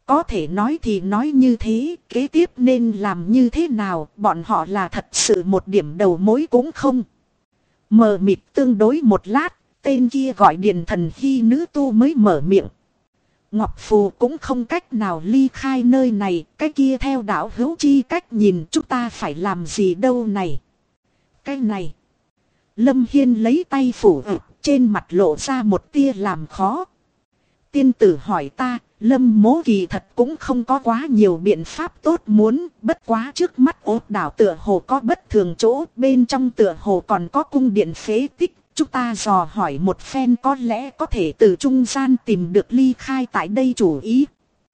Có thể nói thì nói như thế, kế tiếp nên làm như thế nào, bọn họ là thật sự một điểm đầu mối cũng không. Mờ mịt tương đối một lát, tên kia gọi Điền Thần Hy nữ tu mới mở miệng. Ngọc Phù cũng không cách nào ly khai nơi này, cái kia theo đạo hữu chi cách nhìn chúng ta phải làm gì đâu này. Cái này. Lâm Hiên lấy tay phủ trên mặt lộ ra một tia làm khó. Tiên tử hỏi ta, Lâm Mỗ kỳ thật cũng không có quá nhiều biện pháp tốt muốn, bất quá trước mắt ốt đảo tựa hồ có bất thường chỗ, bên trong tựa hồ còn có cung điện phế tích, chúng ta dò hỏi một phen có lẽ có thể từ trung gian tìm được ly khai tại đây chủ ý.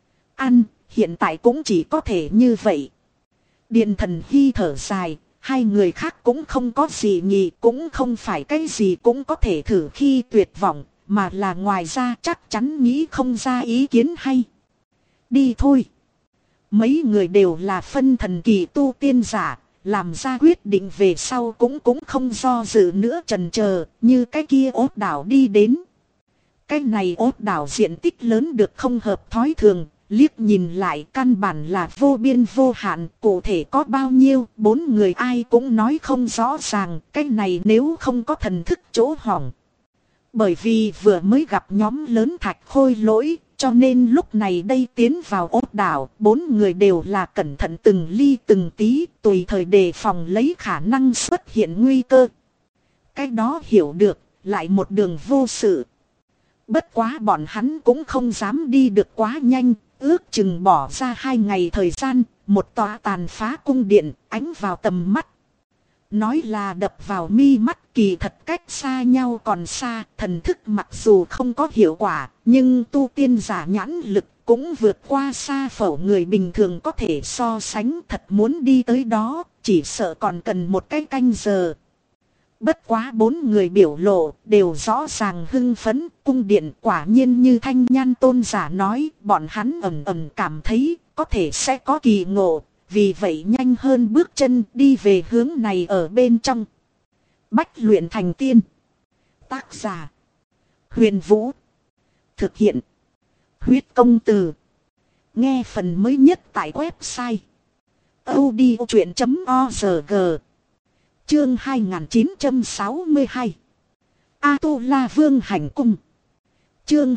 Hiện tại cũng chỉ có thể như vậy. Điền Thần Hy thở dài, hai người khác cũng không có gì nhỉ, cũng không phải cái gì cũng có thể thử khi tuyệt vọng. Mà là ngoài ra chắc chắn nghĩ không ra ý kiến hay. Đi thôi. Mấy người đều là phân thần kỳ tu tiên giả. Làm ra quyết định về sau cũng không do dự nữa chần chờ. Như cái kia ốt đảo đi đến. Cái này ốt đảo diện tích lớn được không hợp thói thường. Liếc nhìn lại căn bản là vô biên vô hạn. Cụ thể có bao nhiêu, bốn người ai cũng nói không rõ ràng. Cái này nếu không có thần thức chỗ hỏng. Bởi vì vừa mới gặp nhóm lớn thạch khôi lỗi, cho nên lúc này đây tiến vào ốt đảo, bốn người đều là cẩn thận từng ly từng tí, tùy thời đề phòng lấy khả năng xuất hiện nguy cơ. Cái đó hiểu được, lại một đường vô sự. Bất quá bọn hắn cũng không dám đi được quá nhanh, ước chừng bỏ ra 2 ngày thời gian, một tòa tàn phá cung điện, ánh vào tầm mắt. Nói là đập vào mi mắt kỳ thật cách xa nhau còn xa, thần thức mặc dù không có hiệu quả, nhưng tu tiên giả nhãn lực cũng vượt qua xa phẩu người bình thường có thể so sánh, thật muốn đi tới đó, chỉ sợ còn cần một cái canh giờ. Bất quá bốn người biểu lộ đều rõ ràng hưng phấn, cung điện quả nhiên như Thanh Nhan tôn giả nói, bọn hắn ầm ầm cảm thấy có thể sẽ có kỳ ngộ. Vì vậy nhanh hơn bước chân đi về hướng này ở bên trong. Bách luyện thành tiên. Tác giả. Huyền Vũ. Thực hiện. Huyết công từ. Nghe phần mới nhất tại website. audiochuyện.org. Chương 2962. A-tu-la vương hành cung. Chương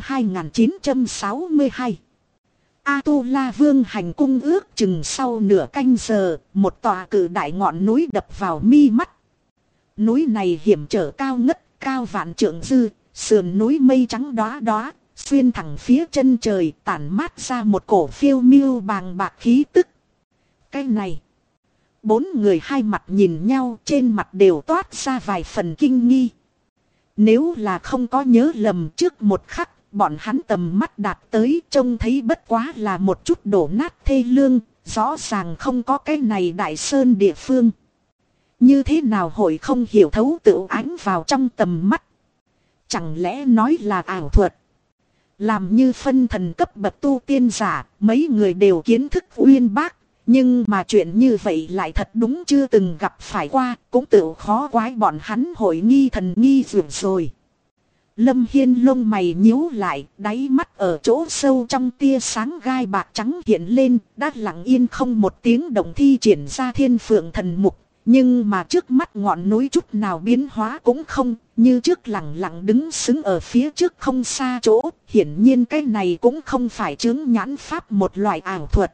2962. A-tu-la vương hành cung ước chừng sau nửa canh giờ, một tòa cự đại ngọn núi đập vào mi mắt. Núi này hiểm trở cao ngất, cao vạn trượng dư, sườn núi mây trắng đóa đóa, xuyên thẳng phía chân trời, tản mát ra một cổ phiêu miêu bàng bạc khí tức. Cái này, bốn người hai mặt nhìn nhau, trên mặt đều toát ra vài phần kinh nghi. Nếu là không có nhớ lầm trước một khắc, bọn hắn tầm mắt đạt tới trông thấy bất quá là một chút đổ nát thê lương, rõ ràng không có cái này đại sơn địa phương. Như thế nào hội không hiểu thấu tự ánh vào trong tầm mắt? Chẳng lẽ nói là ảo thuật? Làm như phân thần cấp bậc tu tiên giả, mấy người đều kiến thức uyên bác, nhưng mà chuyện như vậy lại thật đúng chưa từng gặp phải qua, cũng tự khó quái bọn hắn hội nghi thần nghi dường rồi. Lâm Hiên lông mày nhíu lại, đáy mắt ở chỗ sâu trong tia sáng gai bạc trắng hiện lên, đã lặng yên không một tiếng động thi triển ra thiên phượng thần mục. Nhưng mà trước mắt ngọn núi chút nào biến hóa cũng không, như trước lặng lặng đứng sững ở phía trước không xa chỗ, hiển nhiên cái này cũng không phải chướng nhãn pháp một loại ảo thuật.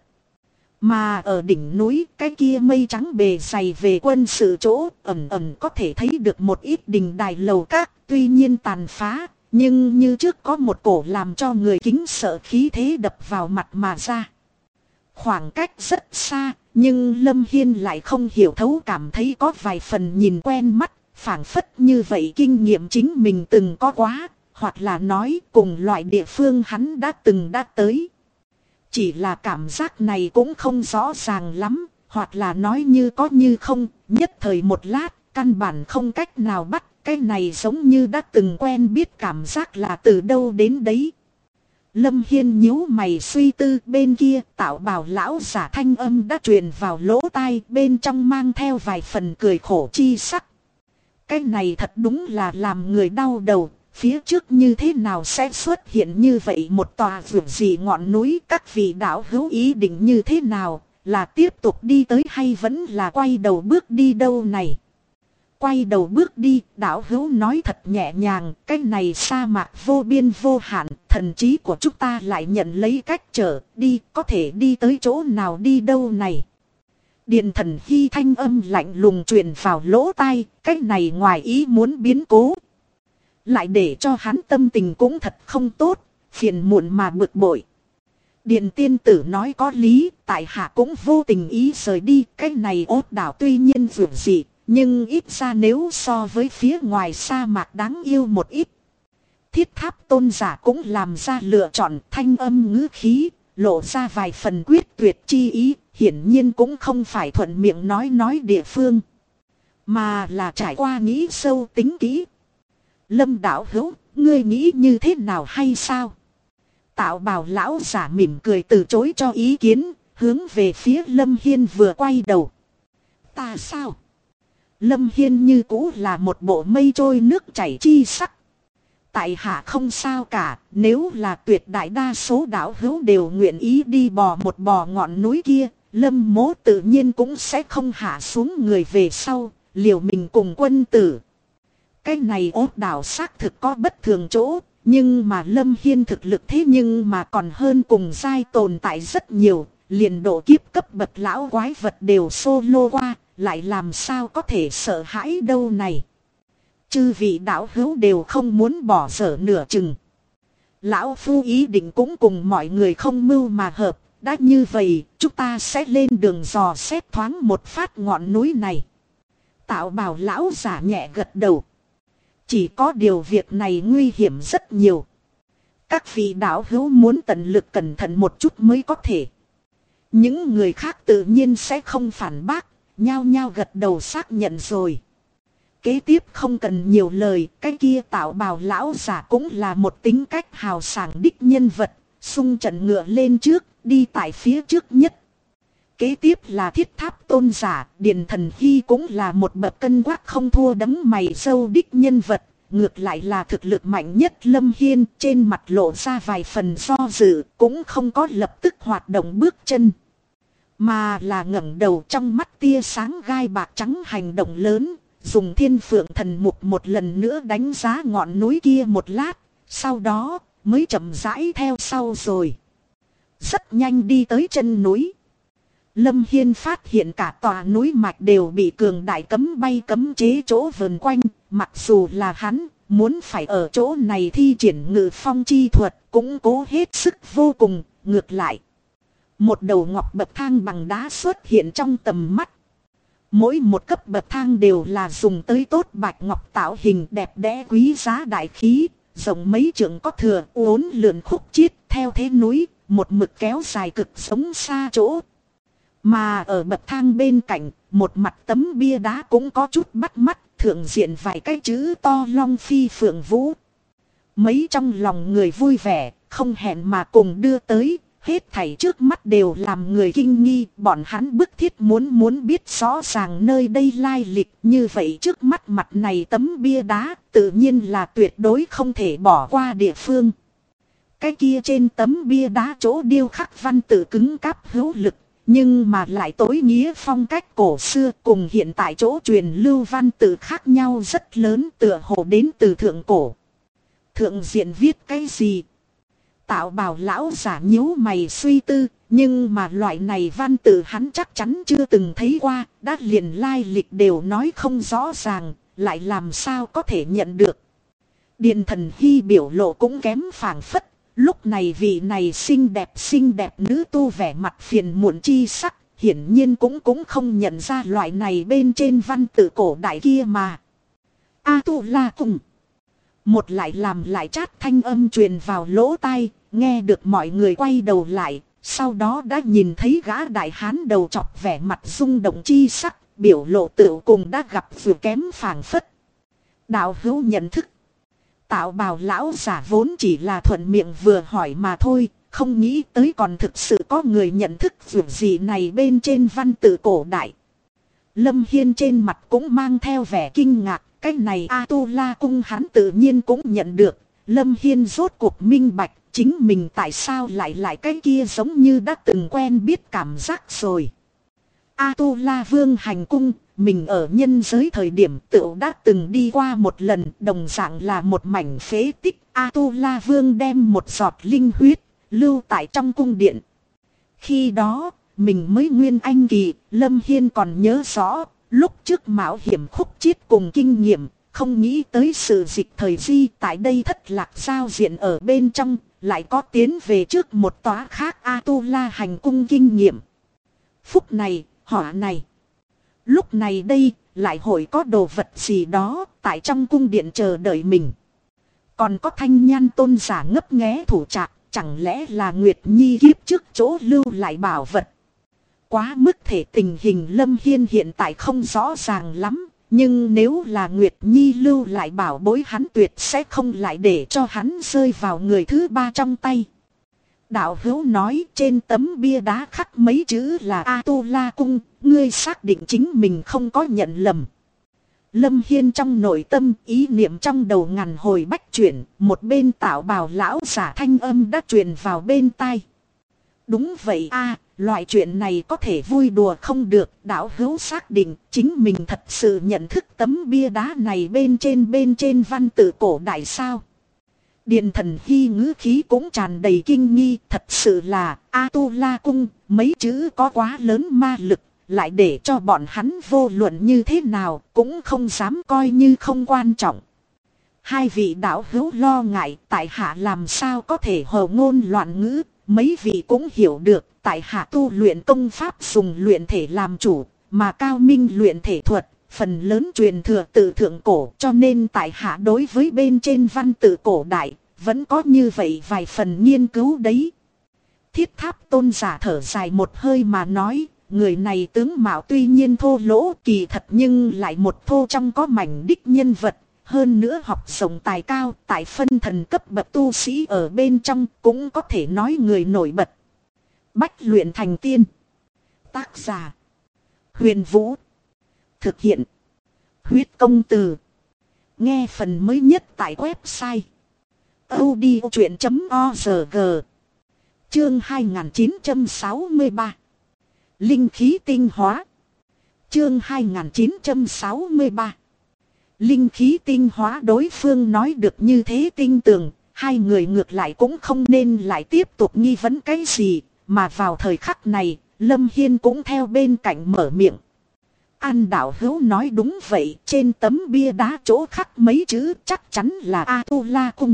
Mà ở đỉnh núi, cái kia mây trắng bề dày về quân sự chỗ, ẩn ẩn có thể thấy được một ít đình đài lầu các, tuy nhiên tàn phá, nhưng như trước có một cổ làm cho người kính sợ khí thế đập vào mặt mà ra. Khoảng cách rất xa, nhưng Lâm Hiên lại không hiểu thấu cảm thấy có vài phần nhìn quen mắt, phảng phất như vậy kinh nghiệm chính mình từng có quá, hoặc là nói cùng loại địa phương hắn đã từng đã tới. Chỉ là cảm giác này cũng không rõ ràng lắm, hoặc là nói như có như không, nhất thời một lát, căn bản không cách nào bắt, cái này giống như đã từng quen biết cảm giác là từ đâu đến đấy. Lâm Hiên nhíu mày suy tư, bên kia tạo bào lão giả thanh âm đã truyền vào lỗ tai, bên trong mang theo vài phần cười khổ chi sắc. Cái này thật đúng là làm người đau đầu, phía trước như thế nào sẽ xuất hiện như vậy một tòa vườn gì ngọn núi, các vị đạo hữu ý định như thế nào, là tiếp tục đi tới hay vẫn là quay đầu bước đi đâu này? Quay đầu bước đi, đạo hữu nói thật nhẹ nhàng, cái này sa mạc vô biên vô hạn, thần trí của chúng ta lại nhận lấy cách trở đi, có thể đi tới chỗ nào đi đâu này? Điện Thần Hy thanh âm lạnh lùng truyền vào lỗ tai, cái này ngoài ý muốn biến cố. Lại để cho hắn tâm tình cũng thật không tốt, phiền muộn mà bực bội. Điện tiên tử nói có lý, tại hạ cũng vô tình ý rời đi, cái này ốt đảo tuy nhiên vượt dị, nhưng ít ra nếu so với phía ngoài sa mạc đáng yêu một ít. Thiết Tháp tôn giả cũng làm ra lựa chọn, thanh âm ngữ khí, lộ ra vài phần quyết tuyệt chi ý, hiển nhiên cũng không phải thuận miệng nói địa phương, mà là trải qua nghĩ sâu tính kỹ. Lâm đạo hữu, ngươi nghĩ như thế nào hay sao? Tạo bào lão giả mỉm cười từ chối cho ý kiến, hướng về phía Lâm Hiên vừa quay đầu. Ta sao? Lâm Hiên như cũ là một bộ mây trôi nước chảy chi sắc. Tại hạ không sao cả, nếu là tuyệt đại đa số đạo hữu đều nguyện ý đi bò một bò ngọn núi kia, Lâm mỗ tự nhiên cũng sẽ không hạ xuống người về sau, liều mình cùng quân tử. Cái này ốt đảo xác thực có bất thường chỗ, nhưng mà Lâm Hiên thực lực thế nhưng mà còn hơn cùng giai tồn tại rất nhiều, liền độ kiếp cấp bậc lão quái vật đều solo qua, lại làm sao có thể sợ hãi đâu này. Chư vị đạo hữu đều không muốn bỏ dở nửa chừng. Lão phu ý định cũng cùng mọi người không mưu mà hợp, đã như vậy chúng ta sẽ lên đường dò xét thoáng một phát ngọn núi này. Tạo bào lão giả nhẹ gật đầu. Chỉ có điều việc này nguy hiểm rất nhiều. Các vị đạo hữu muốn tận lực cẩn thận một chút mới có thể. Những người khác tự nhiên sẽ không phản bác, nhao nhao gật đầu xác nhận rồi. Kế tiếp không cần nhiều lời, cái kia tạo bào lão giả cũng là một tính cách hào sảng đích nhân vật, xung trận ngựa lên trước, đi tại phía trước nhất. Kế tiếp là Thiết Tháp tôn giả, Điện Thần Hy cũng là một bậc cân quắc không thua đấng mày râu đích nhân vật, ngược lại là thực lực mạnh nhất Lâm Hiên, trên mặt lộ ra vài phần do dự, cũng không có lập tức hoạt động bước chân. Mà là ngẩng đầu, trong mắt tia sáng gai bạc trắng hành động lớn, dùng Thiên Phượng Thần Mục một lần nữa đánh giá ngọn núi kia một lát, sau đó mới chậm rãi theo sau rồi. Rất nhanh đi tới chân núi. Lâm Hiên phát hiện cả tòa núi mạch đều bị cường đại cấm bay cấm chế chỗ vần quanh, mặc dù là hắn muốn phải ở chỗ này thi triển ngự phong chi thuật cũng cố hết sức vô cùng. Ngược lại, một đầu ngọc bậc thang bằng đá xuất hiện trong tầm mắt. Mỗi một cấp bậc thang đều là dùng tới tốt bạch ngọc tạo hình đẹp đẽ quý giá đại khí, rộng mấy trượng có thừa, uốn lượn khúc chiết theo thế núi, một mực kéo dài cực sống xa chỗ. Mà ở bậc thang bên cạnh, một mặt tấm bia đá cũng có chút bắt mắt, thượng diện vài cái chữ to Long Phi Phượng Vũ. Mấy trong lòng người vui vẻ, không hẹn mà cùng đưa tới, hết thảy trước mắt đều làm người kinh nghi, bọn hắn bức thiết muốn biết rõ ràng nơi đây lai lịch, như vậy trước mắt mặt này tấm bia đá, tự nhiên là tuyệt đối không thể bỏ qua địa phương. Cái kia trên tấm bia đá chỗ điêu khắc văn tự cứng cáp hữu lực, nhưng mà lại tối nghĩa phong cách cổ xưa, cùng hiện tại chỗ truyền lưu văn tự khác nhau rất lớn, tựa hồ đến từ thượng cổ. Thượng diện viết cái gì? Tạo bào lão giả nhíu mày suy tư, nhưng mà loại này văn tự hắn chắc chắn chưa từng thấy qua, đã liền lai lịch đều nói không rõ ràng, lại làm sao có thể nhận được. Điện Thần Hy biểu lộ cũng kém phảng phất. Lúc này vị này xinh đẹp nữ tu vẻ mặt phiền muộn chi sắc, hiển nhiên cũng không nhận ra loại này bên trên văn tự cổ đại kia mà. A tu la cùng. Một lại làm lại chát thanh âm truyền vào lỗ tai, nghe được mọi người quay đầu lại, sau đó đã nhìn thấy gã đại hán đầu chọc vẻ mặt rung động chi sắc, biểu lộ tự cùng đã gặp vừa kém phảng phất. Đạo hữu nhận thức. Tạo bào lão giả vốn chỉ là thuận miệng vừa hỏi mà thôi, không nghĩ tới còn thực sự có người nhận thức việc gì này bên trên văn tự cổ đại. Lâm Hiên trên mặt cũng mang theo vẻ kinh ngạc, cái này Atula cung hắn tự nhiên cũng nhận được. Lâm Hiên rốt cuộc minh bạch chính mình tại sao lại cái kia giống như đã từng quen biết cảm giác rồi. Atula vương hành cung, mình ở nhân giới thời điểm tựu đã từng đi qua một lần, đồng dạng là một mảnh phế tích. Atula vương đem một giọt linh huyết lưu tại trong cung điện. Khi đó, mình mới nguyên anh kỳ, Lâm Hiên còn nhớ rõ, lúc trước mạo hiểm khúc chiết cùng kinh nghiệm, không nghĩ tới sự dịch thời di tại đây thất lạc giao diện ở bên trong, lại có tiến về trước một tòa khác Atula hành cung kinh nghiệm. Phúc này, họa này. Lúc này đây, lại hội có đồ vật gì đó, tại trong cung điện chờ đợi mình. Còn có thanh nhan tôn giả ngấp nghé thủ trạc, chẳng lẽ là Nguyệt Nhi kiếp trước chỗ lưu lại bảo vật. Quá mức thể tình hình Lâm Hiên hiện tại không rõ ràng lắm. Nhưng nếu là Nguyệt Nhi lưu lại bảo bối, hắn tuyệt sẽ không lại để cho hắn rơi vào người thứ ba trong tay. Đạo hữu nói trên tấm bia đá khắc mấy chữ là Atula cung, ngươi xác định chính mình không có nhận lầm. Lâm Hiên trong nội tâm ý niệm trong đầu ngàn hồi bách chuyển, một bên tạo bào lão giả thanh âm đã truyền vào bên tai. Đúng vậy a, loại chuyện này có thể vui đùa không được, đạo hữu xác định chính mình thật sự nhận thức tấm bia đá này bên trên văn tự cổ đại sao. Điện thần hy ngữ khí cũng tràn đầy kinh nghi, thật sự là Atula cung, mấy chữ có quá lớn ma lực, lại để cho bọn hắn vô luận như thế nào cũng không dám coi như không quan trọng. Hai vị đạo hữu lo ngại, tại hạ làm sao có thể hồ ngôn loạn ngữ, mấy vị cũng hiểu được, tại hạ tu luyện công pháp dùng luyện thể làm chủ, mà cao minh luyện thể thuật, phần lớn truyền thừa từ thượng cổ, cho nên tại hạ đối với bên trên văn tự cổ đại, vẫn có như vậy vài phần nghiên cứu đấy. Thiết Tháp tôn giả thở dài một hơi mà nói, người này tướng mạo tuy nhiên thô lỗ kỳ thật nhưng lại một thô trong có mảnh đích nhân vật. Hơn nữa học rộng tài cao, tại phân thần cấp bậc tu sĩ ở bên trong cũng có thể nói người nổi bật. Bách luyện thành tiên. Tác giả: Huyền Vũ. Thực hiện: Huyết Công Từ. Nghe phần mới nhất tại website audiochuyện.org. Chương 2963. Linh khí tinh hóa. Chương 2963. Linh khí tinh hóa, đối phương nói được như thế tinh tường, hai người ngược lại cũng không nên lại tiếp tục nghi vấn cái gì, mà vào thời khắc này, Lâm Hiên cũng theo bên cạnh mở miệng. An đạo hữu nói đúng vậy, trên tấm bia đá chỗ khắc mấy chữ chắc chắn là Atula cung.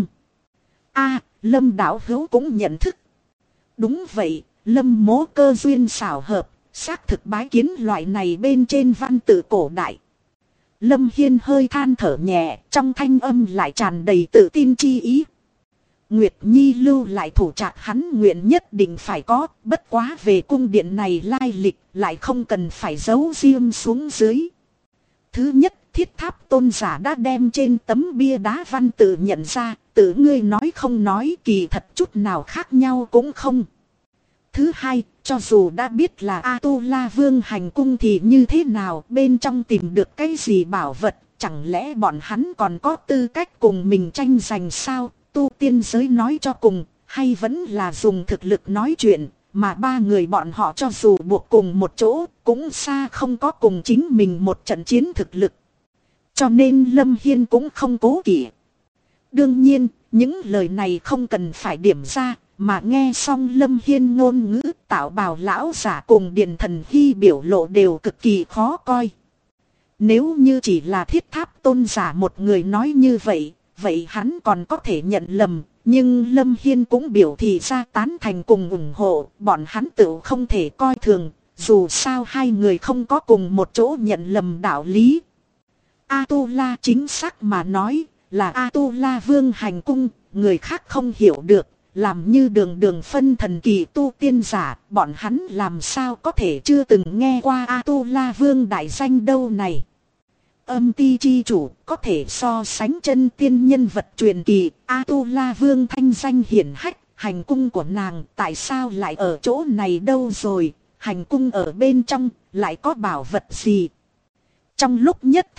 Lâm đạo hữu cũng nhận thức. Đúng vậy, Lâm mố cơ duyên xảo hợp, xác thực bái kiến loại này bên trên văn tự cổ đại. Lâm Hiên hơi than thở nhẹ, trong thanh âm lại tràn đầy tự tin chi ý. Nguyệt Nhi lưu lại thủ trạc hắn nguyện nhất định phải có, bất quá về cung điện này lai lịch, lại không cần phải giấu riêng xuống dưới. Thứ nhất, Thiết Tháp tôn giả đã đem trên tấm bia đá văn tự nhận ra, tự ngươi nói không nói kỳ thật chút nào khác nhau cũng không. Thứ hai, cho dù đã biết là Atula vương hành cung thì như thế nào, bên trong tìm được cái gì bảo vật, chẳng lẽ bọn hắn còn có tư cách cùng mình tranh giành sao? Tu tiên giới nói cho cùng, hay vẫn là dùng thực lực nói chuyện, mà ba người bọn họ cho dù buộc cùng một chỗ, cũng xa không có cùng chính mình một trận chiến thực lực. Cho nên Lâm Hiên cũng không cố kỵ. Đương nhiên, những lời này không cần phải điểm ra, mà nghe xong Lâm Hiên ngôn ngữ, tạo bào lão giả cùng Điền Thần Hy biểu lộ đều cực kỳ khó coi. Nếu như chỉ là Thiết Tháp tôn giả một người nói như vậy, vậy hắn còn có thể nhận lầm, nhưng Lâm Hiên cũng biểu thị ra tán thành cùng ủng hộ, bọn hắn tự không thể coi thường, dù sao hai người không có cùng một chỗ nhận lầm đạo lý. Atula chính xác mà nói, là Atula vương hành cung, người khác không hiểu được, làm như đường phân thần kỳ tu tiên giả, bọn hắn làm sao có thể chưa từng nghe qua Atula vương đại danh đâu này. Âm ti chi chủ có thể so sánh chân tiên nhân vật truyền kỳ, Atula vương thanh danh hiển hách, hành cung của nàng tại sao lại ở chỗ này đâu rồi, hành cung ở bên trong lại có bảo vật gì. Trong lúc nhất thời,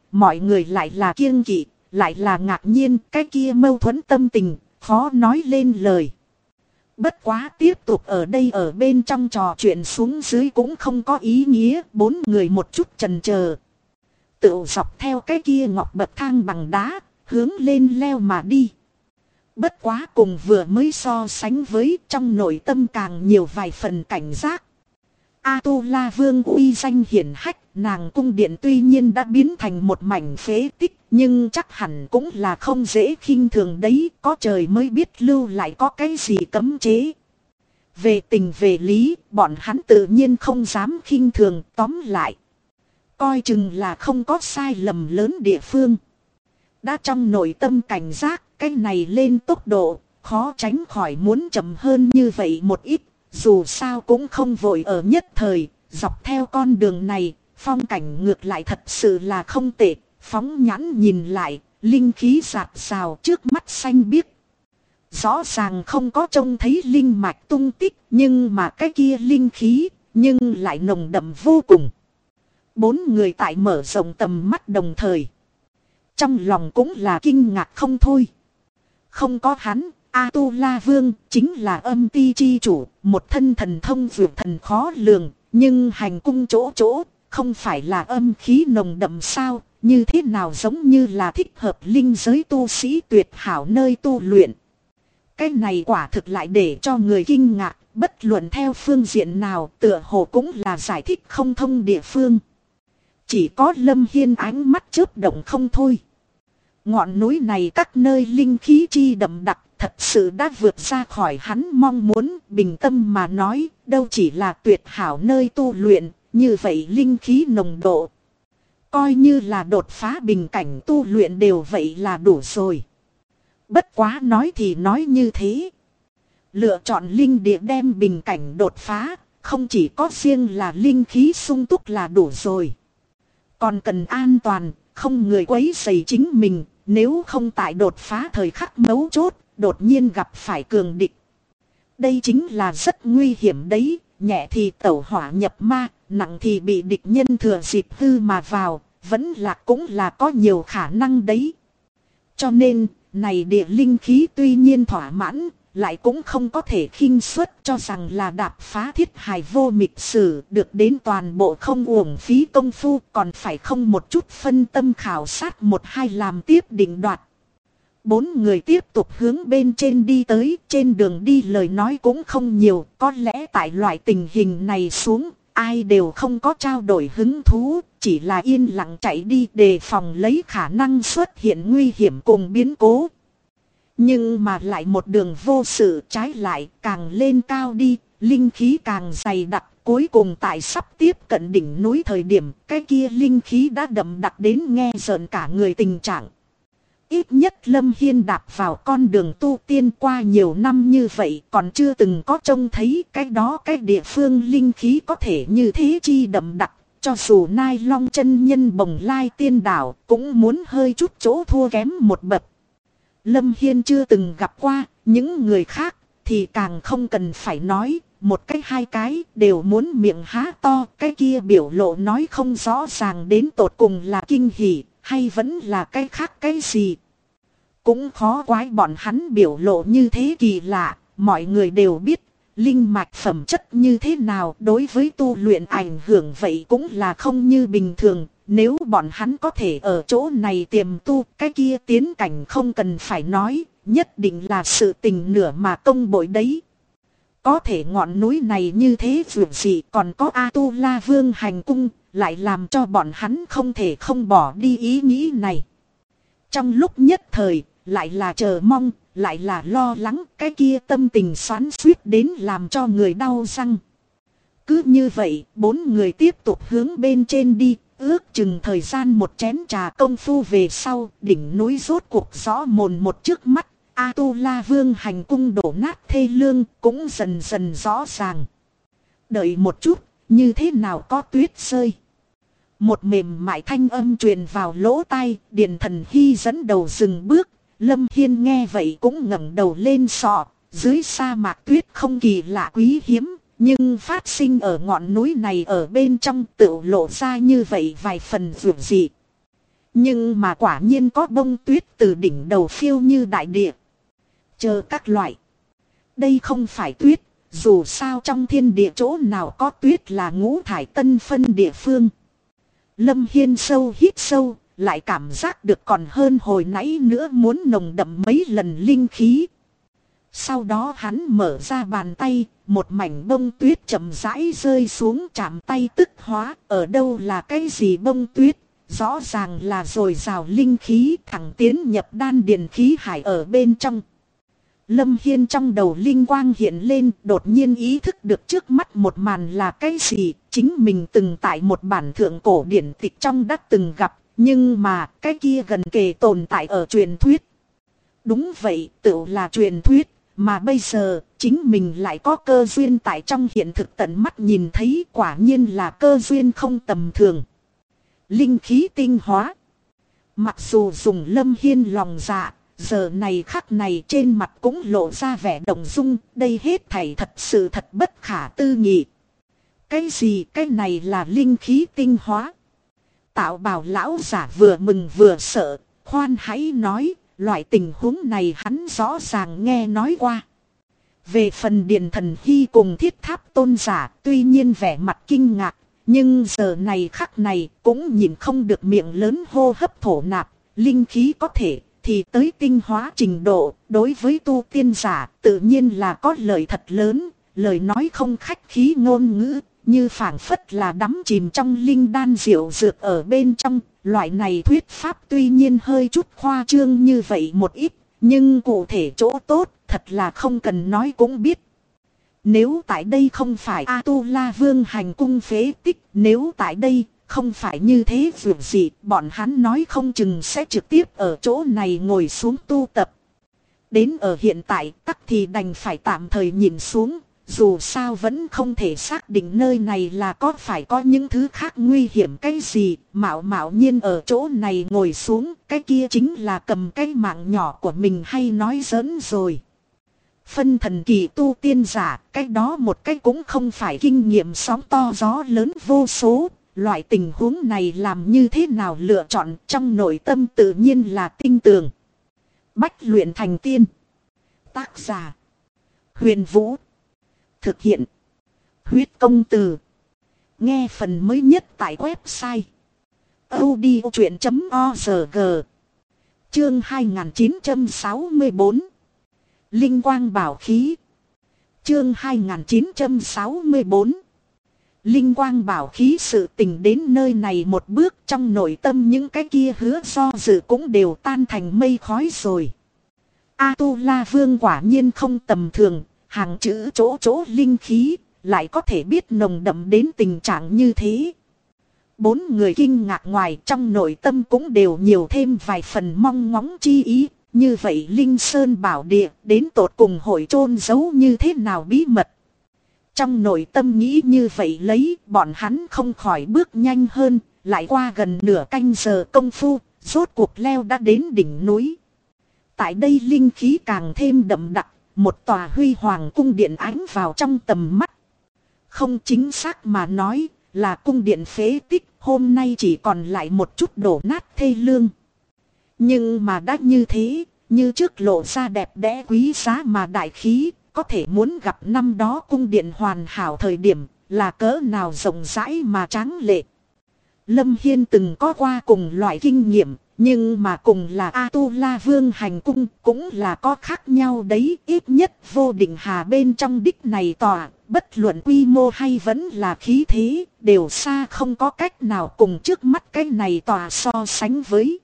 mọi người lại là kiêng kỵ, lại là ngạc nhiên, cái kia mâu thuẫn tâm tình, khó nói lên lời. Bất quá tiếp tục ở đây ở bên trong trò chuyện xuống dưới cũng không có ý nghĩa, bốn người một chút chần chờ. Tự dọc theo cái kia ngọc bậc thang bằng đá, hướng lên leo mà đi. Bất quá cùng vừa mới so sánh với trong nội tâm càng nhiều vài phần cảnh giác. A-tu-la vương uy danh hiển hách, nàng cung điện tuy nhiên đã biến thành một mảnh phế tích, nhưng chắc hẳn cũng là không dễ khinh thường đấy, có trời mới biết lưu lại có cái gì cấm chế. Về tình về lý, bọn hắn tự nhiên không dám khinh thường, tóm lại. Coi chừng là không có sai lầm lớn địa phương. Đã trong nội tâm cảnh giác, cái này lên tốc độ, khó tránh khỏi muốn chậm hơn như vậy một ít. Dù sao cũng không vội ở nhất thời, dọc theo con đường này, phong cảnh ngược lại thật sự là không tệ. Phóng nhãn nhìn lại, linh khí rạt rào trước mắt xanh biếc. Rõ ràng không có trông thấy linh mạch tung tích, nhưng mà cái kia linh khí, nhưng lại nồng đậm vô cùng. Bốn người tại mở rộng tầm mắt đồng thời. Trong lòng cũng là kinh ngạc không thôi. Không có hắn, A-tu-la vương chính là âm ti chi chủ, một thân thần thông vượt thần khó lường, nhưng hành cung chỗ chỗ, không phải là âm khí nồng đậm sao, như thế nào giống như là thích hợp linh giới tu sĩ tuyệt hảo nơi tu luyện. Cái này quả thực lại để cho người kinh ngạc, bất luận theo phương diện nào tựa hồ cũng là giải thích không thông địa phương. Chỉ có Lâm Hiên ánh mắt chớp động không thôi. Ngọn núi này các nơi linh khí chi đậm đặc thật sự đã vượt ra khỏi hắn mong muốn, bình tâm mà nói, đâu chỉ là tuyệt hảo nơi tu luyện, như vậy linh khí nồng độ. Coi như là đột phá bình cảnh tu luyện đều vậy là đủ rồi. Bất quá nói thì nói như thế. Lựa chọn linh địa đem bình cảnh đột phá, không chỉ có riêng là linh khí sung túc là đủ rồi. Còn cần an toàn, không người quấy rầy chính mình, nếu không tại đột phá thời khắc mấu chốt, đột nhiên gặp phải cường địch. Đây chính là rất nguy hiểm đấy, nhẹ thì tẩu hỏa nhập ma, nặng thì bị địch nhân thừa dịp hư mà vào, vẫn là cũng là có nhiều khả năng đấy. Cho nên, này địa linh khí tuy nhiên thỏa mãn, lại cũng không có thể khinh suất cho rằng là đạp phá thiết hài vô mịch sử, được đến toàn bộ không uổng phí công phu, còn phải không một chút phân tâm khảo sát một hai làm tiếp định đoạt. Bốn người tiếp tục hướng bên trên đi tới, trên đường đi lời nói cũng không nhiều, có lẽ tại loại tình hình này xuống, ai đều không có trao đổi hứng thú, chỉ là yên lặng chạy đi đề phòng lấy khả năng xuất hiện nguy hiểm cùng biến cố. Nhưng mà lại một đường vô sự, trái lại càng lên cao đi, linh khí càng dày đặc, cuối cùng tại sắp tiếp cận đỉnh núi thời điểm, cái kia linh khí đã đậm đặc đến nghe rợn cả người tình trạng. Ít nhất Lâm Hiên đạp vào con đường tu tiên qua nhiều năm như vậy, còn chưa từng có trông thấy cái đó cái địa phương linh khí có thể như thế chi đậm đặc. Cho dù Nai Long chân nhân Bồng Lai tiên đảo cũng muốn hơi chút chỗ thua kém một bậc. Lâm Hiên chưa từng gặp qua, những người khác thì càng không cần phải nói, một cái hai cái đều muốn miệng há to, cái kia biểu lộ nói không rõ ràng đến tột cùng là kinh hỉ, hay vẫn là cái khác cái gì. Cũng khó quái bọn hắn biểu lộ như thế kỳ lạ, mọi người đều biết, linh mạch phẩm chất như thế nào đối với tu luyện ảnh hưởng vậy cũng là không như bình thường. Nếu bọn hắn có thể ở chỗ này tiềm tu, cái kia tiến cảnh không cần phải nói, nhất định là sự tình nửa mà công bội đấy. Có thể ngọn núi này như thế vượt dị, còn có A-tu-la vương hành cung, lại làm cho bọn hắn không thể không bỏ đi ý nghĩ này. Trong lúc nhất thời, lại là chờ mong, lại là lo lắng, cái kia tâm tình xoắn xuýt đến làm cho người đau răng. Cứ như vậy, bốn người tiếp tục hướng bên trên đi. Ước chừng thời gian một chén trà công phu về sau, đỉnh núi rốt cuộc rõ mồn một trước mắt, A-tu-la vương hành cung đổ nát thê lương cũng dần dần rõ ràng. Đợi một chút, như thế nào có tuyết rơi. Một mềm mại thanh âm truyền vào lỗ tai, Điền Thần Hy dẫn đầu dừng bước, Lâm Hiên nghe vậy cũng ngẩng đầu lên sọ, dưới sa mạc tuyết không kỳ lạ quý hiếm. Nhưng phát sinh ở ngọn núi này ở bên trong tự lộ ra như vậy vài phần vượt dị. Nhưng mà quả nhiên có bông tuyết từ đỉnh đầu phiêu như đại địa. Chờ các loại. Đây không phải tuyết, dù sao trong thiên địa chỗ nào có tuyết là ngũ thải tân phân địa phương. Lâm Hiên sâu hít sâu, lại cảm giác được còn hơn hồi nãy nữa, muốn nồng đậm mấy lần linh khí. Sau đó hắn mở ra bàn tay, một mảnh bông tuyết chậm rãi rơi xuống, chạm tay tức hóa. Ở đâu là cái gì bông tuyết? Rõ ràng là dồi dào linh khí, thẳng tiến nhập đan điền khí hải ở bên trong. Lâm Hiên trong đầu linh quang hiện lên, đột nhiên ý thức được trước mắt một màn là cái gì. Chính mình từng tại một bản thượng cổ điển tịch trong đã từng gặp, nhưng mà cái kia gần kề tồn tại ở truyền thuyết. Đúng vậy, tự là truyền thuyết, mà bây giờ chính mình lại có cơ duyên tại trong hiện thực tận mắt nhìn thấy, quả nhiên là cơ duyên không tầm thường. Linh khí tinh hóa. Mặc dù dùng Lâm Hiên lòng dạ, giờ này khắc này trên mặt cũng lộ ra vẻ động dung, đây hết thảy thật sự thật bất khả tư nghị. Cái gì, cái này là linh khí tinh hóa? Tạo Bào lão giả vừa mừng vừa sợ, khoan hãy nói, loại tình huống này hắn rõ ràng nghe nói qua. Về phần Điền Thần Hy cùng Thiết Tháp tôn giả, tuy nhiên vẻ mặt kinh ngạc, nhưng giờ này khắc này cũng nhìn không được miệng lớn hô hấp thổ nạp, linh khí có thể thì tới tinh hóa trình độ, đối với tu tiên giả tự nhiên là có lợi thật lớn, lời nói không khách khí ngôn ngữ, như phảng phất là đắm chìm trong linh đan diệu dược ở bên trong. Loại này thuyết pháp tuy nhiên hơi chút khoa trương như vậy một ít, nhưng cụ thể chỗ tốt thật là không cần nói cũng biết. Nếu tại đây không phải A-tu-la vương hành cung phế tích, nếu tại đây không phải như thế việc gì, bọn hắn nói không chừng sẽ trực tiếp ở chỗ này ngồi xuống tu tập. Đến ở hiện tại tắc thì đành phải tạm thời nhìn xuống, dù sao vẫn không thể xác định nơi này là có phải có những thứ khác nguy hiểm cái gì, mạo nhiên ở chỗ này ngồi xuống, cái kia chính là cầm cái mạng nhỏ của mình hay nói giỡn rồi. Phân thần kỳ tu tiên giả, cái đó một cái cũng không phải kinh nghiệm sóng to gió lớn vô số. Loại tình huống này làm như thế nào lựa chọn, trong nội tâm tự nhiên là tinh tường. Bách luyện thành tiên. Tác giả: Huyền Vũ. Thực hiện: Huyết Công Từ. Nghe phần mới nhất tại website audiochuyện.org. Chương 2964. Linh quang bảo khí. Chương 2964. Linh quang bảo khí, sự tình đến nơi này một bước, trong nội tâm những cái kia hứa do dự cũng đều tan thành mây khói rồi. A-tu-la vương quả nhiên không tầm thường, hàng chữ chỗ chỗ linh khí, lại có thể biết nồng đậm đến tình trạng như thế. Bốn người kinh ngạc ngoài, trong nội tâm cũng đều nhiều thêm vài phần mong ngóng chi ý. Như vậy Linh Sơn bảo địa đến tột cùng hội chôn giấu như thế nào bí mật. Trong nội tâm nghĩ như vậy lấy, bọn hắn không khỏi bước nhanh hơn, lại qua gần nửa canh giờ công phu, rốt cuộc leo đã đến đỉnh núi. Tại đây linh khí càng thêm đậm đặc, một tòa huy hoàng cung điện ánh vào trong tầm mắt. Không, chính xác mà nói là cung điện phế tích, hôm nay chỉ còn lại một chút đổ nát thê lương. Nhưng mà đã như thế, như trước lộ ra đẹp đẽ quý giá mà đại khí, có thể muốn gặp năm đó cung điện hoàn hảo thời điểm, là cỡ nào rộng rãi mà tráng lệ. Lâm Hiên từng có qua cùng loại kinh nghiệm, nhưng mà cùng là A-tu-la vương hành cung cũng là có khác nhau đấy, ít nhất vô định hà bên trong đích này tòa, bất luận quy mô hay vẫn là khí thế, đều xa không có cách nào cùng trước mắt cái này tòa so sánh với.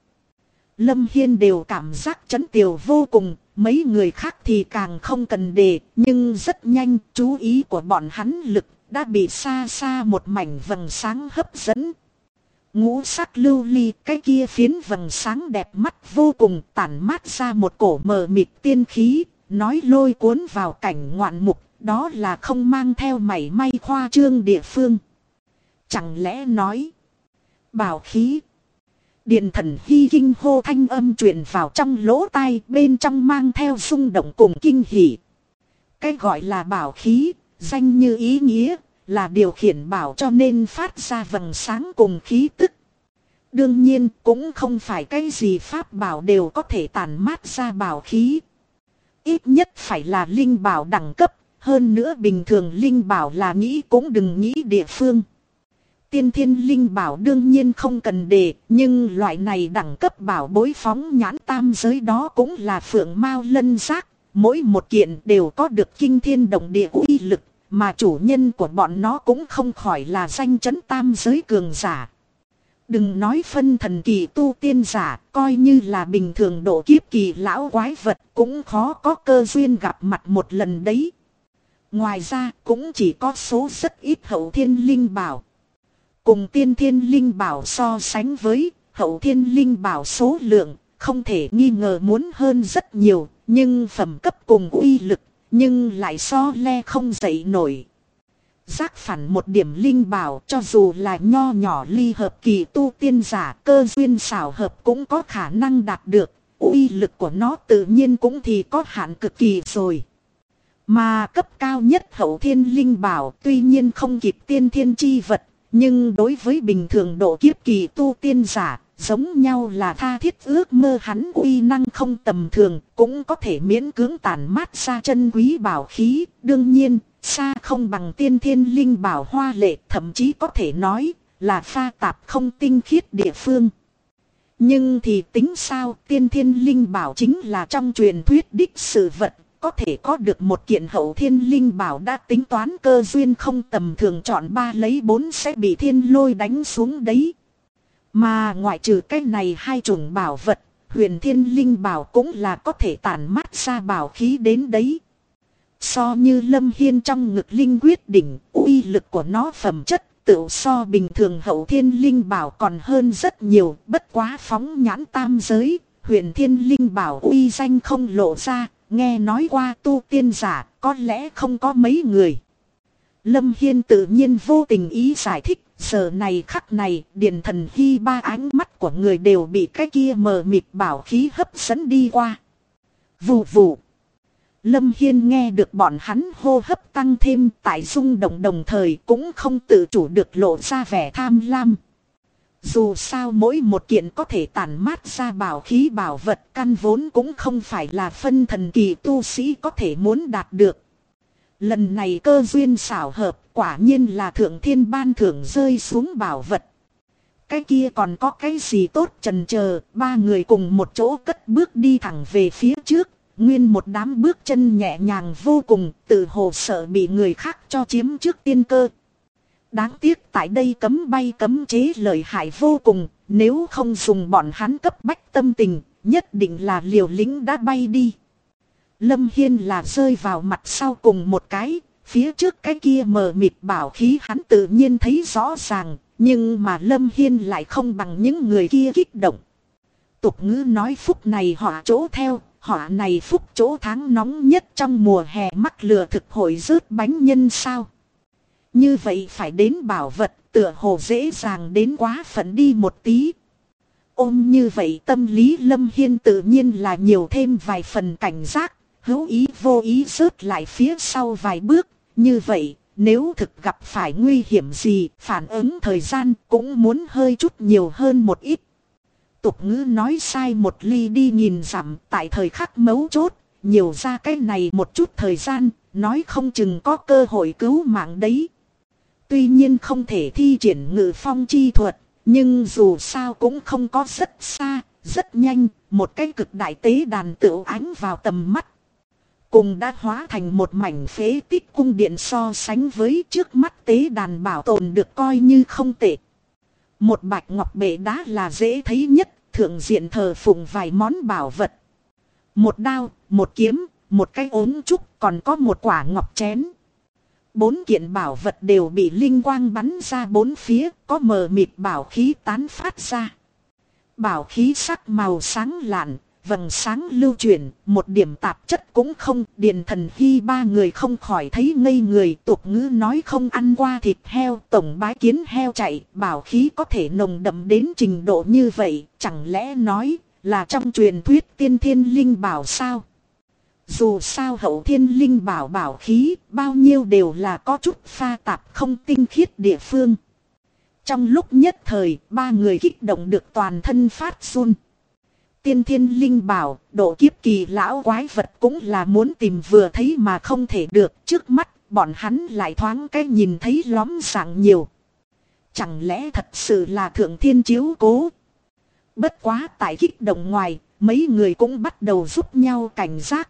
Lâm Hiên đều cảm giác chấn tiều vô cùng, mấy người khác thì càng không cần đề, nhưng rất nhanh chú ý của bọn hắn lực đã bị xa xa một mảnh vầng sáng hấp dẫn. Ngũ sắc lưu ly, cái kia phiến vầng sáng đẹp mắt vô cùng, tản mát ra một cổ mờ mịt tiên khí, nói lôi cuốn vào cảnh ngoạn mục, đó là không mang theo mảy may khoa trương địa phương. Chẳng lẽ nói bảo khí? Điền Thần Hy kinh hô thanh âm truyền vào trong lỗ tai, bên trong mang theo rung động cùng kinh hỉ. Cái gọi là bảo khí, danh như ý nghĩa, là điều khiển bảo cho nên phát ra vầng sáng cùng khí tức. Đương nhiên cũng không phải cái gì pháp bảo đều có thể tản mát ra bảo khí. Ít nhất phải là linh bảo đẳng cấp, hơn nữa bình thường linh bảo là nghĩ cũng đừng nghĩ địa phương. Tiên thiên linh bảo đương nhiên không cần đề, nhưng loại này đẳng cấp bảo bối phóng nhãn tam giới đó cũng là phượng mao lân giác, mỗi một kiện đều có được kinh thiên động địa uy lực, mà chủ nhân của bọn nó cũng không khỏi là danh chấn tam giới cường giả. Đừng nói phân thần kỳ tu tiên giả, coi như là bình thường độ kiếp kỳ lão quái vật cũng khó có cơ duyên gặp mặt một lần đấy. Ngoài ra cũng chỉ có số rất ít hậu thiên linh bảo. Cùng tiên thiên linh bảo so sánh với hậu thiên linh bảo số lượng không thể nghi ngờ muốn hơn rất nhiều, nhưng phẩm cấp cùng uy lực nhưng lại so le không dậy nổi. Giác phản một điểm linh bảo cho dù là nho nhỏ ly hợp kỳ tu tiên giả cơ duyên xảo hợp cũng có khả năng đạt được, uy lực của nó tự nhiên cũng thì có hạn cực kỳ rồi. Mà cấp cao nhất hậu thiên linh bảo tuy nhiên không kịp tiên thiên chi vật, nhưng đối với bình thường độ kiếp kỳ tu tiên giả, giống nhau là tha thiết ước mơ hắn uy năng không tầm thường, cũng có thể miễn cưỡng tản mát ra chân quý bảo khí. Đương nhiên, xa không bằng tiên thiên linh bảo hoa lệ, thậm chí có thể nói là pha tạp không tinh khiết địa phương. Nhưng thì tính sao, tiên thiên linh bảo chính là trong truyền thuyết đích sự vật. Có thể có được một kiện hậu thiên linh bảo đã tính toán cơ duyên không tầm thường, chọn 3 lấy 4 sẽ bị thiên lôi đánh xuống đấy. Mà ngoại trừ cái này hai chủng bảo vật, huyền thiên linh bảo cũng là có thể tản mát ra bảo khí đến đấy. So như Lâm Hiên trong ngực linh quyết đỉnh, uy lực của nó phẩm chất tự so bình thường hậu thiên linh bảo còn hơn rất nhiều. Bất quá phóng nhãn tam giới, huyền thiên linh bảo uy danh không lộ ra, nghe nói qua tu tiên giả có lẽ không có mấy người. Lâm Hiên tự nhiên vô tình ý giải thích. Giờ này khắc này, Điền Thần Hy ba ánh mắt của người đều bị cái kia mờ mịt bảo khí hấp dẫn đi qua. Vù vù. Lâm Hiên nghe được bọn hắn hô hấp tăng thêm, tại rung động đồng thời cũng không tự chủ được lộ ra vẻ tham lam. Dù sao mỗi một kiện có thể tản mát ra bảo khí bảo vật căn vốn cũng không phải là phân thần kỳ tu sĩ có thể muốn đạt được. Lần này cơ duyên xảo hợp, quả nhiên là thượng thiên ban thưởng rơi xuống bảo vật. Cái kia còn có cái gì tốt chần chờ, ba người cùng một chỗ cất bước đi thẳng về phía trước, nguyên một đám bước chân nhẹ nhàng vô cùng, tự hồ sợ bị người khác cho chiếm trước tiên cơ. Đáng tiếc tại đây cấm bay cấm chế lợi hại vô cùng, nếu không dùng bọn hắn cấp bách tâm tình, nhất định là liều lĩnh đã bay đi. Lâm Hiên là rơi vào mặt sau cùng một cái, phía trước cái kia mờ mịt bảo khí hắn tự nhiên thấy rõ ràng, nhưng mà Lâm Hiên lại không bằng những người kia kích động. Tục ngữ nói phúc này họa chỗ theo, họa này phúc chỗ tháng nóng nhất trong mùa hè mắc lừa thực hội rớt bánh nhân sao. Như vậy phải đến bảo vật tựa hồ dễ dàng đến quá phận đi một tí. Ôm như vậy tâm lý Lâm Hiên tự nhiên là nhiều thêm vài phần cảnh giác, hữu ý vô ý rớt lại phía sau vài bước. Như vậy nếu thực gặp phải nguy hiểm gì, phản ứng thời gian cũng muốn hơi chút nhiều hơn một ít. Tục ngữ nói sai một ly đi nhìn dặm, tại thời khắc mấu chốt, nhiều ra cái này một chút thời gian, nói không chừng có cơ hội cứu mạng đấy. Tuy nhiên không thể thi triển ngự phong chi thuật, nhưng dù sao cũng không có rất xa, rất nhanh, một cái cực đại tế đàn tựu ánh vào tầm mắt. Cùng đã hóa thành một mảnh phế tích cung điện so sánh với trước mắt tế đàn bảo tồn được coi như không tệ. Một bạch ngọc bệ đá là dễ thấy nhất, thượng diện thờ phụng vài món bảo vật. Một đao, một kiếm, một cái ốm trúc, còn có một quả ngọc chén. 4 kiện bảo vật đều bị linh quang bắn ra bốn phía, có mờ mịt bảo khí tán phát ra. Bảo khí sắc màu sáng lạn, vầng sáng lưu chuyển, một điểm tạp chất cũng không. Điền Thần Hy ba người không khỏi thấy ngây người. Tục ngữ nói không ăn qua thịt heo, tổng bái kiến heo chạy. Bảo khí có thể nồng đậm đến trình độ như vậy, chẳng lẽ nói là trong truyền thuyết tiên thiên linh bảo sao? Dù sao hậu thiên linh bảo bảo khí bao nhiêu đều là có chút pha tạp không tinh khiết địa phương. Trong lúc nhất thời, ba người kích động được toàn thân phát run. Tiên thiên linh bảo, độ kiếp kỳ lão quái vật cũng là muốn tìm vừa thấy mà không thể được. Trước mắt, bọn hắn lại thoáng cái nhìn thấy lóm dạng nhiều. Chẳng lẽ thật sự là thượng thiên chiếu cố? Bất quá tại kích động ngoài, mấy người cũng bắt đầu giúp nhau cảnh giác.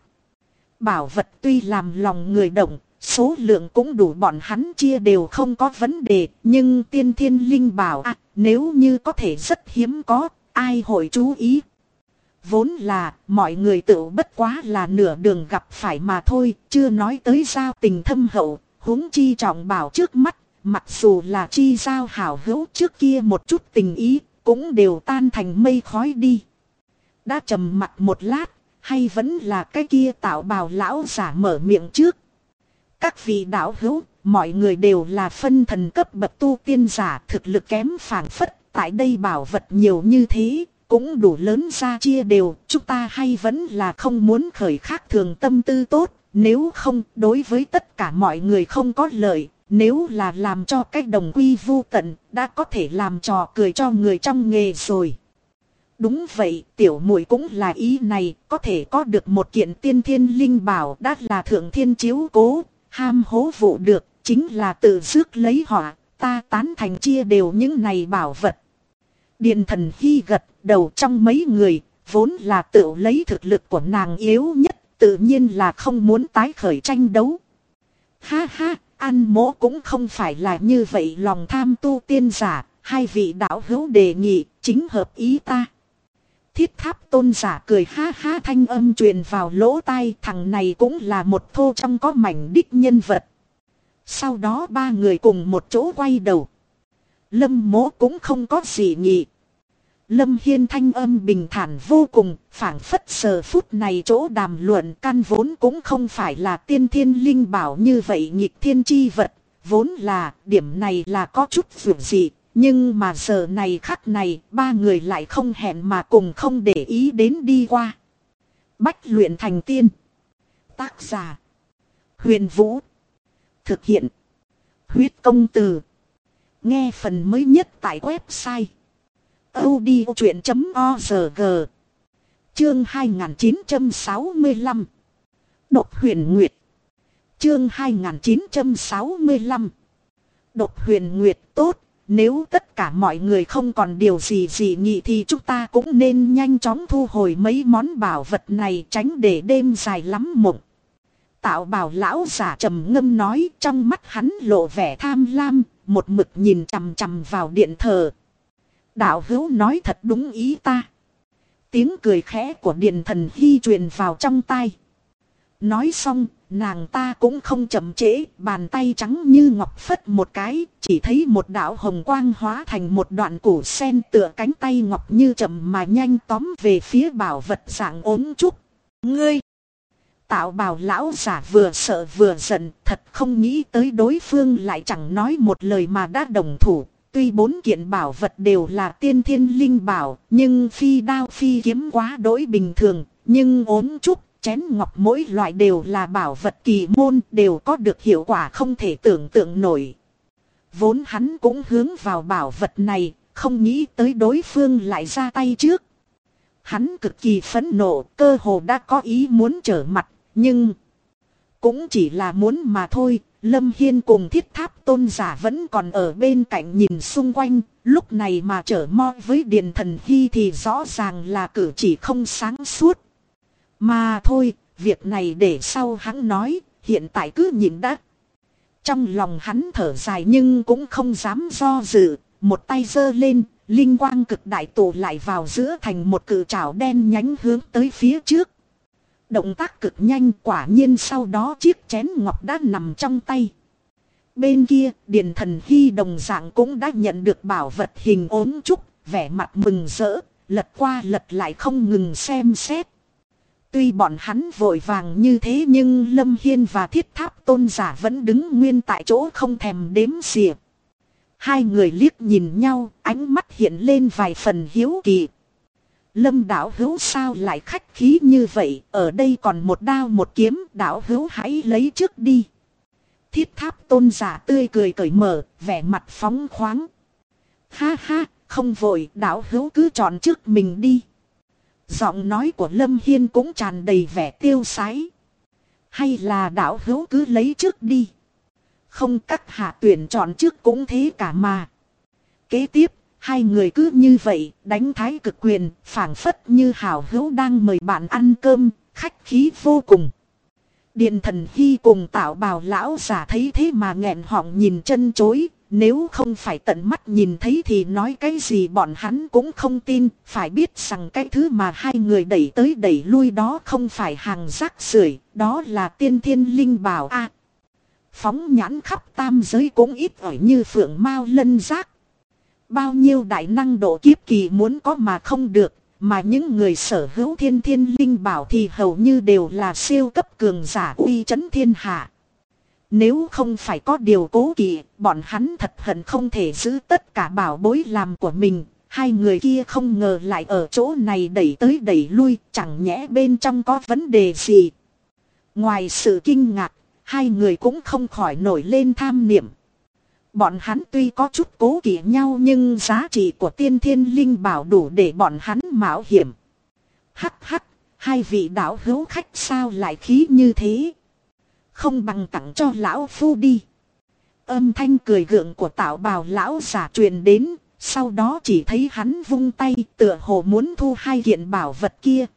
Bảo vật tuy làm lòng người động, số lượng cũng đủ bọn hắn chia đều không có vấn đề. Nhưng tiên thiên linh bảo nếu như có thể rất hiếm có, ai hội chú ý. Vốn là mọi người tự bất quá là nửa đường gặp phải mà thôi, chưa nói tới giao tình thâm hậu, huống chi trọng bảo trước mắt. Mặc dù là chi giao hảo hữu trước kia một chút tình ý, cũng đều tan thành mây khói đi. Đã trầm mặt một lát, hay vẫn là cái kia tạo bào lão giả mở miệng trước. Các vị đạo hữu, mọi người đều là phân thần cấp bậc tu tiên giả, thực lực kém phảng phất, tại đây bảo vật nhiều như thế, cũng đủ lớn ra chia đều, chúng ta hay vẫn là không muốn khởi khác thường tâm tư tốt, nếu không, đối với tất cả mọi người không có lợi. Nếu là làm cho cách đồng quy vu tận, đã có thể làm trò cười cho người trong nghề rồi. Đúng vậy, tiểu muội cũng là ý này, có thể có được một kiện tiên thiên linh bảo đã là thượng thiên chiếu cố, ham hố vụ được, chính là tự rước lấy họa, ta tán thành chia đều những này bảo vật. Điền Thần Hy gật đầu, trong mấy người, vốn là tự lấy thực lực của nàng yếu nhất, tự nhiên là không muốn tái khởi tranh đấu. Ha ha! An Mỗ cũng không phải là như vậy lòng tham tu tiên giả, hai vị đạo hữu đề nghị, chính hợp ý ta. Thiết Tháp Tôn giả cười ha ha, thanh âm truyền vào lỗ tai, thằng này cũng là một thô trong có mảnh đích nhân vật. Sau đó ba người cùng một chỗ quay đầu. Lâm Mỗ cũng không có gì nghị. Lâm Hiên thanh âm bình thản vô cùng, phảng phất giờ phút này chỗ đàm luận căn vốn cũng không phải là tiên thiên linh bảo như vậy nghịch thiên chi vật, vốn là điểm này là có chút vượt dị, nhưng mà giờ này khắc này ba người lại không hẹn mà cùng không để ý đến đi qua. Bách luyện thành tiên. Tác giả Huyền Vũ. Thực hiện Huyết Công Từ. Nghe phần mới nhất tại website audiochuyện.org. Chương 2965. Độc Huyền Nguyệt. Chương 2965. Độc Huyền Nguyệt tốt, nếu tất cả mọi người không còn điều gì dị nghị thì chúng ta cũng nên nhanh chóng thu hồi mấy món bảo vật này, tránh để đêm dài lắm mộng. Tạo Bảo lão giả trầm ngâm nói, trong mắt hắn lộ vẻ tham lam, một mực nhìn chằm chằm vào điện thờ. Đạo hữu nói thật đúng ý ta. Tiếng cười khẽ của Điền Thần Hy truyền vào trong tai. Nói xong, nàng ta cũng không chậm trễ, bàn tay trắng như ngọc phất một cái, chỉ thấy một đạo hồng quang hóa thành một đoạn củ sen tựa cánh tay ngọc như chậm mà nhanh tóm về phía bảo vật dạng ốm trúc. Ngươi! Tạo Bảo lão giả vừa sợ vừa giận, thật không nghĩ tới đối phương lại chẳng nói một lời mà đã đồng thủ. Tuy bốn kiện bảo vật đều là tiên thiên linh bảo, nhưng phi đao phi kiếm quá đỗi bình thường, nhưng ốm trúc, chén ngọc mỗi loại đều là bảo vật kỳ môn, đều có được hiệu quả không thể tưởng tượng nổi. Vốn hắn cũng hướng vào bảo vật này, không nghĩ tới đối phương lại ra tay trước. Hắn cực kỳ phẫn nộ, cơ hồ đã có ý muốn trở mặt, nhưng cũng chỉ là muốn mà thôi. Lâm Hiên cùng Thiết Tháp Tôn giả vẫn còn ở bên cạnh nhìn xung quanh, lúc này mà trở mo với Điền Thần Hy thì rõ ràng là cử chỉ không sáng suốt. Mà thôi, việc này để sau hắn nói, hiện tại cứ nhìn đã. Trong lòng hắn thở dài nhưng cũng không dám do dự, một tay giơ lên, linh quang cực đại tụ lại vào giữa thành một cự trảo đen nhánh hướng tới phía trước. Động tác cực nhanh, quả nhiên sau đó chiếc chén ngọc đã nằm trong tay. Bên kia, Điền Thần Hy đồng dạng cũng đã nhận được bảo vật hình ốm trúc, vẻ mặt mừng rỡ, lật qua lật lại không ngừng xem xét. Tuy bọn hắn vội vàng như thế nhưng Lâm Hiên và Thiết Tháp Tôn giả vẫn đứng nguyên tại chỗ không thèm đếm xỉa. Hai người liếc nhìn nhau, ánh mắt hiện lên vài phần hiếu kỳ. Lâm đạo hữu sao lại khách khí như vậy, ở đây còn một đao một kiếm, đạo hữu hãy lấy trước đi. Thiết Tháp Tôn giả tươi cười cởi mở, vẻ mặt phóng khoáng. Ha ha, không vội, đạo hữu cứ chọn trước mình đi. Giọng nói của Lâm Hiên cũng tràn đầy vẻ tiêu sái. Hay là đạo hữu cứ lấy trước đi. Không, các hạ tuyển chọn trước cũng thế cả mà. Kế tiếp, hai người cứ như vậy, đánh thái cực quyền, phảng phất như hảo hữu đang mời bạn ăn cơm, khách khí vô cùng. Điền Thần Hy cùng Tạo Bào lão giả thấy thế mà nghẹn họng nhìn chân chối. Nếu không phải tận mắt nhìn thấy thì nói cái gì bọn hắn cũng không tin. Phải biết rằng cái thứ mà hai người đẩy tới đẩy lui đó không phải hàng rác rưởi, đó là tiên thiên linh bảo a. Phóng nhãn khắp tam giới cũng ít ỏi như phượng mao lân giác. Bao nhiêu đại năng độ kiếp kỳ muốn có mà không được. Mà những người sở hữu thiên thiên linh bảo thì hầu như đều là siêu cấp cường giả uy chấn thiên hạ. Nếu không phải có điều cố kỵ, bọn hắn thật hận không thể giữ tất cả bảo bối làm của mình. Hai người kia không ngờ lại ở chỗ này đẩy tới đẩy lui, chẳng nhẽ bên trong có vấn đề gì. Ngoài sự kinh ngạc, hai người cũng không khỏi nổi lên tham niệm. Bọn hắn tuy có chút cố kỵ nhau nhưng giá trị của tiên thiên linh bảo đủ để bọn hắn mạo hiểm. Hắc hắc, hai vị đạo hữu khách sao lại khí như thế? Không bằng tặng cho lão phu đi. Âm thanh cười gượng của Tạo Bào lão giả truyền đến, sau đó chỉ thấy hắn vung tay tựa hồ muốn thu hai kiện bảo vật kia.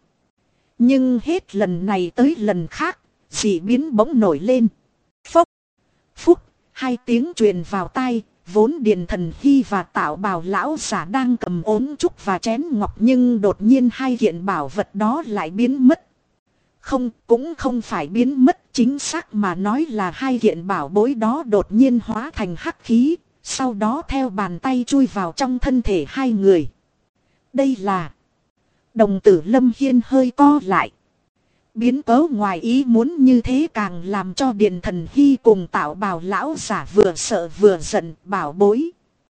Nhưng hết lần này tới lần khác, dị biến bỗng nổi lên. Phốc, phúc, hai tiếng truyền vào tai, vốn Điền Thần Hy và Tạo Bào lão giả đang cầm ốm trúc và chén ngọc nhưng đột nhiên hai kiện bảo vật đó lại biến mất. Không, cũng không phải biến mất, chính xác mà nói là hai kiện bảo bối đó đột nhiên hóa thành hắc khí, sau đó theo bàn tay chui vào trong thân thể hai người. Đây là... Đồng tử Lâm Hiên hơi co lại. Biến cố ngoài ý muốn như thế càng làm cho Điền Thần Hy cùng Tạo Bào lão giả vừa sợ vừa giận. Bảo bối.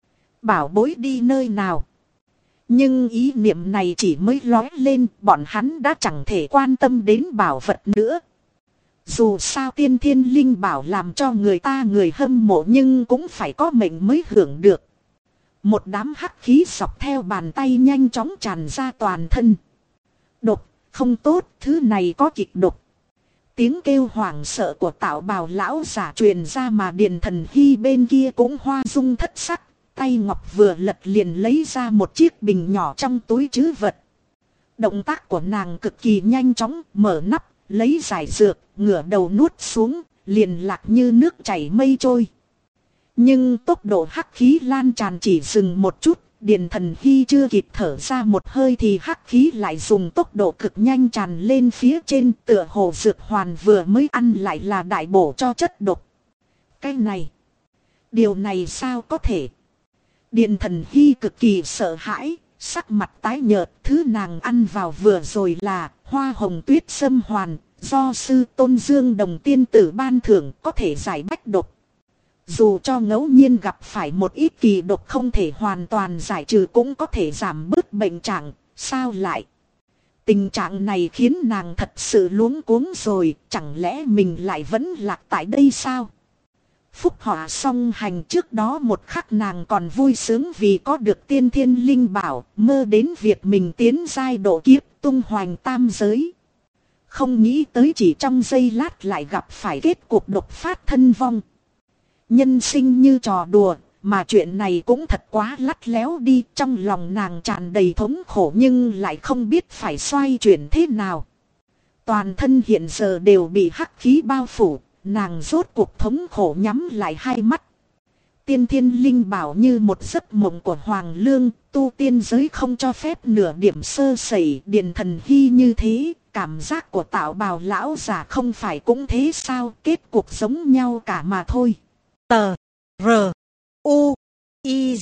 Bảo bối đi nơi nào? Nhưng ý niệm này chỉ mới lóe lên, bọn hắn đã chẳng thể quan tâm đến bảo vật nữa. Dù sao tiên thiên linh bảo làm cho người ta người hâm mộ nhưng cũng phải có mệnh mới hưởng được. Một đám hắc khí dọc theo bàn tay nhanh chóng tràn ra toàn thân. Độc, không tốt, thứ này có kịch độc. Tiếng kêu hoảng sợ của Tạo Bào lão giả truyền ra mà Điền Thần Hy bên kia cũng hoa dung thất sắc. Tay ngọc vừa lật liền lấy ra một chiếc bình nhỏ trong túi trữ vật. Động tác của nàng cực kỳ nhanh chóng, mở nắp, lấy giải dược, ngửa đầu nuốt xuống, liền lạc như nước chảy mây trôi. Nhưng tốc độ hắc khí lan tràn chỉ dừng một chút, Điền Thần Hy chưa kịp thở ra một hơi thì hắc khí lại dùng tốc độ cực nhanh tràn lên phía trên, tựa hồ dược hoàn vừa mới ăn lại là đại bổ cho chất độc. Cái này, điều này sao có thể? Điền Thần Hy cực kỳ sợ hãi, sắc mặt tái nhợt, thứ nàng ăn vào vừa rồi là hoa hồng tuyết sâm hoàn, do sư Tôn Dương Đồng tiên tử ban thưởng, có thể giải bách độc. Dù cho ngẫu nhiên gặp phải một ít kỳ độc không thể hoàn toàn giải trừ cũng có thể giảm bớt bệnh trạng, sao lại? Tình trạng này khiến nàng thật sự luống cuống rồi, chẳng lẽ mình lại vẫn lạc tại đây sao? Phúc họa song hành, trước đó một khắc nàng còn vui sướng vì có được tiên thiên linh bảo, mơ đến việc mình tiến giai độ kiếp tung hoành tam giới. Không nghĩ tới chỉ trong giây lát lại gặp phải kết cục độc phát thân vong. Nhân sinh như trò đùa, mà chuyện này cũng thật quá lắt léo đi. Trong lòng nàng tràn đầy thống khổ nhưng lại không biết phải xoay chuyển thế nào. Toàn thân hiện giờ đều bị hắc khí bao phủ. Nàng rốt cuộc thống khổ nhắm lại hai mắt. Tiên thiên linh bảo như một giấc mộng của Hoàng Lương, tu tiên giới không cho phép nửa điểm sơ sẩy. Điền Thần Hy như thế, cảm giác của Tạo Bào lão giả không phải cũng thế sao, kết cục giống nhau cả mà thôi. Tờ R U I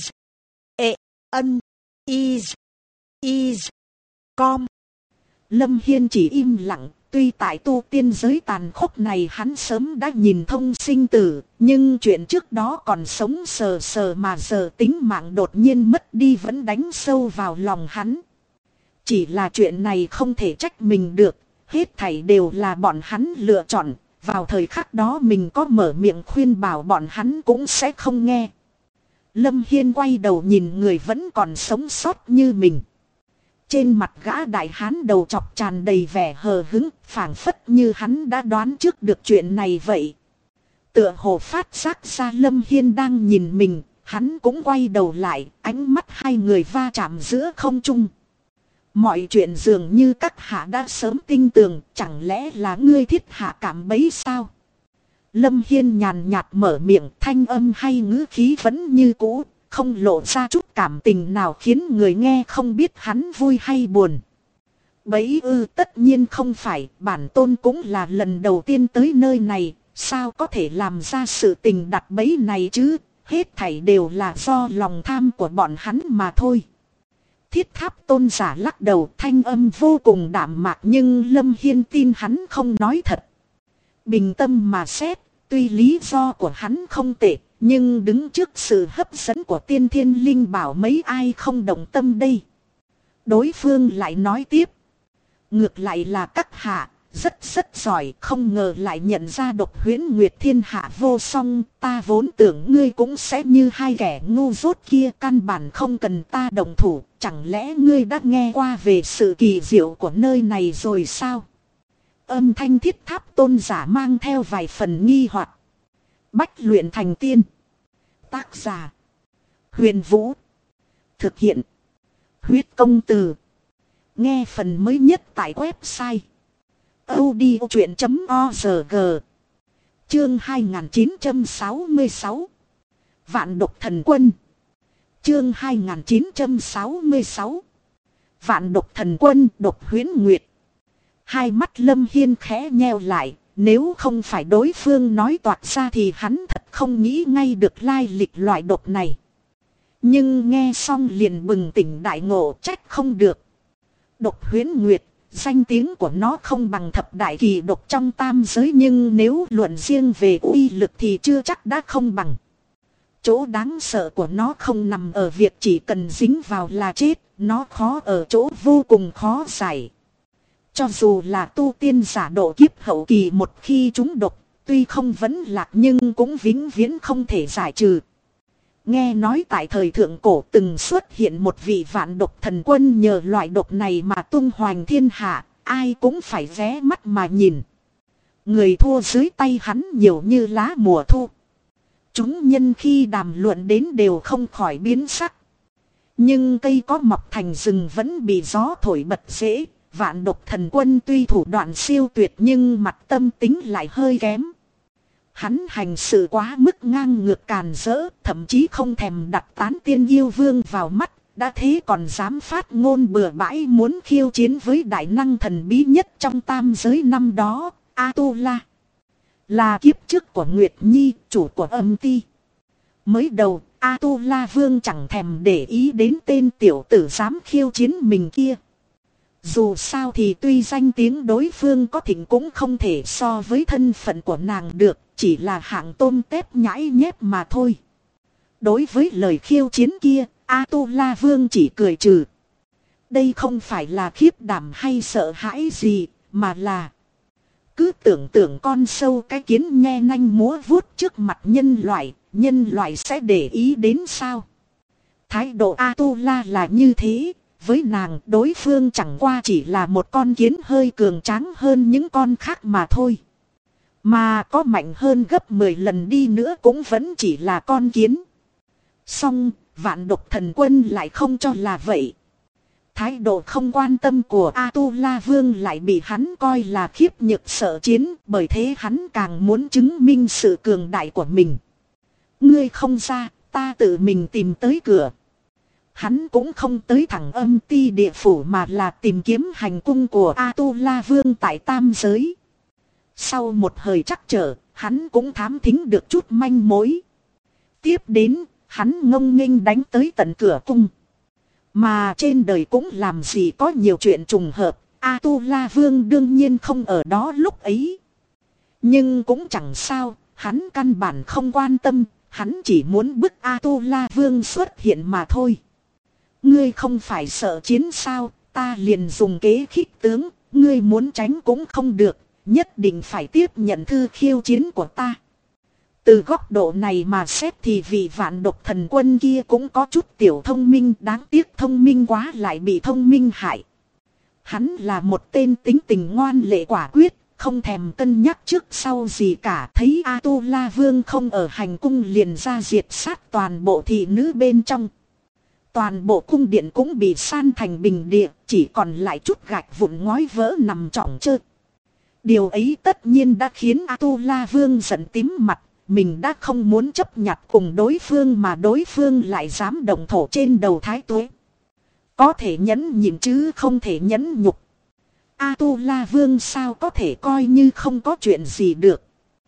E N I Com. Lâm Hiên chỉ im lặng. Tuy tại tu tiên giới tàn khốc này hắn sớm đã nhìn thông sinh tử, nhưng chuyện trước đó còn sống sờ sờ mà giờ tính mạng đột nhiên mất đi vẫn đánh sâu vào lòng hắn. Chỉ là chuyện này không thể trách mình được, hết thảy đều là bọn hắn lựa chọn, vào thời khắc đó mình có mở miệng khuyên bảo bọn hắn cũng sẽ không nghe. Lâm Hiên quay đầu nhìn người vẫn còn sống sót như mình. Trên mặt gã đại hán đầu chọc tràn đầy vẻ hờ hững, phảng phất như hắn đã đoán trước được chuyện này vậy. Tựa hồ phát giác ra Lâm Hiên đang nhìn mình, hắn cũng quay đầu lại, ánh mắt hai người va chạm giữa không trung. Mọi chuyện dường như các hạ đã sớm tinh tường, chẳng lẽ là ngươi thiết hạ cảm bẫy sao? Lâm Hiên nhàn nhạt mở miệng, thanh âm hay ngữ khí vẫn như cũ, không lộ ra chút cảm tình nào khiến người nghe không biết hắn vui hay buồn. Bẫy ư? Tất nhiên không phải, bản tôn cũng là lần đầu tiên tới nơi này, sao có thể làm ra sự tình đặt bẫy này chứ? Hết thảy đều là do lòng tham của bọn hắn mà thôi. Thiết Tháp tôn giả lắc đầu, thanh âm vô cùng đạm mạc, nhưng Lâm Hiên tin hắn không nói thật. Bình tâm mà xét, tuy lý do của hắn không tệ, nhưng đứng trước sự hấp dẫn của tiên thiên linh bảo mấy ai không động tâm đây. Đối phương lại nói tiếp. Ngược lại là các hạ, rất giỏi, không ngờ lại nhận ra độc huyễn nguyệt thiên hạ vô song. Ta vốn tưởng ngươi cũng sẽ như hai kẻ ngu dốt kia, căn bản không cần ta động thủ. Chẳng lẽ ngươi đã nghe qua về sự kỳ diệu của nơi này rồi sao? Âm thanh Thiết Tháp tôn giả mang theo vài phần nghi hoặc. Bách luyện thành tiên. Tác giả Huyền Vũ. Thực hiện Huyết Công Từ. Nghe phần mới nhất tại website audiochuyện.org. Chương 2966 Vạn Độc Thần Quân. Chương 2966 Vạn Độc Thần Quân. Độc huyễn nguyệt. Hai mắt Lâm Hiên khẽ nheo lại, nếu không phải đối phương nói toạc ra thì hắn thật không nghĩ ngay được lai lịch loại độc này. Nhưng nghe xong liền bừng tỉnh đại ngộ, trách không được. Độc huyễn nguyệt, danh tiếng của nó không bằng thập đại kỳ độc trong tam giới, nhưng nếu luận riêng về uy lực thì chưa chắc đã không bằng. Chỗ đáng sợ của nó không nằm ở việc chỉ cần dính vào là chết, nó khó ở chỗ vô cùng khó giải. Cho dù là tu tiên giả độ kiếp hậu kỳ, một khi trúng độc, tuy không vấn lạc nhưng cũng vĩnh viễn không thể giải trừ. Nghe nói tại thời thượng cổ từng xuất hiện một vị vạn độc thần quân nhờ loại độc này mà tung hoành thiên hạ, ai cũng phải ghé mắt mà nhìn. Người thua dưới tay hắn nhiều như lá mùa thu. Chúng nhân khi đàm luận đến đều không khỏi biến sắc. Nhưng cây có mọc thành rừng vẫn bị gió thổi bật rễ. Vạn độc thần quân tuy thủ đoạn siêu tuyệt nhưng mặt tâm tính lại hơi kém. Hắn hành sự quá mức ngang ngược càn rỡ, thậm chí không thèm đặt tán tiên yêu vương vào mắt, đã thế còn dám phát ngôn bừa bãi muốn khiêu chiến với đại năng thần bí nhất trong tam giới năm đó, Atula. Là kiếp trước của Nguyệt Nhi, chủ của âm ti. Mới đầu, Atula vương chẳng thèm để ý đến tên tiểu tử dám khiêu chiến mình kia. Dù sao thì tuy danh tiếng đối phương có thịnh cũng không thể so với thân phận của nàng được, chỉ là hạng tôm tép nhãi nhép mà thôi. Đối với lời khiêu chiến kia, Atula vương chỉ cười trừ. Đây không phải là khiếp đảm hay sợ hãi gì, mà là cứ tưởng tượng con sâu cái kiến nhe nanh múa vuốt trước mặt nhân loại sẽ để ý đến sao? Thái độ Atula là như thế. Với nàng, đối phương chẳng qua chỉ là một con kiến hơi cường tráng hơn những con khác mà thôi. Mà có mạnh hơn gấp 10 lần đi nữa cũng vẫn chỉ là con kiến. Song, vạn độc thần quân lại không cho là vậy. Thái độ không quan tâm của Atula vương lại bị hắn coi là khiếp nhược sợ chiến, bởi thế hắn càng muốn chứng minh sự cường đại của mình. Ngươi không ra, ta tự mình tìm tới cửa. Hắn cũng không tới thẳng âm ti địa phủ mà là tìm kiếm hành cung của Atula vương tại tam giới. Sau một hơi trắc trở, hắn cũng thám thính được chút manh mối. Tiếp đến, hắn ngông nghênh đánh tới tận cửa cung. Mà trên đời cũng làm gì có nhiều chuyện trùng hợp, Atula vương đương nhiên không ở đó lúc ấy. Nhưng cũng chẳng sao, hắn căn bản không quan tâm, hắn chỉ muốn bức Atula vương xuất hiện mà thôi. Ngươi không phải sợ chiến sao, ta liền dùng kế khích tướng, ngươi muốn tránh cũng không được, nhất định phải tiếp nhận thư khiêu chiến của ta. Từ góc độ này mà xét thì vị Vạn Độc Thần Quân kia cũng có chút tiểu thông minh, đáng tiếc thông minh quá lại bị thông minh hại. Hắn là một tên tính tình ngoan lệ quả quyết, không thèm cân nhắc trước sau gì cả. Thấy A-tu-la Vương không ở hành cung liền ra diệt sát toàn bộ thị nữ bên trong. Toàn bộ cung điện cũng bị san thành bình địa, chỉ còn lại chút gạch vụn ngói vỡ nằm trỏng trơ. Điều ấy tất nhiên đã khiến A-tu-la Vương giận tím mặt. Mình đã không muốn chấp nhặt cùng đối phương mà đối phương lại dám động thổ trên đầu Thái Tuế. Có thể nhẫn nhịn chứ không thể nhẫn nhục. A-tu-la Vương sao có thể coi như không có chuyện gì được.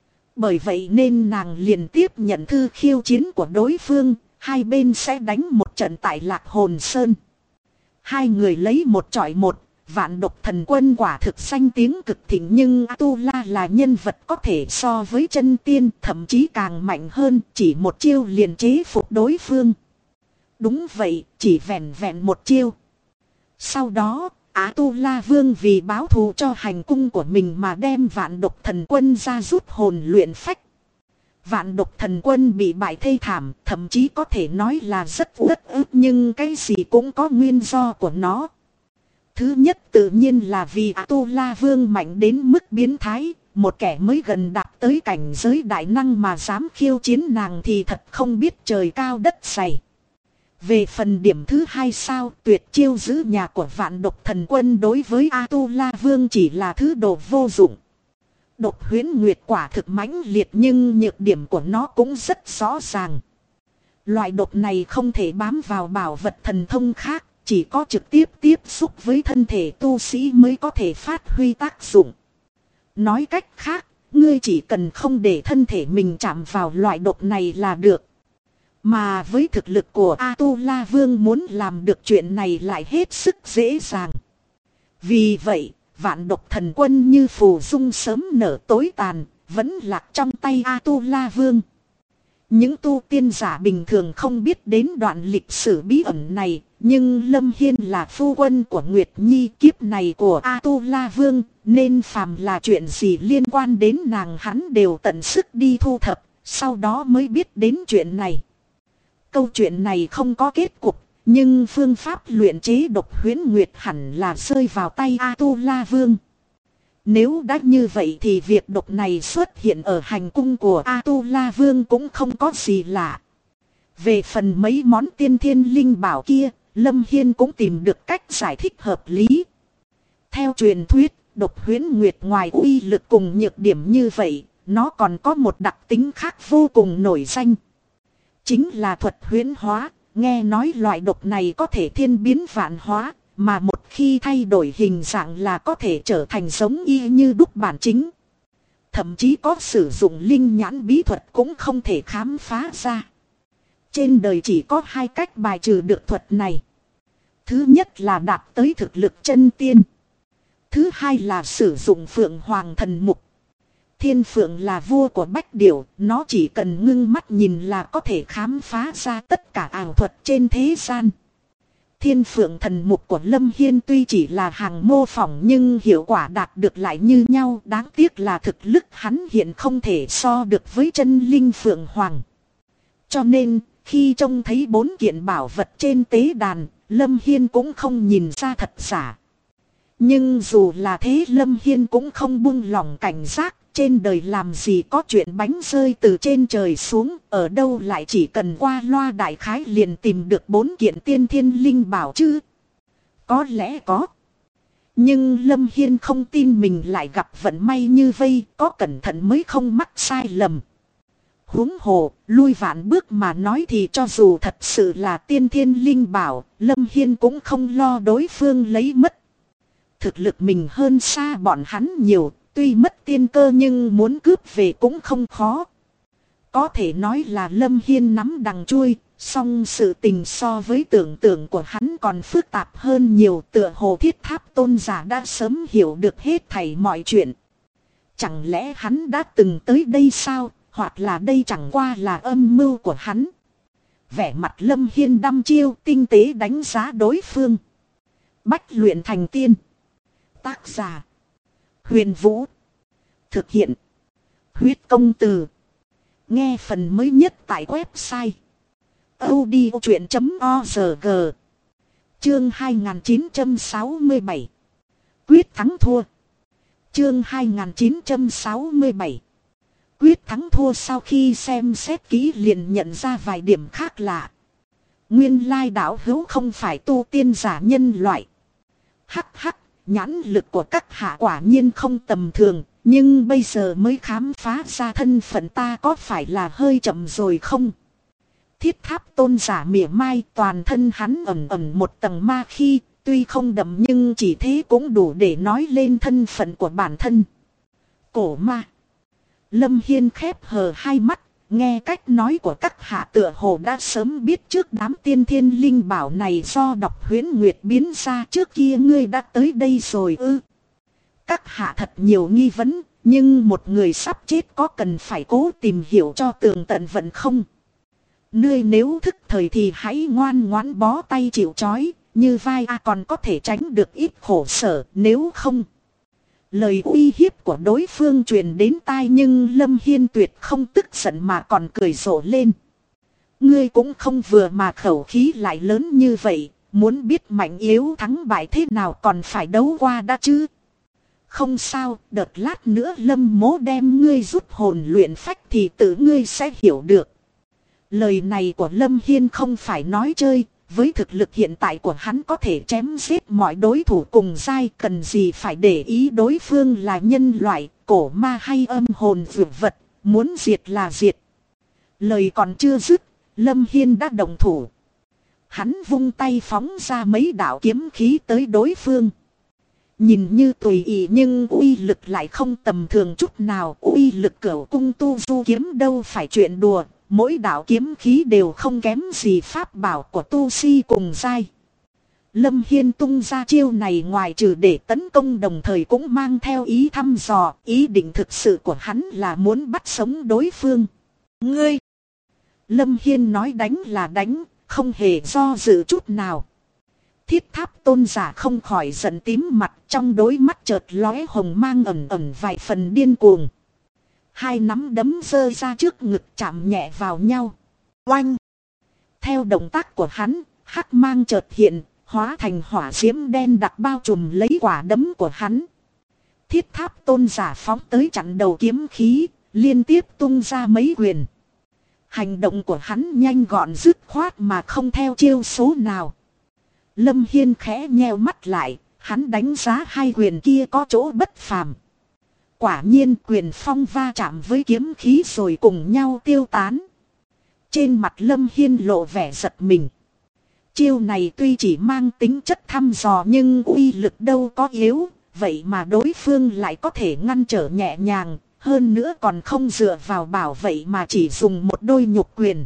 Bởi vậy nên nàng liền tiếp nhận thư khiêu chiến của đối phương. Hai bên sẽ đánh một trận tại Lạc Hồn Sơn. Hai người lấy một chọi một. Vạn Độc Thần Quân quả thực danh tiếng cực thịnh, nhưng A-tu-la là nhân vật có thể so với chân tiên, thậm chí càng mạnh hơn, chỉ một chiêu liền chế phục đối phương. Đúng vậy, chỉ vẹn vẹn một chiêu. Sau đó, A-tu-la Vương vì báo thù cho hành cung của mình mà đem Vạn Độc Thần Quân ra rút hồn luyện phách. Vạn Độc Thần Quân bị bại thê thảm, thậm chí có thể nói là rất uất ức, nhưng cái gì cũng có nguyên do của nó. Thứ nhất tự nhiên là vì A-tu-la Vương mạnh đến mức biến thái, một kẻ mới gần đạt tới cảnh giới đại năng mà dám khiêu chiến nàng thì thật không biết trời cao đất dày. Về phần điểm thứ hai sao, tuyệt chiêu giữ nhà của Vạn Độc Thần Quân đối với A-tu-la Vương chỉ là thứ đồ vô dụng. Độc huyễn nguyệt quả thực mãnh liệt nhưng nhược điểm của nó cũng rất rõ ràng. Loại độc này không thể bám vào bảo vật thần thông khác. Chỉ có trực tiếp tiếp xúc với thân thể tu sĩ mới có thể phát huy tác dụng. Nói cách khác, ngươi chỉ cần không để thân thể mình chạm vào loại độc này là được. Mà với thực lực của A-tu-la Vương muốn làm được chuyện này lại hết sức dễ dàng. Vì vậy, Vạn Độc Thần Quân như phù dung sớm nở tối tàn, vẫn lạc trong tay A-tu-la Vương. Những tu tiên giả bình thường không biết đến đoạn lịch sử bí ẩn này, nhưng Lâm Hiên là phu quân của Nguyệt Nhi, kiếp này của A-tu-la Vương, nên phàm là chuyện gì liên quan đến nàng hắn đều tận sức đi thu thập, sau đó mới biết đến chuyện này. Câu chuyện này không có kết cục, nhưng phương pháp luyện chế độc huyễn nguyệt hẳn là rơi vào tay A-tu-la Vương. Nếu đã như vậy thì việc độc này xuất hiện ở hành cung của A-tu-la Vương cũng không có gì lạ. Về phần mấy món tiên thiên linh bảo kia, Lâm Hiên cũng tìm được cách giải thích hợp lý. Theo truyền thuyết, độc huyễn nguyệt ngoài uy lực cùng nhược điểm như vậy, nó còn có một đặc tính khác vô cùng nổi danh. Chính là thuật huyễn hóa, nghe nói loại độc này có thể thiên biến vạn hóa. Mà một khi thay đổi hình dạng là có thể trở thành giống y như đúc bản chính. Thậm chí có sử dụng linh nhãn bí thuật cũng không thể khám phá ra. Trên đời chỉ có hai cách bài trừ được thuật này. Thứ nhất là đạt tới thực lực chân tiên. Thứ hai là sử dụng Phượng Hoàng Thần Mục. Thiên Phượng là vua của Bách Điểu, nó chỉ cần ngưng mắt nhìn là có thể khám phá ra tất cả ảo thuật trên thế gian. Thiên Phượng Thần Mục của Lâm Hiên tuy chỉ là hàng mô phỏng nhưng hiệu quả đạt được lại như nhau. Đáng tiếc là thực lực hắn hiện không thể so được với chân linh Phượng Hoàng. Cho nên, khi trông thấy 4 kiện bảo vật trên tế đàn, Lâm Hiên cũng không nhìn ra thật giả. Nhưng dù là thế Lâm Hiên cũng không buông lỏng cảnh giác. Trên đời làm gì có chuyện bánh rơi từ trên trời xuống, ở đâu lại chỉ cần qua loa đại khái liền tìm được 4 kiện tiên thiên linh bảo chứ? Có lẽ có. Nhưng Lâm Hiên không tin mình lại gặp vận may như vây, có cẩn thận mới không mắc sai lầm. Huống hồ, lui vạn bước mà nói thì cho dù thật sự là tiên thiên linh bảo, Lâm Hiên cũng không lo đối phương lấy mất. Thực lực mình hơn xa bọn hắn nhiều. Tuy mất tiên cơ nhưng muốn cướp về cũng không khó. Có thể nói là Lâm Hiên nắm đằng chui, song sự tình so với tưởng tượng của hắn còn phức tạp hơn nhiều. Tựa hồ Thiết Tháp tôn giả đã sớm hiểu được hết thảy mọi chuyện. Chẳng lẽ hắn đã từng tới đây sao, hoặc là đây chẳng qua là âm mưu của hắn. Vẻ mặt Lâm Hiên đăm chiêu tinh tế đánh giá đối phương. Bách luyện thành tiên. Tác giả Huyền Vũ. Thực hiện. Huyết công từ. Nghe phần mới nhất tại website audiochuyện.org. Chương 2967. Quyết thắng thua. Chương 2967. Quyết thắng thua. Sau khi xem xét kỹ liền nhận ra vài điểm khác lạ. Nguyên lai đạo hữu không phải tu tiên giả nhân loại. Hắc hắc, nhãn lực của các hạ quả nhiên không tầm thường. Nhưng bây giờ mới khám phá ra thân phận ta có phải là hơi chậm rồi không? Thiết Tháp Tôn giả mỉa mai, toàn thân hắn ẩn ẩn một tầng ma khí, tuy không đậm nhưng chỉ thế cũng đủ để nói lên thân phận của bản thân. Cổ ma. Lâm Hiên khép hờ hai mắt, nghe cách nói của các hạ tựa hồ đã sớm biết trước đám tiên thiên linh bảo này do đọc huyễn nguyệt biến ra. Trước kia ngươi đã tới đây rồi ư? Các hạ thật nhiều nghi vấn, nhưng một người sắp chết có cần phải cố tìm hiểu cho tường tận vận không? Ngươi nếu thức thời thì hãy ngoan ngoãn bó tay chịu trói, như vai còn có thể tránh được ít khổ sở, nếu không. Lời uy hiếp của đối phương truyền đến tai nhưng Lâm Hiên tuyệt không tức giận mà còn cười rộ lên. Ngươi cũng không vừa mà khẩu khí lại lớn như vậy, muốn biết mạnh yếu thắng bại thế nào còn phải đấu qua đã chứ. Không sao, đợt lát nữa Lâm Mỗ đem ngươi rút hồn luyện phách thì tự ngươi sẽ hiểu được. Lời này của Lâm Hiên không phải nói chơi, với thực lực hiện tại của hắn có thể chém giết mọi đối thủ cùng giai, cần gì phải để ý đối phương là nhân loại, cổ ma hay âm hồn dược vật, muốn diệt là diệt. Lời còn chưa dứt, Lâm Hiên đã động thủ. Hắn vung tay phóng ra mấy đạo kiếm khí tới đối phương. Nhìn như tùy ý nhưng uy lực lại không tầm thường chút nào. Uy lực cửu cung tu du kiếm đâu phải chuyện đùa. Mỗi đạo kiếm khí đều không kém gì pháp bảo của tu si cùng giai. Lâm Hiên tung ra chiêu này ngoài trừ để tấn công đồng thời cũng mang theo ý thăm dò. Ý định thực sự của hắn là muốn bắt sống đối phương. Ngươi! Lâm Hiên nói đánh là đánh, không hề do dự chút nào. Thiết Tháp Tôn giả không khỏi giận tím mặt, trong đôi mắt chợt lóe hồng mang ẩn ẩn vài phần điên cuồng. Hai nắm đấm giơ ra trước ngực chạm nhẹ vào nhau. Oanh! Theo động tác của hắn, hắc mang chợt hiện, hóa thành hỏa diễm đen đặc bao trùm lấy quả đấm của hắn. Thiết Tháp Tôn giả phóng tới chặn đầu kiếm khí, liên tiếp tung ra mấy quyền. Hành động của hắn nhanh gọn dứt khoát mà không theo chiêu số nào. Lâm Hiên khẽ nheo mắt lại, hắn đánh giá hai quyền kia có chỗ bất phàm. Quả nhiên quyền phong va chạm với kiếm khí rồi cùng nhau tiêu tán. Trên mặt Lâm Hiên lộ vẻ giật mình. Chiêu này tuy chỉ mang tính chất thăm dò nhưng uy lực đâu có yếu, vậy mà đối phương lại có thể ngăn trở nhẹ nhàng, hơn nữa còn không dựa vào bảo vệ mà chỉ dùng một đôi nhục quyền.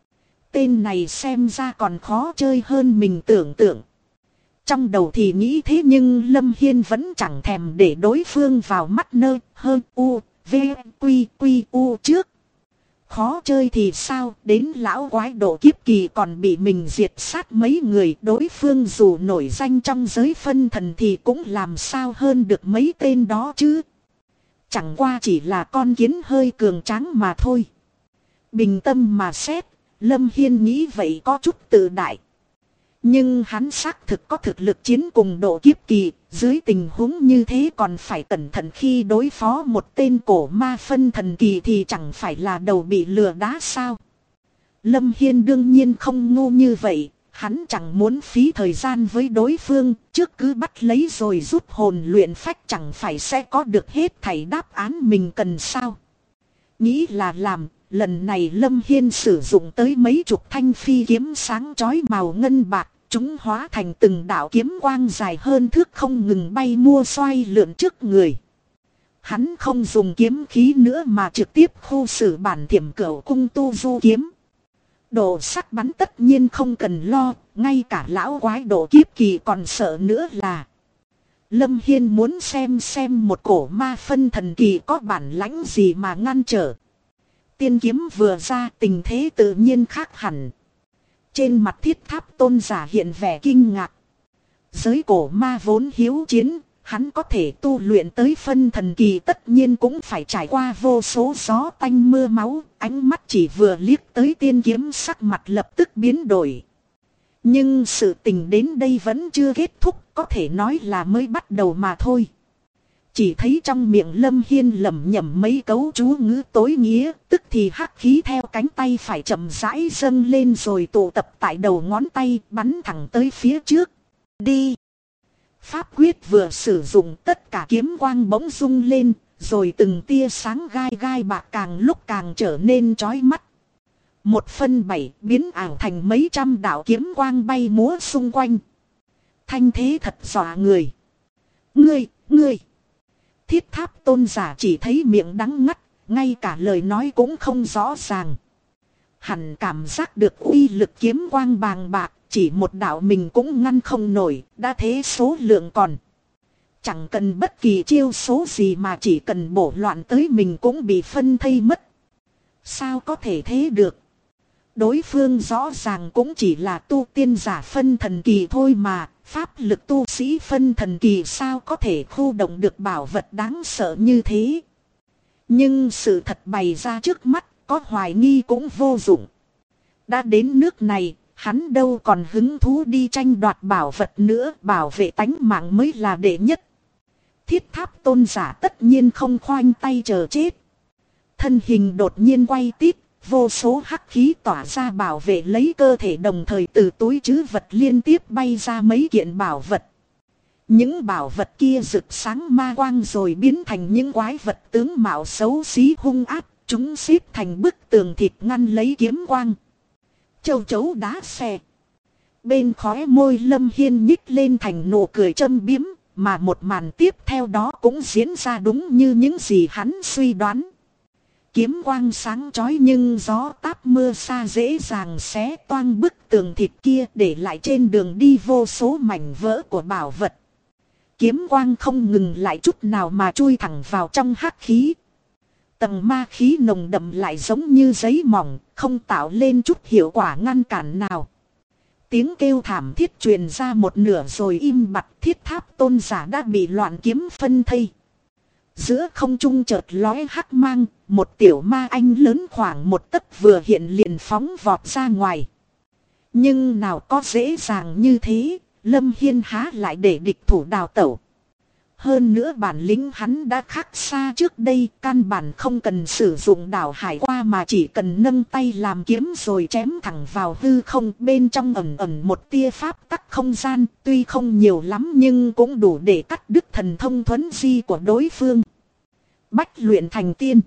Tên này xem ra còn khó chơi hơn mình tưởng tượng. Trong đầu thì nghĩ thế nhưng Lâm Hiên vẫn chẳng thèm để đối phương vào mắt nơ hơn u, v, quy, quy, u trước. Khó chơi thì sao, đến lão quái độ kiếp kỳ còn bị mình diệt sát mấy người. Đối phương dù nổi danh trong giới phân thần thì cũng làm sao hơn được mấy tên đó chứ. Chẳng qua chỉ là con kiến hơi cường tráng mà thôi. Bình tâm mà xét, Lâm Hiên nghĩ vậy có chút tự đại. Nhưng hắn xác thực có thực lực chiến cùng độ kiếp kỳ, dưới tình huống như thế còn phải cẩn thận khi đối phó một tên cổ ma phân thần kỳ thì chẳng phải là đầu bị lừa đá sao. Lâm Hiên đương nhiên không ngu như vậy, hắn chẳng muốn phí thời gian với đối phương, trước cứ bắt lấy rồi rút hồn luyện phách chẳng phải sẽ có được hết thảy đáp án mình cần sao. Nghĩ là làm. Lần này Lâm Hiên sử dụng tới mấy chục thanh phi kiếm sáng chói màu ngân bạc, chúng hóa thành từng đạo kiếm quang dài hơn thước không ngừng bay mua xoay lượn trước người. Hắn không dùng kiếm khí nữa mà trực tiếp khu xử bản thiểm cửu cung tu du kiếm. Độ sắc bắn tất nhiên không cần lo, ngay cả lão quái độ kiếp kỳ còn sợ nữa là. Lâm Hiên muốn xem một cổ ma phân thần kỳ có bản lãnh gì mà ngăn trở. Tiên kiếm vừa ra tình thế tự nhiên khác hẳn. Trên mặt Thiết Tháp Tôn giả hiện vẻ kinh ngạc. Giới cổ ma vốn hiếu chiến, hắn có thể tu luyện tới phân thần kỳ tất nhiên cũng phải trải qua vô số gió tanh mưa máu, ánh mắt chỉ vừa liếc tới tiên kiếm sắc mặt lập tức biến đổi. Nhưng sự tình đến đây vẫn chưa kết thúc, có thể nói là mới bắt đầu mà thôi. Chỉ thấy trong miệng Lâm Hiên lẩm nhẩm mấy câu chú ngữ tối nghĩa, tức thì hắc khí theo cánh tay phải chậm rãi dâng lên rồi tụ tập tại đầu ngón tay bắn thẳng tới phía trước. Đi! Pháp quyết vừa sử dụng tất cả kiếm quang bỗng rung lên, rồi từng tia sáng gai gai bạc càng lúc càng trở nên chói mắt. 1/7 biến ảo thành mấy trăm đạo kiếm quang bay múa xung quanh. Thanh thế thật dọa người. Ngươi! Thiết Tháp Tôn giả chỉ thấy miệng đắng ngắt, ngay cả lời nói cũng không rõ ràng. Hẳn cảm giác được uy lực kiếm quang bàng bạc, chỉ một đạo mình cũng ngăn không nổi, đã thế số lượng còn. Chẳng cần bất kỳ chiêu số gì mà chỉ cần bổ loạn tới mình cũng bị phân thây mất. Sao có thể thế được? Đối phương rõ ràng cũng chỉ là tu tiên giả phân thần kỳ thôi mà, pháp lực tu sĩ phân thần kỳ sao có thể khu động được bảo vật đáng sợ như thế. Nhưng sự thật bày ra trước mắt, có hoài nghi cũng vô dụng. Đã đến nước này, hắn đâu còn hứng thú đi tranh đoạt bảo vật nữa, bảo vệ tánh mạng mới là đệ nhất. Thiết Tháp Tôn giả tất nhiên không khoanh tay chờ chết. Thân hình đột nhiên quay tít, vô số hắc khí tỏa ra bảo vệ lấy cơ thể, đồng thời từ túi trữ vật liên tiếp bay ra mấy kiện bảo vật. Những bảo vật kia rực sáng ma quang rồi biến thành những quái vật tướng mạo xấu xí hung ác, chúng xếp thành bức tường thịt ngăn lấy kiếm quang. Châu chấu đá xe. Bên khóe môi Lâm Hiên nhích lên thành nụ cười châm biếm, mà một màn tiếp theo đó cũng diễn ra đúng như những gì hắn suy đoán. Kiếm quang sáng chói nhưng gió táp mưa xa dễ dàng xé toang bức tường thịt kia, để lại trên đường đi vô số mảnh vỡ của bảo vật. Kiếm quang không ngừng lại chút nào mà chui thẳng vào trong hắc khí. Tầng ma khí nồng đậm lại giống như giấy mỏng, không tạo lên chút hiệu quả ngăn cản nào. Tiếng kêu thảm thiết truyền ra một nửa rồi im bặt. Thiết Tháp Tôn giả đã bị loạn kiếm phân thây. Giữa không trung chợt lóe hắc mang, một tiểu ma anh lớn khoảng 1 tấc vừa hiện liền phóng vọt ra ngoài. Nhưng nào có dễ dàng như thế, Lâm Hiên há lại để địch thủ đào tẩu. Hơn nữa bản lĩnh hắn đã khác xa trước đây, căn bản không cần sử dụng đảo hải qua mà chỉ cần nâng tay làm kiếm rồi chém thẳng vào hư không. Bên trong ẩn ẩn một tia pháp tắc không gian, tuy không nhiều lắm nhưng cũng đủ để cắt đứt thần thông thuấn di của đối phương. Bách luyện thành tiên.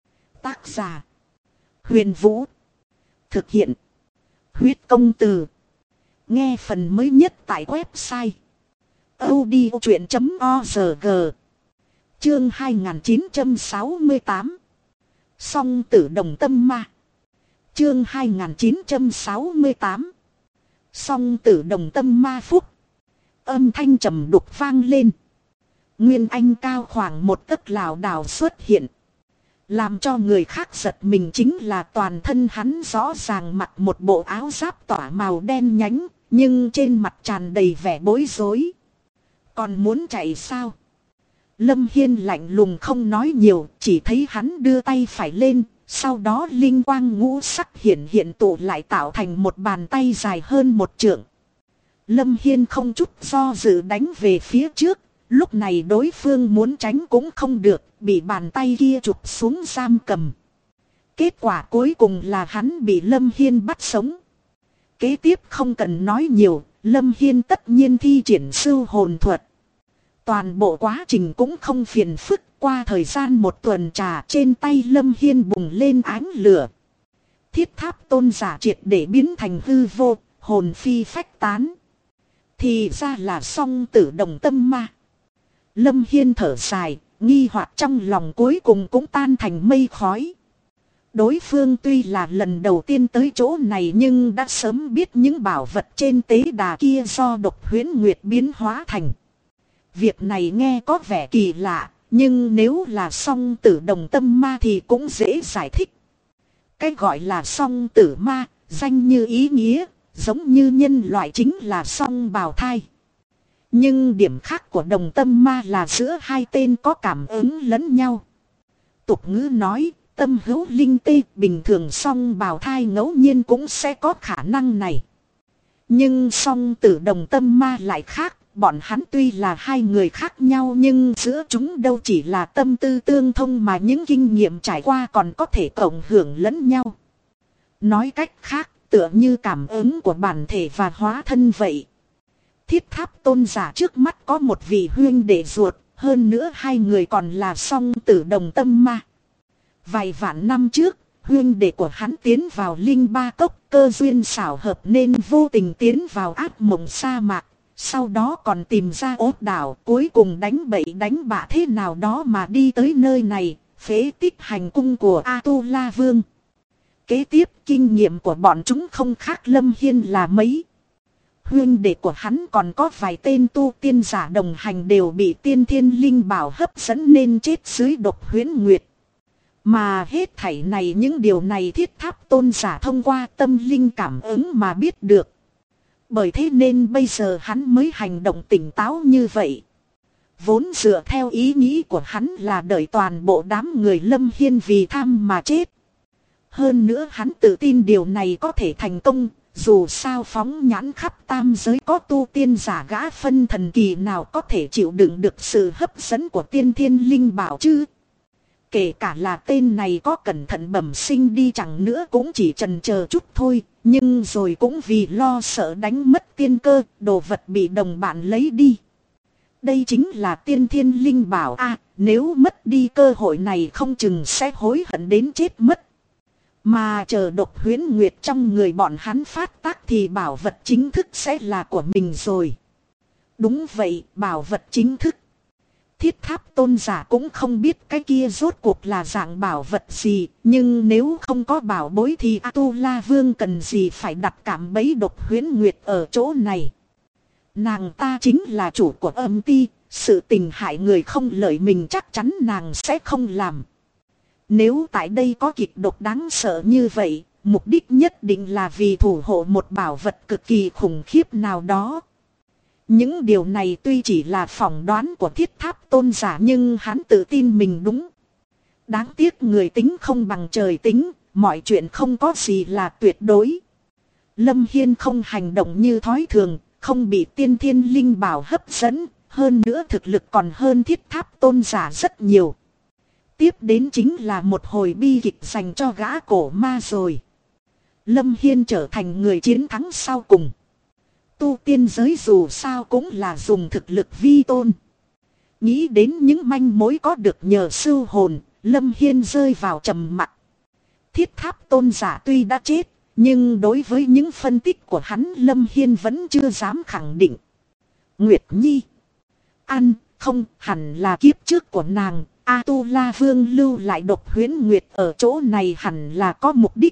Tác giả: Huyền Vũ. Thực hiện: Huyết Công Từ. Nghe phần mới nhất tại website audiochuyện.org. Chương 2968. Song tử đồng tâm ma. Chương 2968. Song tử đồng tâm ma phúc. Âm thanh trầm đục vang lên. Nguyên anh cao khoảng 1 tấc lảo đảo xuất hiện. Làm cho người khác giật mình chính là toàn thân hắn rõ ràng mặc một bộ áo giáp tỏa màu đen nhánh, nhưng trên mặt tràn đầy vẻ bối rối. Còn muốn chạy sao? Lâm Hiên lạnh lùng không nói nhiều, chỉ thấy hắn đưa tay phải lên, sau đó linh quang ngũ sắc hiện tụ lại tạo thành một bàn tay dài hơn 1 trượng. Lâm Hiên không chút do dự đánh về phía trước, lúc này đối phương muốn tránh cũng không được, bị bàn tay kia chụp xuống giam cầm. Kết quả cuối cùng là hắn bị Lâm Hiên bắt sống. Kế tiếp không cần nói nhiều, Lâm Hiên tất nhiên thi triển sưu hồn thuật. Toàn bộ quá trình cũng không phiền phức, qua thời gian 1 tuần trà trên tay Lâm Hiên bùng lên ánh lửa. Thiết Tháp Tôn giả triệt để biến thành hư vô, hồn phi phách tán. Thì ra là song tử đồng tâm ma. Lâm Hiên thở dài, nghi hoặc trong lòng cuối cùng cũng tan thành mây khói. Đối phương tuy là lần đầu tiên tới chỗ này nhưng đã sớm biết những bảo vật trên tế đà kia do Độc Huyễn Nguyệt biến hóa thành. Việc này nghe có vẻ kỳ lạ, nhưng nếu là song tử đồng tâm ma thì cũng dễ giải thích. Cái gọi là song tử ma, danh như ý nghĩa, giống như nhân loại chính là song bào thai. Nhưng điểm khác của Đồng Tâm Ma là giữa hai tên có cảm ứng lẫn nhau. Tục ngữ nói, tâm hữu linh tê, bình thường song bào thai ngẫu nhiên cũng sẽ có khả năng này. Nhưng song tử Đồng Tâm Ma lại khác, bọn hắn tuy là hai người khác nhau nhưng giữa chúng đâu chỉ là tâm tư tương thông mà những kinh nghiệm trải qua còn có thể cộng hưởng lẫn nhau. Nói cách khác, tựa như cảm ứng của bản thể và hóa thân vậy. Thiết Tháp Tôn giả trước mắt có một vị huynh đệ ruột, hơn nữa hai người còn là song tử Đồng Tâm Ma. Vài vạn năm trước, huynh đệ của hắn tiến vào Linh Ba Cốc, cơ duyên xảo hợp nên vô tình tiến vào ác mộng sa mạc. Sau đó còn tìm ra ốt đảo, cuối cùng đánh bậy đánh bạ thế nào đó mà đi tới nơi này, phế tích hành cung của A-tu-la Vương. Kế tiếp kinh nghiệm của bọn chúng không khác Lâm Hiên là mấy. Huynh đệ của hắn còn có vài tên tu tiên giả đồng hành đều bị tiên thiên linh bảo hấp dẫn nên chết dưới độc huyễn nguyệt. Mà hết thảy này, những điều này Thiết Tháp Tôn giả thông qua tâm linh cảm ứng mà biết được. Bởi thế nên bây giờ hắn mới hành động tỉnh táo như vậy. Vốn dựa theo ý nghĩ của hắn là đợi toàn bộ đám người Lâm Hiên vì tham mà chết. Hơn nữa hắn tự tin điều này có thể thành công, dù sao phóng nhãn khắp tam giới có tu tiên giả gã phân thần kỳ nào có thể chịu đựng được sự hấp dẫn của tiên thiên linh bảo chứ. Kể cả là tên này có cẩn thận bẩm sinh đi chẳng nữa cũng chỉ chần chờ chút thôi, nhưng rồi cũng vì lo sợ đánh mất tiên cơ, đồ vật bị đồng bạn lấy đi. Đây chính là tiên thiên linh bảo a, nếu mất đi cơ hội này không chừng sẽ hối hận đến chết mất. Mà chờ độc huyễn nguyệt trong người bọn hắn phát tác thì bảo vật chính thức sẽ là của mình rồi. Đúng vậy, bảo vật chính thức. Thiết Tháp Tôn giả cũng không biết cái kia rốt cuộc là dạng bảo vật gì, nhưng nếu không có bảo bối thì A-tu-la Vương cần gì phải đặt cạm bẫy độc huyễn nguyệt ở chỗ này. Nàng ta chính là chủ của âm ti, sự tình hại người không lợi mình chắc chắn nàng sẽ không làm. Nếu tại đây có kịch độc đáng sợ như vậy, mục đích nhất định là vì thủ hộ một bảo vật cực kỳ khủng khiếp nào đó. Những điều này tuy chỉ là phỏng đoán của Thiết Tháp Tôn giả nhưng hắn tự tin mình đúng. Đáng tiếc người tính không bằng trời tính, mọi chuyện không có gì là tuyệt đối. Lâm Hiên không hành động như thói thường, không bị tiên thiên linh bảo hấp dẫn, hơn nữa thực lực còn hơn Thiết Tháp Tôn giả rất nhiều. Tiếp đến chính là một hồi bi kịch dành cho gã cổ ma rồi. Lâm Hiên trở thành người chiến thắng sau cùng. Tu tiên giới dù sao cũng là dùng thực lực vi tôn. Nghĩ đến những manh mối có được nhờ sưu hồn, Lâm Hiên rơi vào trầm mặc. Thiết Tháp Tôn giả tuy đã chết, nhưng đối với những phân tích của hắn Lâm Hiên vẫn chưa dám khẳng định. Nguyệt Nhi. Không hẳn là kiếp trước của nàng. A-tu-la Vương lưu lại độc huyễn nguyệt ở chỗ này hẳn là có mục đích.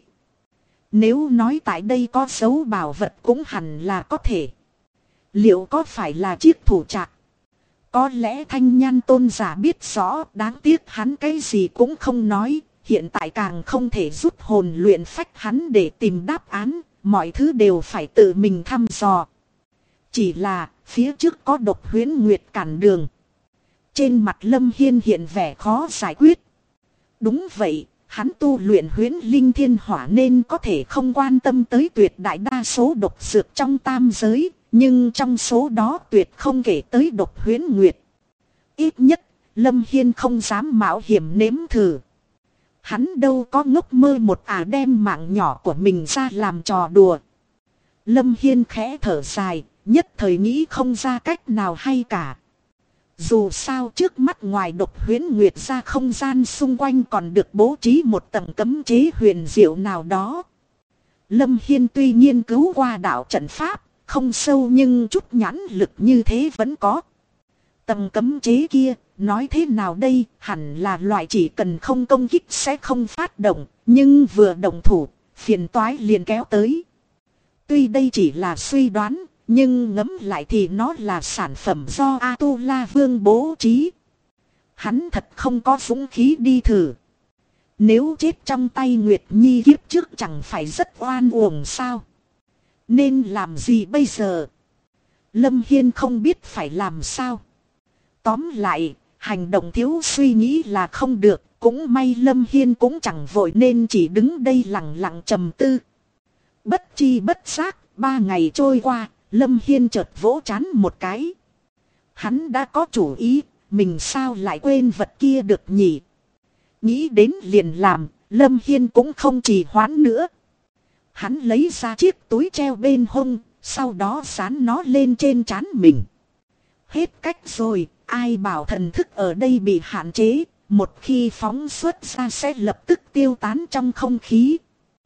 Nếu nói tại đây có dấu bảo vật cũng hẳn là có thể. Liệu có phải là chiếc thủ trạc? Có lẽ Thanh Nhan Tôn giả biết rõ, đáng tiếc hắn cái gì cũng không nói. Hiện tại càng không thể rút hồn luyện phách hắn để tìm đáp án, mọi thứ đều phải tự mình thăm dò. Chỉ là phía trước có độc huyễn nguyệt cản đường. Trên mặt Lâm Hiên hiện vẻ khó giải quyết. Đúng vậy, hắn tu luyện huyễn linh thiên hỏa nên có thể không quan tâm tới tuyệt đại đa số độc dược trong tam giới. Nhưng trong số đó tuyệt không kể tới độc huyễn nguyệt. Ít nhất, Lâm Hiên không dám mạo hiểm nếm thử. Hắn đâu có ngốc mơ một đem mạng nhỏ của mình ra làm trò đùa. Lâm Hiên khẽ thở dài, nhất thời nghĩ không ra cách nào hay cả. Dù sao trước mắt ngoài độc huyễn nguyệt ra không gian xung quanh còn được bố trí một tầng cấm chế huyền diệu nào đó. Lâm Hiên tuy nghiên cứu qua đạo trận pháp, không sâu nhưng chút nhãn lực như thế vẫn có. Tầng cấm chế kia, nói thế nào đây, hẳn là loại chỉ cần không công kích sẽ không phát động, nhưng vừa động thủ, phiền toái liền kéo tới. Tuy đây chỉ là suy đoán, nhưng ngẫm lại thì nó là sản phẩm do A-tu-la Vương bố trí. Hắn thật không có dũng khí đi thử. Nếu chết trong tay Nguyệt Nhi kiếp trước chẳng phải rất oan uổng sao? Nên làm gì bây giờ? Lâm Hiên không biết phải làm sao. Tóm lại, hành động thiếu suy nghĩ là không được. Cũng may Lâm Hiên cũng chẳng vội nên chỉ đứng đây lặng lặng trầm tư. Bất chi bất giác, 3 ngày trôi qua, Lâm Hiên chợt vỗ trán một cái. Hắn đã có chủ ý, mình sao lại quên vật kia được nhỉ? Nghĩ đến liền làm, Lâm Hiên cũng không trì hoãn nữa. Hắn lấy ra chiếc túi treo bên hông, sau đó dán nó lên trên trán mình. Hết cách rồi, ai bảo thần thức ở đây bị hạn chế, một khi phóng xuất ra sẽ lập tức tiêu tán trong không khí.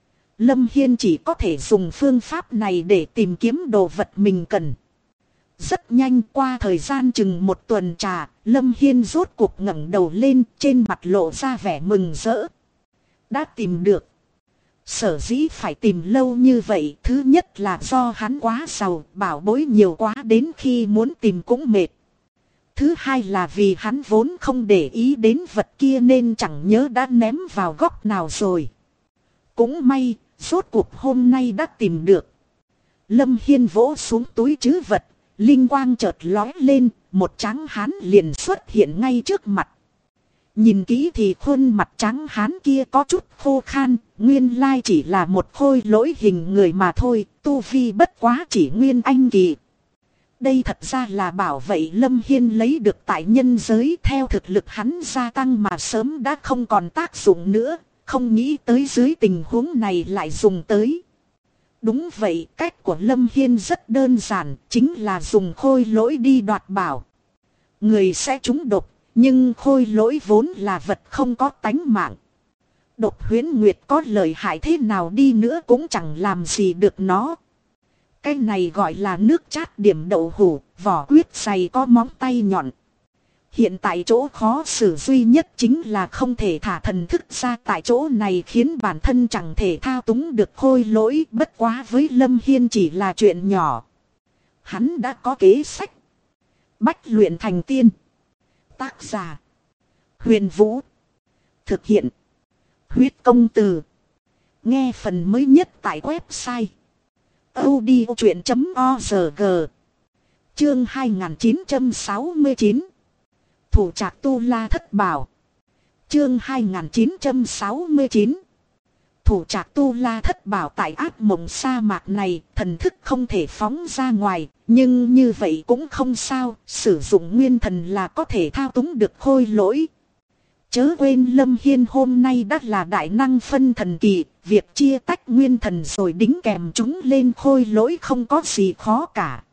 Lâm Hiên chỉ có thể dùng phương pháp này để tìm kiếm đồ vật mình cần. Rất nhanh, qua thời gian chừng 1 tuần trà, Lâm Hiên rốt cuộc ngẩng đầu lên, trên mặt lộ ra vẻ mừng rỡ. Đã tìm được. Sở dĩ phải tìm lâu như vậy, thứ nhất là do hắn quá giàu, bảo bối nhiều quá đến khi muốn tìm cũng mệt. Thứ hai là vì hắn vốn không để ý đến vật kia nên chẳng nhớ đã ném vào góc nào rồi. Cũng may, rốt cuộc hôm nay đã tìm được. Lâm Hiên vỗ xuống túi trữ vật, linh quang chợt lóe lên, một tráng hán liền xuất hiện ngay trước mặt. Nhìn kỹ thì khuôn mặt trắng hán kia có chút khô khan, nguyên lai chỉ là một khôi lỗi hình người mà thôi, tu vi bất quá chỉ nguyên anh kỳ. Đây thật ra là bảo vậy Lâm Hiên lấy được tại nhân giới, theo thực lực hắn gia tăng mà sớm đã không còn tác dụng nữa, không nghĩ tới dưới tình huống này lại dùng tới. Đúng vậy, cách của Lâm Hiên rất đơn giản, chính là dùng khôi lỗi đi đoạt bảo. Người sẽ trúng độc, nhưng khôi lỗi vốn là vật không có tánh mạng. Độc huyễn nguyệt có lợi hại thế nào đi nữa cũng chẳng làm gì được nó. Cái này gọi là nước chát điểm đậu hũ, vỏ quyết dày có móng tay nhọn. Hiện tại chỗ khó xử duy nhất chính là không thể thả thần thức ra tại chỗ này, khiến bản thân chẳng thể thao túng được khôi lỗi, bất quá với Lâm Hiên chỉ là chuyện nhỏ. Hắn đã có kế sách. Bách luyện thành tiên. Tác giả Huyền Vũ. Thực hiện Huyết Công Từ. Nghe phần mới nhất tại website audiochuyện.org. Chương 2969. Thủ trạc Tu La Thất Bảo. Chương 2969. Thủ trạc Tu La Thất Bảo. Tại ác mộng sa mạc này, thần thức không thể phóng ra ngoài, nhưng như vậy cũng không sao, sử dụng nguyên thần là có thể thao túng được khôi lỗi. Chớ quên Lâm Hiên hôm nay đã là đại năng phân thần kỳ, việc chia tách nguyên thần rồi đính kèm chúng lên khôi lỗi không có gì khó cả.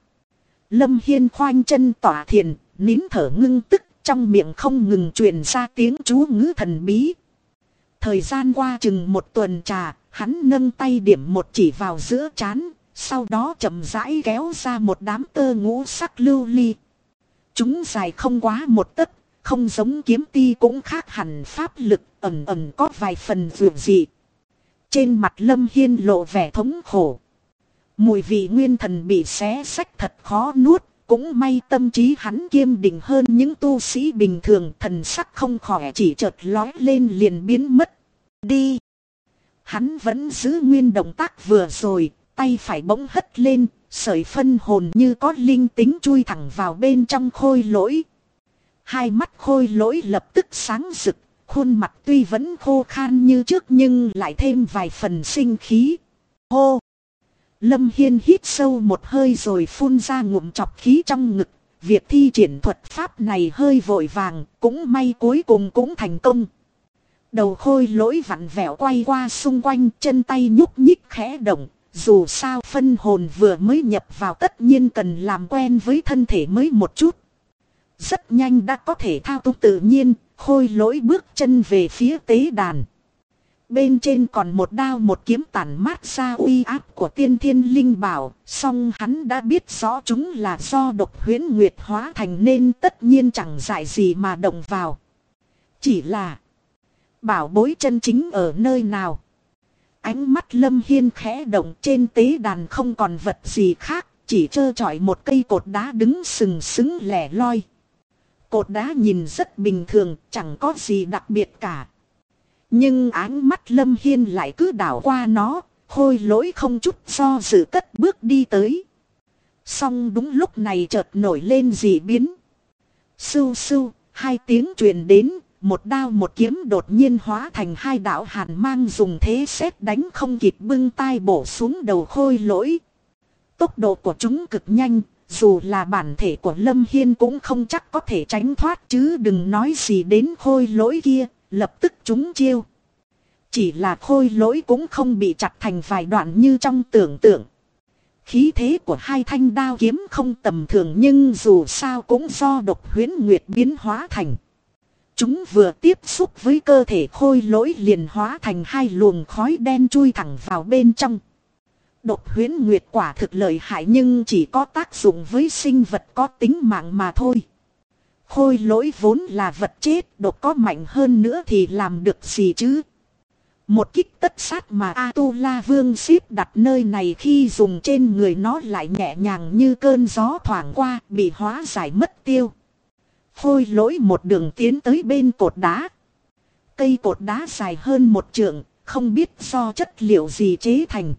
Lâm Hiên khoanh chân tỏa thiền, nín thở ngưng tức, trong miệng không ngừng truyền ra tiếng chú ngữ thần bí. Thời gian qua chừng 1 tuần trà, hắn nâng tay điểm một chỉ vào giữa trán, sau đó chậm rãi kéo ra một đám tơ ngũ sắc lưu ly. Chúng dài không quá 1 tấc, không giống kiếm ti cũng khác hẳn pháp lực, ẩn ẩn có vài phần vượt dị. Trên mặt Lâm Hiên lộ vẻ thống khổ. Mùi vị nguyên thần bị xé xách thật khó nuốt, cũng may tâm trí hắn kiên định hơn những tu sĩ bình thường, thần sắc không khỏe chỉ chợt lói lên liền biến mất. Đi! Hắn vẫn giữ nguyên động tác vừa rồi, tay phải bỗng hất lên, sợi phân hồn như có linh tính chui thẳng vào bên trong khôi lỗi. Hai mắt khôi lỗi lập tức sáng rực, khuôn mặt tuy vẫn khô khan như trước nhưng lại thêm vài phần sinh khí. Hô! Lâm Hiên hít sâu một hơi rồi phun ra ngụm trọc khí trong ngực. Việc thi triển thuật pháp này hơi vội vàng, cũng may cuối cùng cũng thành công. Đầu khôi lỗi vặn vẹo quay qua xung quanh, chân tay nhúc nhích khẽ động. Dù sao phân hồn vừa mới nhập vào tất nhiên cần làm quen với thân thể mới một chút. Rất nhanh đã có thể thao túng tự nhiên, khôi lỗi bước chân về phía tế đàn. Bên trên còn một đao một kiếm tản mát ra uy áp của tiên thiên linh bảo, song hắn đã biết rõ chúng là do độc huyễn nguyệt hóa thành nên tất nhiên chẳng dại gì mà động vào. Chỉ là bảo bối chân chính ở nơi nào? Ánh mắt Lâm Hiên khẽ động, trên tế đàn không còn vật gì khác, chỉ trơ trọi một cây cột đá đứng sừng sững lẻ loi. Cột đá nhìn rất bình thường, chẳng có gì đặc biệt cả. Nhưng ánh mắt Lâm Hiên lại cứ đảo qua nó, khôi lỗi không chút do dự cất bước đi tới. Song đúng lúc này chợt nổi lên dị biến. Sưu sưu, hai tiếng truyền đến, một đao một kiếm đột nhiên hóa thành hai đạo hàn mang dùng thế sét đánh không kịp bưng tai bổ xuống đầu Khôi Lỗi. Tốc độ của chúng cực nhanh, dù là bản thể của Lâm Hiên cũng không chắc có thể tránh thoát chứ đừng nói gì đến Khôi Lỗi kia, lập tức trúng chiêu. Chỉ là Khôi Lỗi cũng không bị chặt thành vài đoạn như trong tưởng tượng. Khí thế của hai thanh đao kiếm không tầm thường nhưng dù sao cũng do độc huyễn nguyệt biến hóa thành. Chúng vừa tiếp xúc với cơ thể Khôi Lỗi liền hóa thành hai luồng khói đen chui thẳng vào bên trong. Độc huyễn nguyệt quả thực lợi hại nhưng chỉ có tác dụng với sinh vật có tính mạng mà thôi. Khôi Lỗi vốn là vật chết, độc có mạnh hơn nữa thì làm được gì chứ? Một kích tất sát mà A-tu-la vương xếp đặt nơi này khi dùng trên người nó lại nhẹ nhàng như cơn gió thoảng qua, bị hóa giải mất tiêu. Khôi Lỗi một đường tiến tới bên cột đá. Cây cột đá dài hơn 1 trượng, không biết do chất liệu gì chế thành.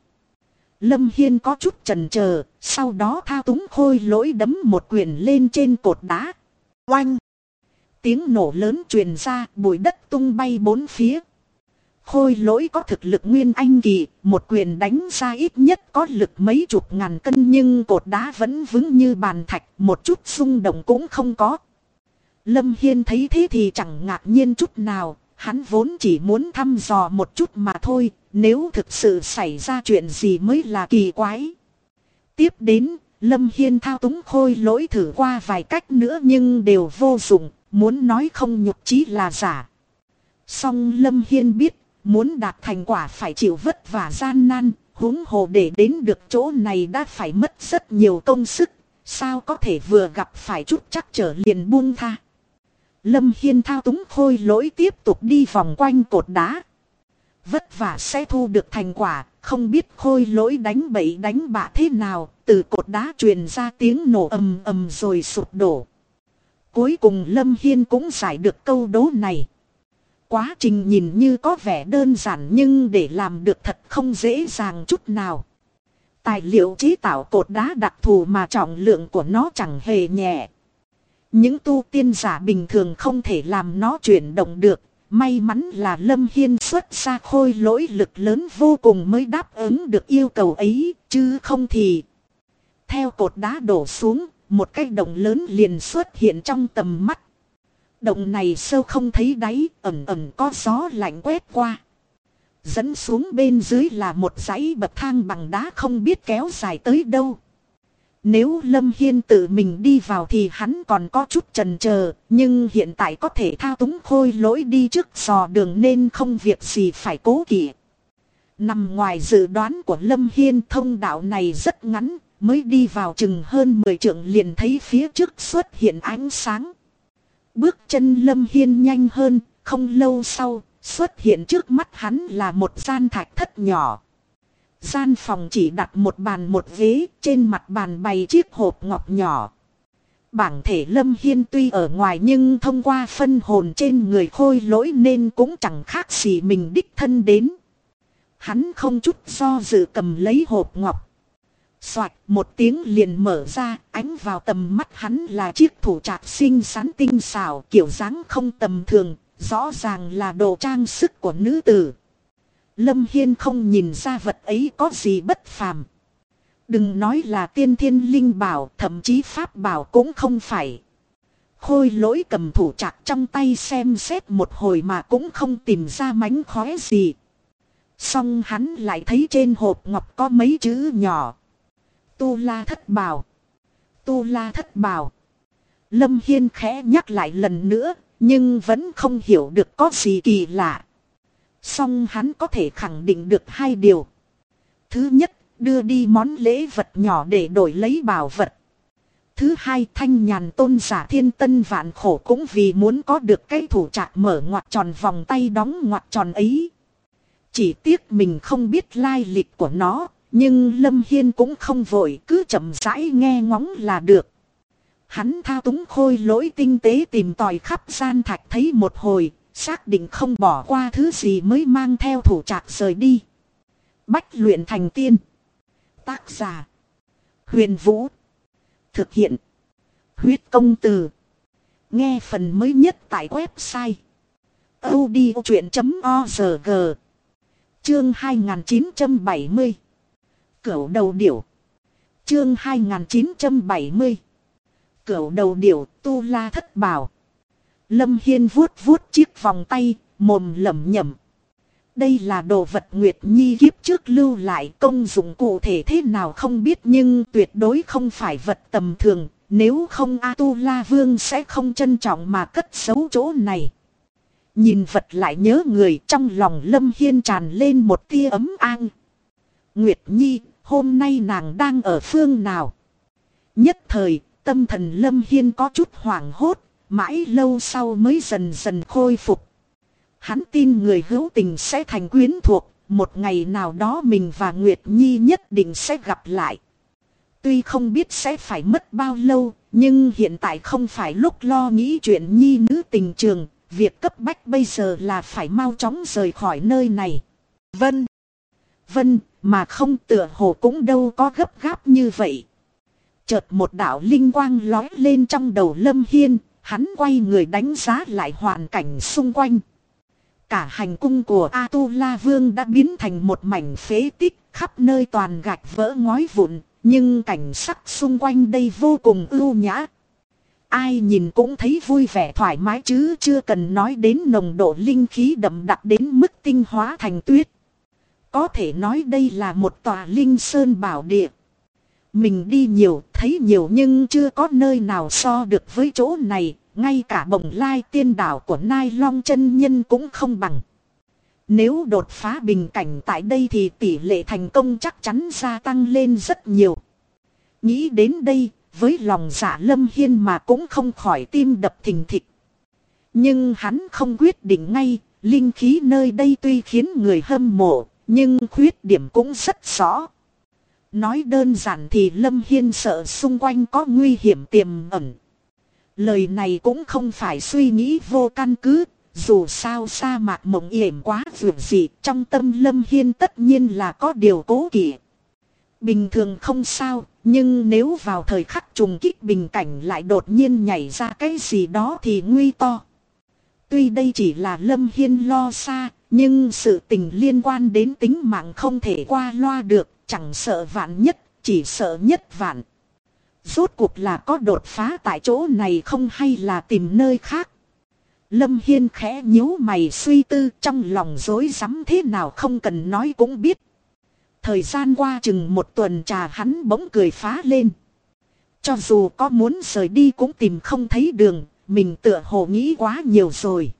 Lâm Hiên có chút chần chờ, sau đó thao túng Khôi Lỗi đấm một quyền lên trên cột đá. Oanh! Tiếng nổ lớn truyền ra, bụi đất tung bay bốn phía. Khôi Lỗi có thực lực nguyên anh kỳ, một quyền đánh ra ít nhất có lực mấy chục ngàn cân nhưng cột đá vẫn vững như bàn thạch, một chút xung động cũng không có. Lâm Hiên thấy thế thì chẳng ngạc nhiên chút nào, hắn vốn chỉ muốn thăm dò một chút mà thôi, nếu thực sự xảy ra chuyện gì mới là kỳ quái. Tiếp đến, Lâm Hiên thao túng Khôi Lỗi thử qua vài cách nữa nhưng đều vô dụng, muốn nói không nhục chí là giả. Song Lâm Hiên biết, muốn đạt thành quả phải chịu vất vả gian nan, huống hồ để đến được chỗ này đã phải mất rất nhiều công sức, sao có thể vừa gặp phải chút trắc trở liền buông tha. Lâm Hiên thao túng Khôi Lỗi tiếp tục đi vòng quanh cột đá. Vất vả sẽ thu được thành quả, không biết Khôi Lỗi đánh bậy đánh bạ thế nào, từ cột đá truyền ra tiếng nổ ầm ầm rồi sụp đổ. Cuối cùng Lâm Hiên cũng giải được câu đố này. Quá trình nhìn như có vẻ đơn giản nhưng để làm được thật không dễ dàng chút nào. Tài liệu chế tạo cột đá đặc thù mà trọng lượng của nó chẳng hề nhẹ. Những tu tiên giả bình thường không thể làm nó chuyển động được. May mắn là Lâm Hiên xuất ra Khôi Lỗi lực lớn vô cùng mới đáp ứng được yêu cầu ấy, chứ không thì... Theo cột đá đổ xuống, một cái động lớn liền xuất hiện trong tầm mắt. Động này sâu không thấy đáy, ẩn ẩn có gió lạnh quét qua. Dẫn xuống bên dưới là một dãy bậc thang bằng đá không biết kéo dài tới đâu. Nếu Lâm Hiên tự mình đi vào thì hắn còn có chút chần chờ, nhưng hiện tại có thể thao túng Khôi Lỗi đi trước dò đường nên không việc gì phải cố kỵ. Nằm ngoài dự đoán của Lâm Hiên, thông đạo này rất ngắn, mới đi vào chừng hơn 10 trượng liền thấy phía trước xuất hiện ánh sáng. Bước chân Lâm Hiên nhanh hơn, không lâu sau, xuất hiện trước mắt hắn là một gian thạch thất nhỏ. Gian phòng chỉ đặt một bàn một ghế, trên mặt bàn bày chiếc hộp ngọc nhỏ. Bản thể Lâm Hiên tuy ở ngoài nhưng thông qua phân hồn trên người Khôi Lỗi nên cũng chẳng khác gì mình đích thân đến. Hắn không chút do dự cầm lấy hộp ngọc. Xoạch một tiếng liền mở ra, ánh vào tầm mắt hắn là chiếc thủ trạc xinh xắn tinh xảo, kiểu dáng không tầm thường, rõ ràng là đồ trang sức của nữ tử. Lâm Hiên không nhìn ra vật ấy có gì bất phàm. Đừng nói là tiên thiên linh bảo, thậm chí pháp bảo cũng không phải. Khôi Lỗi cầm thủ trạc trong tay xem xét một hồi mà cũng không tìm ra mánh khóe gì. Song hắn lại thấy trên hộp ngọc có mấy chữ nhỏ. Tu La Thất Bảo. Tu La Thất Bảo. Lâm Hiên khẽ nhắc lại lần nữa, nhưng vẫn không hiểu được có gì kỳ lạ. Song hắn có thể khẳng định được hai điều. Thứ nhất, đưa đi món lễ vật nhỏ để đổi lấy bảo vật. Thứ hai, Thanh Nhàn tôn giả thiên tân vạn khổ cũng vì muốn có được cái thủ trạc mở ngoặc tròn vòng tay đóng ngoặc tròn ấy. Chỉ tiếc mình không biết lai lịch của nó, nhưng Lâm Hiên cũng không vội, cứ chậm rãi nghe ngóng là được. Hắn thao túng Khôi Lỗi tinh tế tìm tòi khắp gian thạch thấy một hồi, xác định không bỏ qua thứ gì mới mang theo thủ trạc rời đi. Bách luyện thành tiên. Tác giả: Huyền Vũ. thực hiện. Huyết công từ. Nghe phần mới nhất tại website audiochuyện.org. Chương 2970. Cửu đầu điểu. Chương 2970. Cửu đầu điểu, Tu La thất bảo. Lâm Hiên vuốt vuốt chiếc vòng tay, mồm lẩm nhẩm. Đây là đồ vật Nguyệt Nhi kiếp trước lưu lại, công dụng cụ thể thế nào không biết, nhưng tuyệt đối không phải vật tầm thường. Nếu không A Tu La Vương sẽ không trân trọng mà cất giấu chỗ này. Nhìn vật lại nhớ người, trong lòng Lâm Hiên tràn lên một tia ấm an. Nguyệt Nhi, hôm nay nàng đang ở phương nào? Nhất thời, tâm thần Lâm Hiên có chút hoảng hốt, mãi lâu sau mới dần dần khôi phục. Hắn tin người hữu tình sẽ thành quyến thuộc, một ngày nào đó mình và Nguyệt Nhi nhất định sẽ gặp lại. Tuy không biết sẽ phải mất bao lâu, nhưng hiện tại không phải lúc lo nghĩ chuyện nhi nữ tình trường, việc cấp bách bây giờ là phải mau chóng rời khỏi nơi này. Vân, mà không, tựa hồ cũng đâu có gấp gáp như vậy. Chợt một đạo linh quang lói lên trong đầu Lâm Hiên, hắn quay người đánh giá lại hoàn cảnh xung quanh. Cả hành cung của A Tu La Vương đã biến thành một mảnh phế tích, khắp nơi toàn gạch vỡ ngói vụn, nhưng cảnh sắc xung quanh đây vô cùng ưu nhã. Ai nhìn cũng thấy vui vẻ thoải mái chứ chưa cần nói đến nồng độ linh khí đậm đặc đến mức tinh hóa thành tuyết. Có thể nói đây là một tòa linh sơn bảo địa. Mình đi nhiều, thấy nhiều nhưng chưa có nơi nào so được với chỗ này, ngay cả Bồng Lai tiên đảo của Nai Long chân nhân cũng không bằng. Nếu đột phá bình cảnh tại đây thì tỷ lệ thành công chắc chắn gia tăng lên rất nhiều. Nghĩ đến đây, với lòng dạ Lâm Hiên mà cũng không khỏi tim đập thình thịch. Nhưng hắn không quyết định ngay, linh khí nơi đây tuy khiến người hâm mộ, nhưng khuyết điểm cũng rất rõ. Nói đơn giản thì Lâm Hiên sợ xung quanh có nguy hiểm tiềm ẩn. Lời này cũng không phải suy nghĩ vô căn cứ, dù sao sa mạc mộng yểm quá vượt dị, trong tâm Lâm Hiên tất nhiên là có điều cố kỵ. Bình thường không sao, nhưng nếu vào thời khắc trùng kích bình cảnh lại đột nhiên nhảy ra cái gì đó thì nguy to. Tuy đây chỉ là Lâm Hiên lo xa, nhưng sự tình liên quan đến tính mạng không thể qua loa được, chẳng sợ vạn nhất, chỉ sợ nhất vạn. Rốt cuộc là có đột phá tại chỗ này không hay là tìm nơi khác? Lâm Hiên khẽ nhíu mày suy tư, trong lòng rối rắm thế nào không cần nói cũng biết. Thời gian qua chừng một tuần trà hắn bỗng cười phá lên. Cho dù có muốn rời đi cũng tìm không thấy đường, mình tựa hồ nghĩ quá nhiều rồi.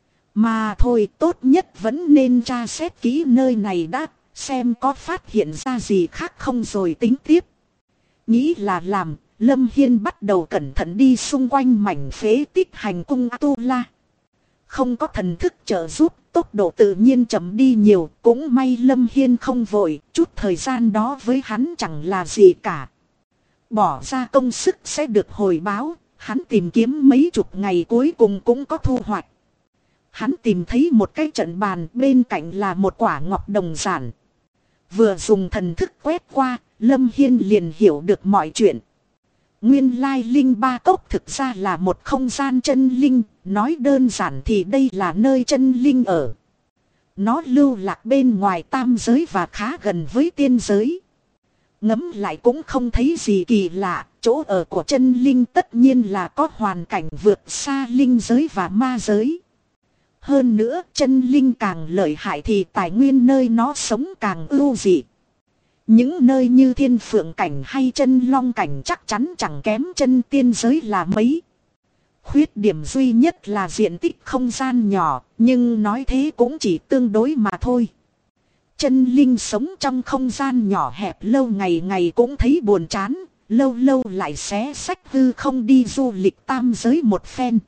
Mà thôi, tốt nhất vẫn nên tra xét kỹ nơi này đã, xem có phát hiện ra gì khác không rồi tính tiếp. Nghĩ là làm, Lâm Hiên bắt đầu cẩn thận đi xung quanh mảnh phế tích hành cung A Tu La. Không có thần thức trợ giúp, tốc độ tự nhiên chậm đi nhiều, cũng may Lâm Hiên không vội, chút thời gian đó với hắn chẳng là gì cả. Bỏ ra công sức sẽ được hồi báo, hắn tìm kiếm mấy chục ngày cuối cùng cũng có thu hoạch. Hắn tìm thấy một cái trận bàn, bên cạnh là một quả ngọc đồng giản. Vừa dùng thần thức quét qua, Lâm Hiên liền hiểu được mọi chuyện. Nguyên lai linh ba cốc thực ra là một không gian chân linh, nói đơn giản thì đây là nơi chân linh ở. Nó lưu lạc bên ngoài tam giới và khá gần với tiên giới. Ngẫm lại cũng không thấy gì kỳ lạ, chỗ ở của chân linh tất nhiên là có hoàn cảnh vượt xa linh giới và ma giới. Hơn nữa, chân linh càng lợi hại thì tài nguyên nơi nó sống càng ưu dị. Những nơi như thiên phượng cảnh hay chân long cảnh chắc chắn chẳng kém chân tiên giới là mấy. Khuyết điểm duy nhất là diện tích không gian nhỏ, nhưng nói thế cũng chỉ tương đối mà thôi. Chân linh sống trong không gian nhỏ hẹp lâu ngày ngày cũng thấy buồn chán, lâu lâu lại xé xách hư không đi du lịch tam giới một phen.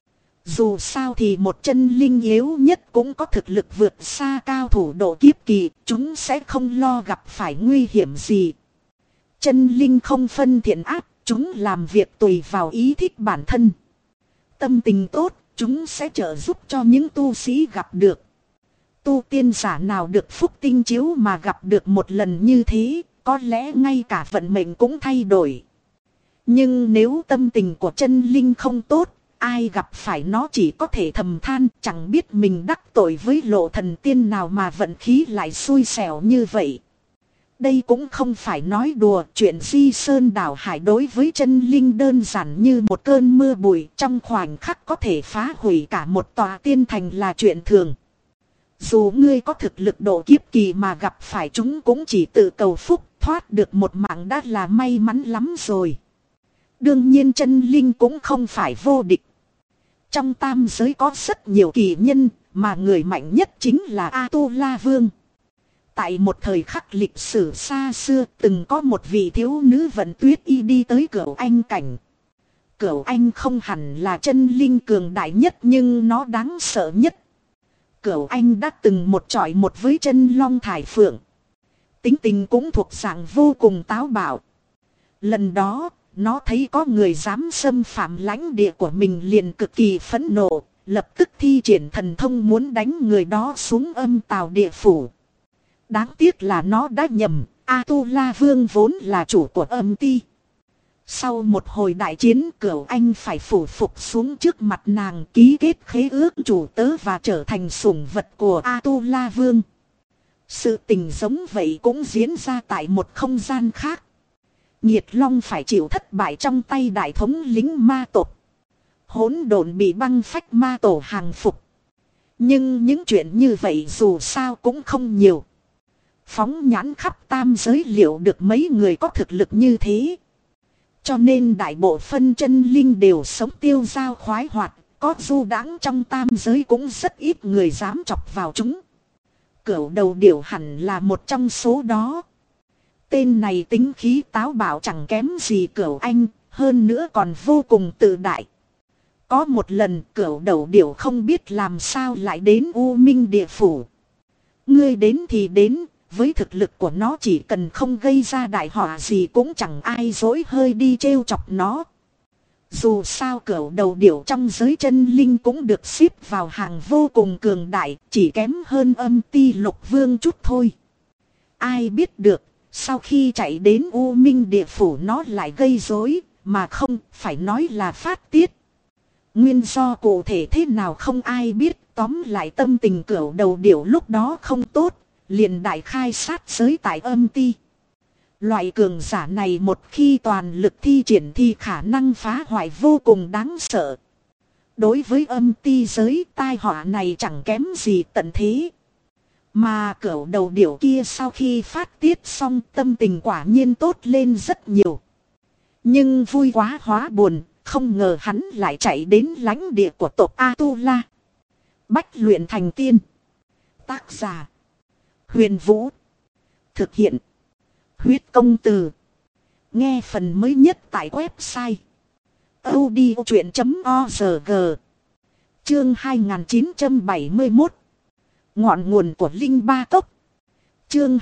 Dù sao thì một chân linh yếu nhất cũng có thực lực vượt xa cao thủ độ kiếp kỳ, chúng sẽ không lo gặp phải nguy hiểm gì. Chân linh không phân thiện ác, chúng làm việc tùy vào ý thích bản thân. Tâm tình tốt, chúng sẽ trợ giúp cho những tu sĩ gặp được. Tu tiên giả nào được phúc tinh chiếu mà gặp được một lần như thế, có lẽ ngay cả vận mệnh cũng thay đổi. Nhưng nếu tâm tình của chân linh không tốt, ai gặp phải nó chỉ có thể thầm than, chẳng biết mình đắc tội với lộ thần tiên nào mà vận khí lại xui xẻo như vậy. Đây cũng không phải nói đùa, chuyện di sơn đảo hải đối với chân linh đơn giản như một cơn mưa bụi, trong khoảnh khắc có thể phá hủy cả một tòa tiên thành là chuyện thường. Dù ngươi có thực lực độ kiếp kỳ mà gặp phải chúng cũng chỉ tự cầu phúc, thoát được một mạng đã là may mắn lắm rồi. Đương nhiên chân linh cũng không phải vô địch. Trong tam giới có rất nhiều kỳ nhân, mà người mạnh nhất chính là A-tu-la Vương. Tại một thời khắc lịch sử xa xưa, từng có một vị thiếu nữ vận tuyết y đi tới Cửu Anh cảnh. Cửu Anh không hẳn là chân linh cường đại nhất nhưng nó đáng sợ nhất. Cửu Anh đã từng một chọi một với chân long thải phượng. Tính tình cũng thuộc dạng vô cùng táo bạo. Lần đó, nó thấy có người dám xâm phạm lãnh địa của mình liền cực kỳ phẫn nộ, lập tức thi triển thần thông muốn đánh người đó xuống âm tào địa phủ. Đáng tiếc là nó đã nhầm, A-tu-la Vương vốn là chủ của âm ti. Sau một hồi đại chiến, Cửu Anh phải phủ phục xuống trước mặt nàng, ký kết khế ước chủ tớ và trở thành sủng vật của A-tu-la Vương. Sự tình giống vậy cũng diễn ra tại một không gian khác. Nhiệt Long phải chịu thất bại trong tay đại thống lĩnh ma tộc. Hỗn độn bị băng phách ma tổ hàng phục. Nhưng những chuyện như vậy dù sao cũng không nhiều. Phóng nhãn khắp tam giới liệu được mấy người có thực lực như thế. Cho nên đại bộ phân chân linh đều sống tiêu dao khoái hoạt. Có du đãng trong tam giới cũng rất ít người dám chọc vào chúng. Cửu đầu điểu hẳn là một trong số đó. Tên này tính khí táo bạo chẳng kém gì Cửu Anh, hơn nữa còn vô cùng tự đại. Có một lần Cửu đầu điểu không biết làm sao lại đến U Minh địa phủ. Ngươi đến thì đến, với thực lực của nó chỉ cần không gây ra đại họa gì cũng chẳng ai dỗi hơi đi trêu chọc nó. Dù sao Cửu đầu điểu trong giới chân linh cũng được xếp vào hàng vô cùng cường đại, chỉ kém hơn âm ti lục vương chút thôi. Ai biết được, sau khi chạy đến U Minh địa phủ nó lại gây rối, mà không phải nói là phát tiết. Nguyên do cụ thể thế nào không ai biết, tóm lại tâm tình Cửu đầu điểu lúc đó không tốt, liền đại khai sát giới tại âm ti. Loại cường giả này một khi toàn lực thi triển thì khả năng phá hoại vô cùng đáng sợ. Đối với âm ti giới tai họa này chẳng kém gì tận thế. Mà Cửu đầu điểu kia sau khi phát tiết xong tâm tình quả nhiên tốt lên rất nhiều. Nhưng vui quá hóa buồn, không ngờ hắn lại chạy đến lãnh địa của tộc A-tu-la. Bách luyện thành tiên. Tác giả Huyền Vũ. Thực hiện Huyết Công Từ. Nghe phần mới nhất tại website audiochuyện.org. Chương 2971. Ngọn nguồn của Linh Ba Cốc. Chương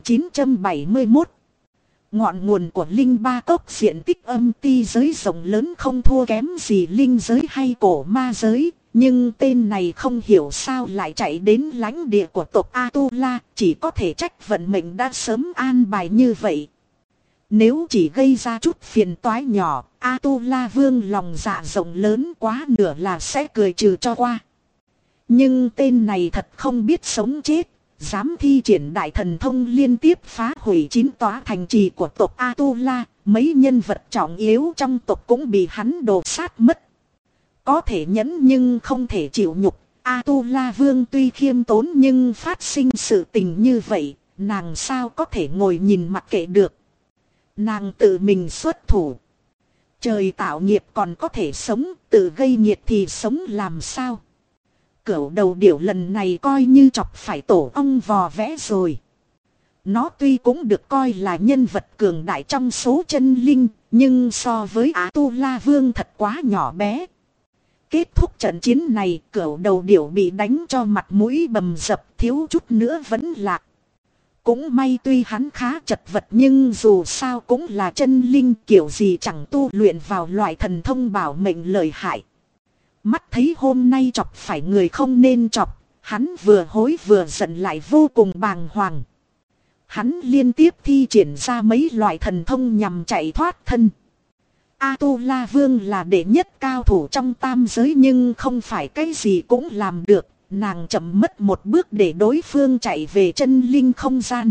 2971. Ngọn nguồn của Linh Ba Cốc diện tích âm ti giới rộng lớn không thua kém gì linh giới hay cổ ma giới. Nhưng tên này không hiểu sao lại chạy đến lãnh địa của tộc A-tu-la, chỉ có thể trách vận mệnh đã sớm an bài như vậy. Nếu chỉ gây ra chút phiền toái nhỏ, A-tu-la Vương lòng dạ rộng lớn quá nửa là sẽ cười trừ cho qua. Nhưng tên này thật không biết sống chết, dám thi triển đại thần thông liên tiếp phá hủy 9 tòa thành trì của tộc A-tu-la, mấy nhân vật trọng yếu trong tộc cũng bị hắn đổ sát mất. Có thể nhẫn nhưng không thể chịu nhục. A-tu-la Vương tuy khiêm tốn nhưng phát sinh sự tình như vậy, nàng sao có thể ngồi nhìn mặc kệ được. Nàng tự mình xuất thủ. Trời tạo nghiệp còn có thể sống, tự gây nghiệt thì sống làm sao. Cửu đầu điểu lần này coi như chọc phải tổ ong vò vẽ rồi. Nó tuy cũng được coi là nhân vật cường đại trong số chân linh, nhưng so với A-tu-la Vương thật quá nhỏ bé. Kết thúc trận chiến này, Cửu đầu điểu bị đánh cho mặt mũi bầm dập, thiếu chút nữa vẫn lạc. Cũng may tuy hắn khá chật vật nhưng dù sao cũng là chân linh, kiểu gì chẳng tu luyện vào loại thần thông bảo mệnh lợi hại. Mắt thấy hôm nay chọc phải người không nên chọc, hắn vừa hối vừa giận lại vô cùng bàng hoàng. Hắn liên tiếp thi triển ra mấy loại thần thông nhằm chạy thoát thân. A-tu-la Vương là đệ nhất cao thủ trong tam giới nhưng không phải cái gì cũng làm được. Nàng chậm mất một bước để đối phương chạy về chân linh không gian.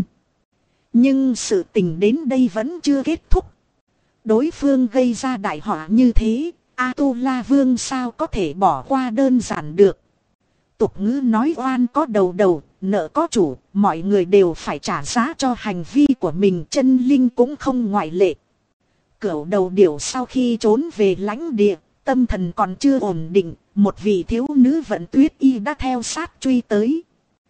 Nhưng sự tình đến đây vẫn chưa kết thúc. Đối phương gây ra đại họa như thế, A-tu-la Vương sao có thể bỏ qua đơn giản được. Tục ngữ nói oan có đầu, nợ có chủ, mọi người đều phải trả giá cho hành vi của mình, chân linh cũng không ngoại lệ. Cửu đầu điểu sau khi trốn về lãnh địa, tâm thần còn chưa ổn định, một vị thiếu nữ vận tuyết y đã theo sát truy tới.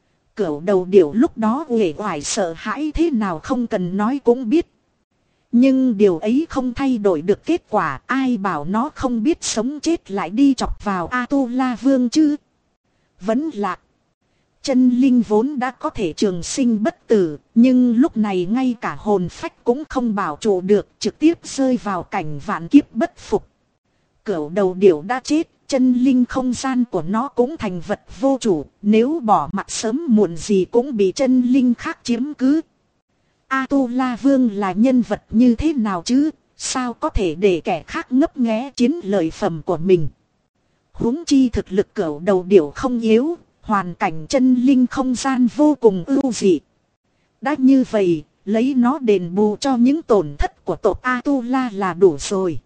Cửu đầu điểu lúc đó uể oải sợ hãi thế nào không cần nói cũng biết. Nhưng điều ấy không thay đổi được kết quả, ai bảo nó không biết sống chết lại đi chọc vào A-tu-la Vương chứ. Vẫn lạc. Chân linh vốn đã có thể trường sinh bất tử, nhưng lúc này ngay cả hồn phách cũng không bảo trụ được, trực tiếp rơi vào cảnh vạn kiếp bất phục. Cửu đầu điểu đã chết, chân linh không gian của nó cũng thành vật vô chủ, nếu bỏ mặc sớm muộn gì cũng bị chân linh khác chiếm cứ. A-tu-la Vương là nhân vật như thế nào chứ, sao có thể để kẻ khác ngấp nghé chiến lợi phẩm của mình. Huống chi thực lực cửu đầu điểu không yếu, hoàn cảnh chân linh không gian vô cùng ưu dị. Đã như vậy, lấy nó đền bù cho những tổn thất của tộc A-tu-la là đủ rồi.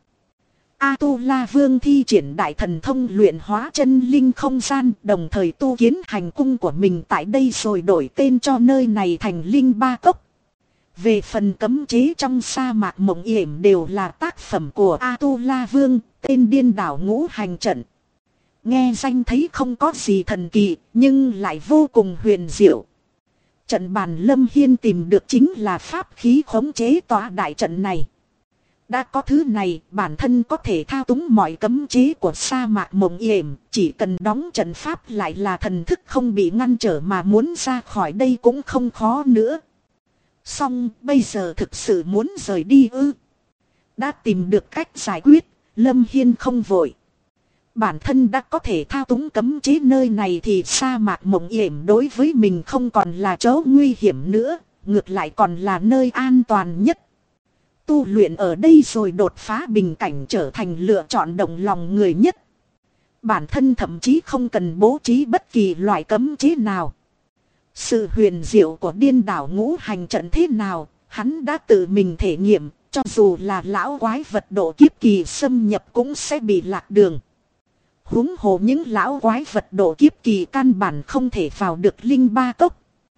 A-tu-la Vương thi triển đại thần thông luyện hóa chân linh không gian, đồng thời tu kiến hành cung của mình tại đây rồi đổi tên cho nơi này thành Linh Ba Cốc. Về phần cấm chế trong sa mạc mộng yểm đều là tác phẩm của A-tu-la Vương, tên điên đảo ngũ hành trận. Nghe danh thấy không có gì thần kỳ, nhưng lại vô cùng huyền diệu. Trận bàn Lâm Hiên tìm được chính là pháp khí khống chế tòa đại trận này. Đã có thứ này, bản thân có thể thao túng mọi cấm chế của sa mạc mộng yểm, chỉ cần đóng trận pháp lại là thần thức không bị ngăn trở mà muốn ra khỏi đây cũng không khó nữa. Song bây giờ thực sự muốn rời đi ư? Đã tìm được cách giải quyết, Lâm Hiên không vội. Bản thân đã có thể thao túng cấm chế nơi này thì sa mạc mộng yểm đối với mình không còn là chỗ nguy hiểm nữa, ngược lại còn là nơi an toàn nhất. Tu luyện ở đây rồi đột phá bình cảnh trở thành lựa chọn động lòng người nhất. Bản thân thậm chí không cần bố trí bất kỳ loại cấm chế nào. Sự huyền diệu của điên đảo ngũ hành trận thế nào, hắn đã tự mình thể nghiệm, cho dù là lão quái vật độ kiếp kỳ xâm nhập cũng sẽ bị lạc đường. Huống hồ những lão quái vật độ kiếp kỳ căn bản không thể vào được Linh Ba Cốc.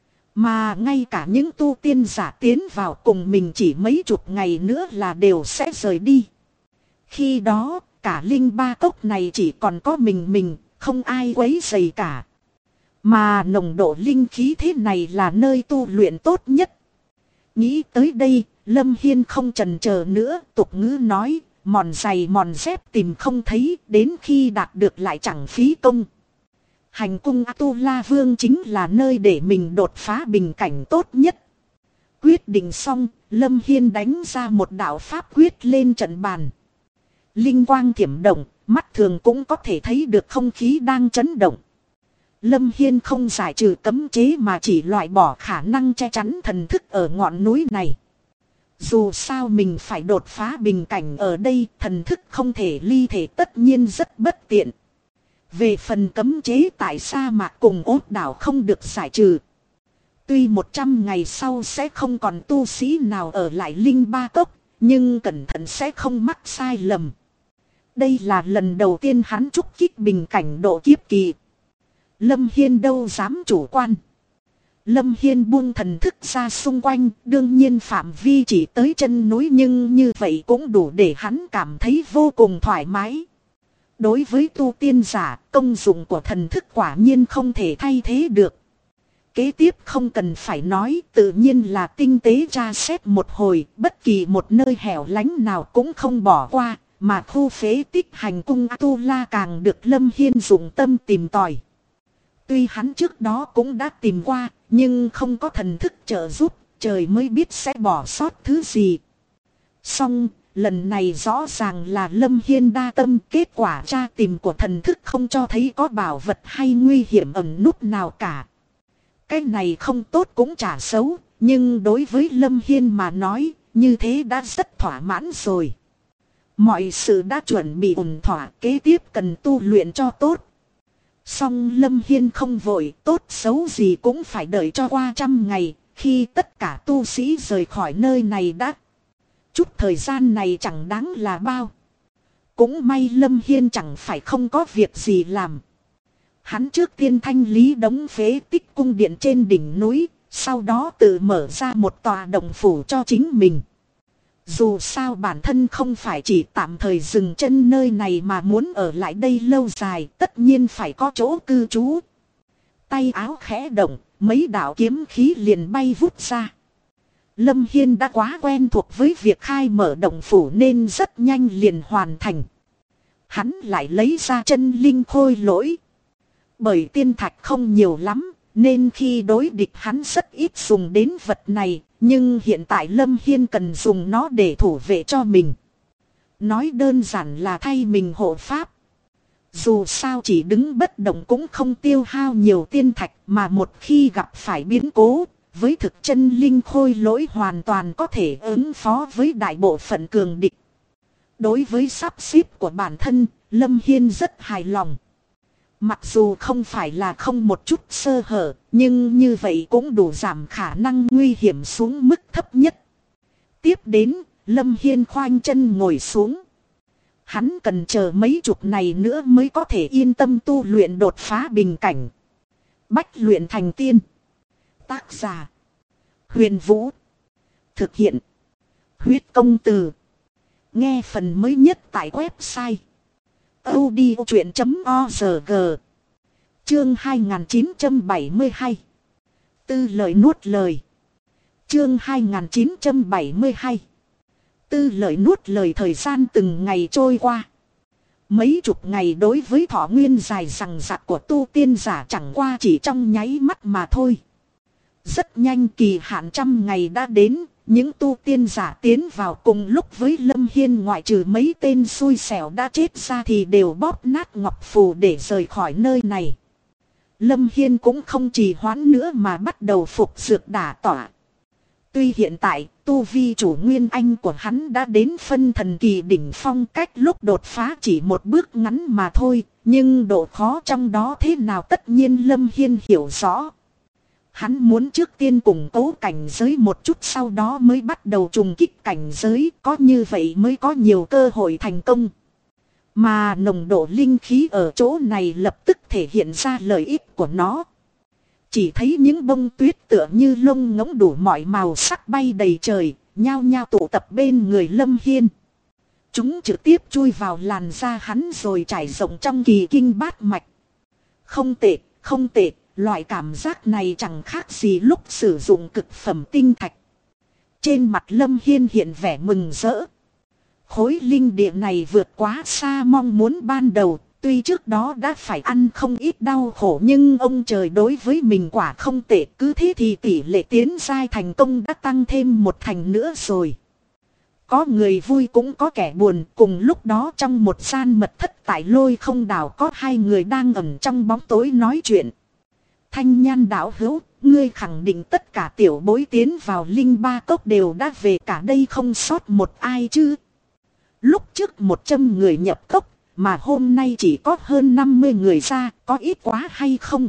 Mà ngay cả những tu tiên giả tiến vào cùng mình chỉ mấy chục ngày nữa là đều sẽ rời đi. Khi đó, cả Linh Ba Cốc này chỉ còn có mình, không ai quấy rầy cả. Mà nồng độ linh khí thế này là nơi tu luyện tốt nhất. Nghĩ tới đây, Lâm Hiên không chần chờ nữa, tục ngữ nói, mòn giày mòn dép tìm không thấy, đến khi đạt được lại chẳng phí công. Hành cung A-tu-la Vương chính là nơi để mình đột phá bình cảnh tốt nhất. Quyết định xong, Lâm Hiên đánh ra một đạo pháp quyết lên trận bàn. Linh quang thiểm động, mắt thường cũng có thể thấy được không khí đang chấn động. Lâm Hiên không giải trừ cấm chế mà chỉ loại bỏ khả năng che chắn thần thức ở ngọn núi này. Dù sao mình phải đột phá bình cảnh ở đây, thần thức không thể ly thể tất nhiên rất bất tiện. Về phần cấm chế tại sa mạc cùng ốt đảo không được giải trừ. Tuy 100 ngày sau sẽ không còn tu sĩ nào ở lại Linh Ba Cốc, nhưng cẩn thận sẽ không mắc sai lầm. Đây là lần đầu tiên hắn trúc kích bình cảnh độ kiếp kỳ. Lâm Hiên đâu dám chủ quan. Lâm Hiên buông thần thức ra xung quanh, đương nhiên phạm vi chỉ tới chân núi nhưng như vậy cũng đủ để hắn cảm thấy vô cùng thoải mái. Đối với tu tiên giả, công dụng của thần thức quả nhiên không thể thay thế được. Kế tiếp không cần phải nói, tự nhiên là tinh tế tra xét một hồi, bất kỳ một nơi hẻo lánh nào cũng không bỏ qua, mà khu phế tích hành cung A-tu-la càng được Lâm Hiên dụng tâm tìm tòi. Tuy hắn trước đó cũng đã tìm qua, nhưng không có thần thức trợ giúp, trời mới biết sẽ bỏ sót thứ gì. Song, lần này rõ ràng là Lâm Hiên đa tâm, kết quả tra tìm của thần thức không cho thấy có bảo vật hay nguy hiểm ẩn núp nào cả. Cái này không tốt cũng chả xấu, nhưng đối với Lâm Hiên mà nói, như thế đã rất thỏa mãn rồi. Mọi sự đã chuẩn bị ổn thỏa, kế tiếp cần tu luyện cho tốt. Song Lâm Hiên không vội, tốt xấu gì cũng phải đợi cho qua 100 ngày, khi tất cả tu sĩ rời khỏi nơi này đã. Chút thời gian này chẳng đáng là bao. Cũng may Lâm Hiên chẳng phải không có việc gì làm. Hắn trước tiên thanh lý đống phế tích cung điện trên đỉnh núi, sau đó tự mở ra một tòa động phủ cho chính mình. Dù sao bản thân không phải chỉ tạm thời dừng chân nơi này mà muốn ở lại đây lâu dài, tất nhiên phải có chỗ cư trú. Tay áo khẽ động, mấy đạo kiếm khí liền bay vút ra. Lâm Hiên đã quá quen thuộc với việc khai mở động phủ nên rất nhanh liền hoàn thành. Hắn lại lấy ra chân linh khôi lỗi. Bởi tiên thạch không nhiều lắm, nên khi đối địch hắn rất ít dùng đến vật này. Nhưng hiện tại Lâm Hiên cần dùng nó để thủ vệ cho mình. Nói đơn giản là thay mình hộ pháp. Dù sao chỉ đứng bất động cũng không tiêu hao nhiều tiên thạch, mà một khi gặp phải biến cố, với thực chân linh khôi lỗi hoàn toàn có thể ứng phó với đại bộ phận cường địch. Đối với sắp xếp của bản thân, Lâm Hiên rất hài lòng. Mặc dù không phải là không một chút sơ hở, nhưng như vậy cũng đủ giảm khả năng nguy hiểm xuống mức thấp nhất. Tiếp đến, Lâm Hiên khoanh chân ngồi xuống. Hắn cần chờ mấy chục này nữa mới có thể yên tâm tu luyện đột phá bình cảnh. Bách luyện thành tiên. Tác giả: Huyền Vũ. Thực hiện: Huyết Công Từ. Nghe phần mới nhất tại website audiochuyện.org. Chương 2972. Tư lợi nuốt lời. Chương 2972. Tư lợi nuốt lời. Thời gian từng ngày trôi qua. Mấy chục ngày đối với thọ nguyên dài dằng dặc của tu tiên giả chẳng qua chỉ trong nháy mắt mà thôi. Rất nhanh kỳ hạn 100 ngày đã đến. Những tu tiên giả tiến vào cùng lúc với Lâm Hiên, ngoại trừ mấy tên xui xẻo đã chết ra thì đều bóp nát ngọc phù để rời khỏi nơi này. Lâm Hiên cũng không trì hoãn nữa mà bắt đầu phục dược đả tỏa. Tuy hiện tại tu vi chủ nguyên anh của hắn đã đến phân thần kỳ đỉnh phong, cách lúc đột phá chỉ một bước ngắn mà thôi, nhưng độ khó trong đó thế nào tất nhiên Lâm Hiên hiểu rõ. Hắn muốn trước tiên củng cố cảnh giới một chút, sau đó mới bắt đầu trùng kích cảnh giới, có như vậy mới có nhiều cơ hội thành công. Mà nồng độ linh khí ở chỗ này lập tức thể hiện ra lợi ích của nó. Chỉ thấy những bông tuyết tựa như lông ngỗng đủ mọi màu sắc bay đầy trời, nhao nhao tụ tập bên người Lâm Hiên. Chúng trực tiếp chui vào làn da hắn rồi trải rộng trong kỳ kinh bát mạch. Không tệ, không tệ. Loại cảm giác này chẳng khác gì lúc sử dụng cực phẩm tinh thạch. Trên mặt Lâm Hiên hiện vẻ mừng rỡ. Khối linh địa này vượt quá xa mong muốn ban đầu. Tuy trước đó đã phải ăn không ít đau khổ, nhưng ông trời đối với mình quả không tệ. Cứ thế thì tỷ lệ tiến giai thành công đã tăng thêm một thành nữa rồi. Có người vui cũng có kẻ buồn. Cùng lúc đó trong một gian mật thất tại Lôi Không Đảo có hai người đang ẩn trong bóng tối nói chuyện. Thanh Nhan đạo hữu, ngươi khẳng định tất cả tiểu bối tiến vào Linh Ba Cốc đều đã về cả đây không sót một ai chứ? Lúc trước 100 người nhập cốc, mà hôm nay chỉ có hơn 50 người ra, có ít quá hay không?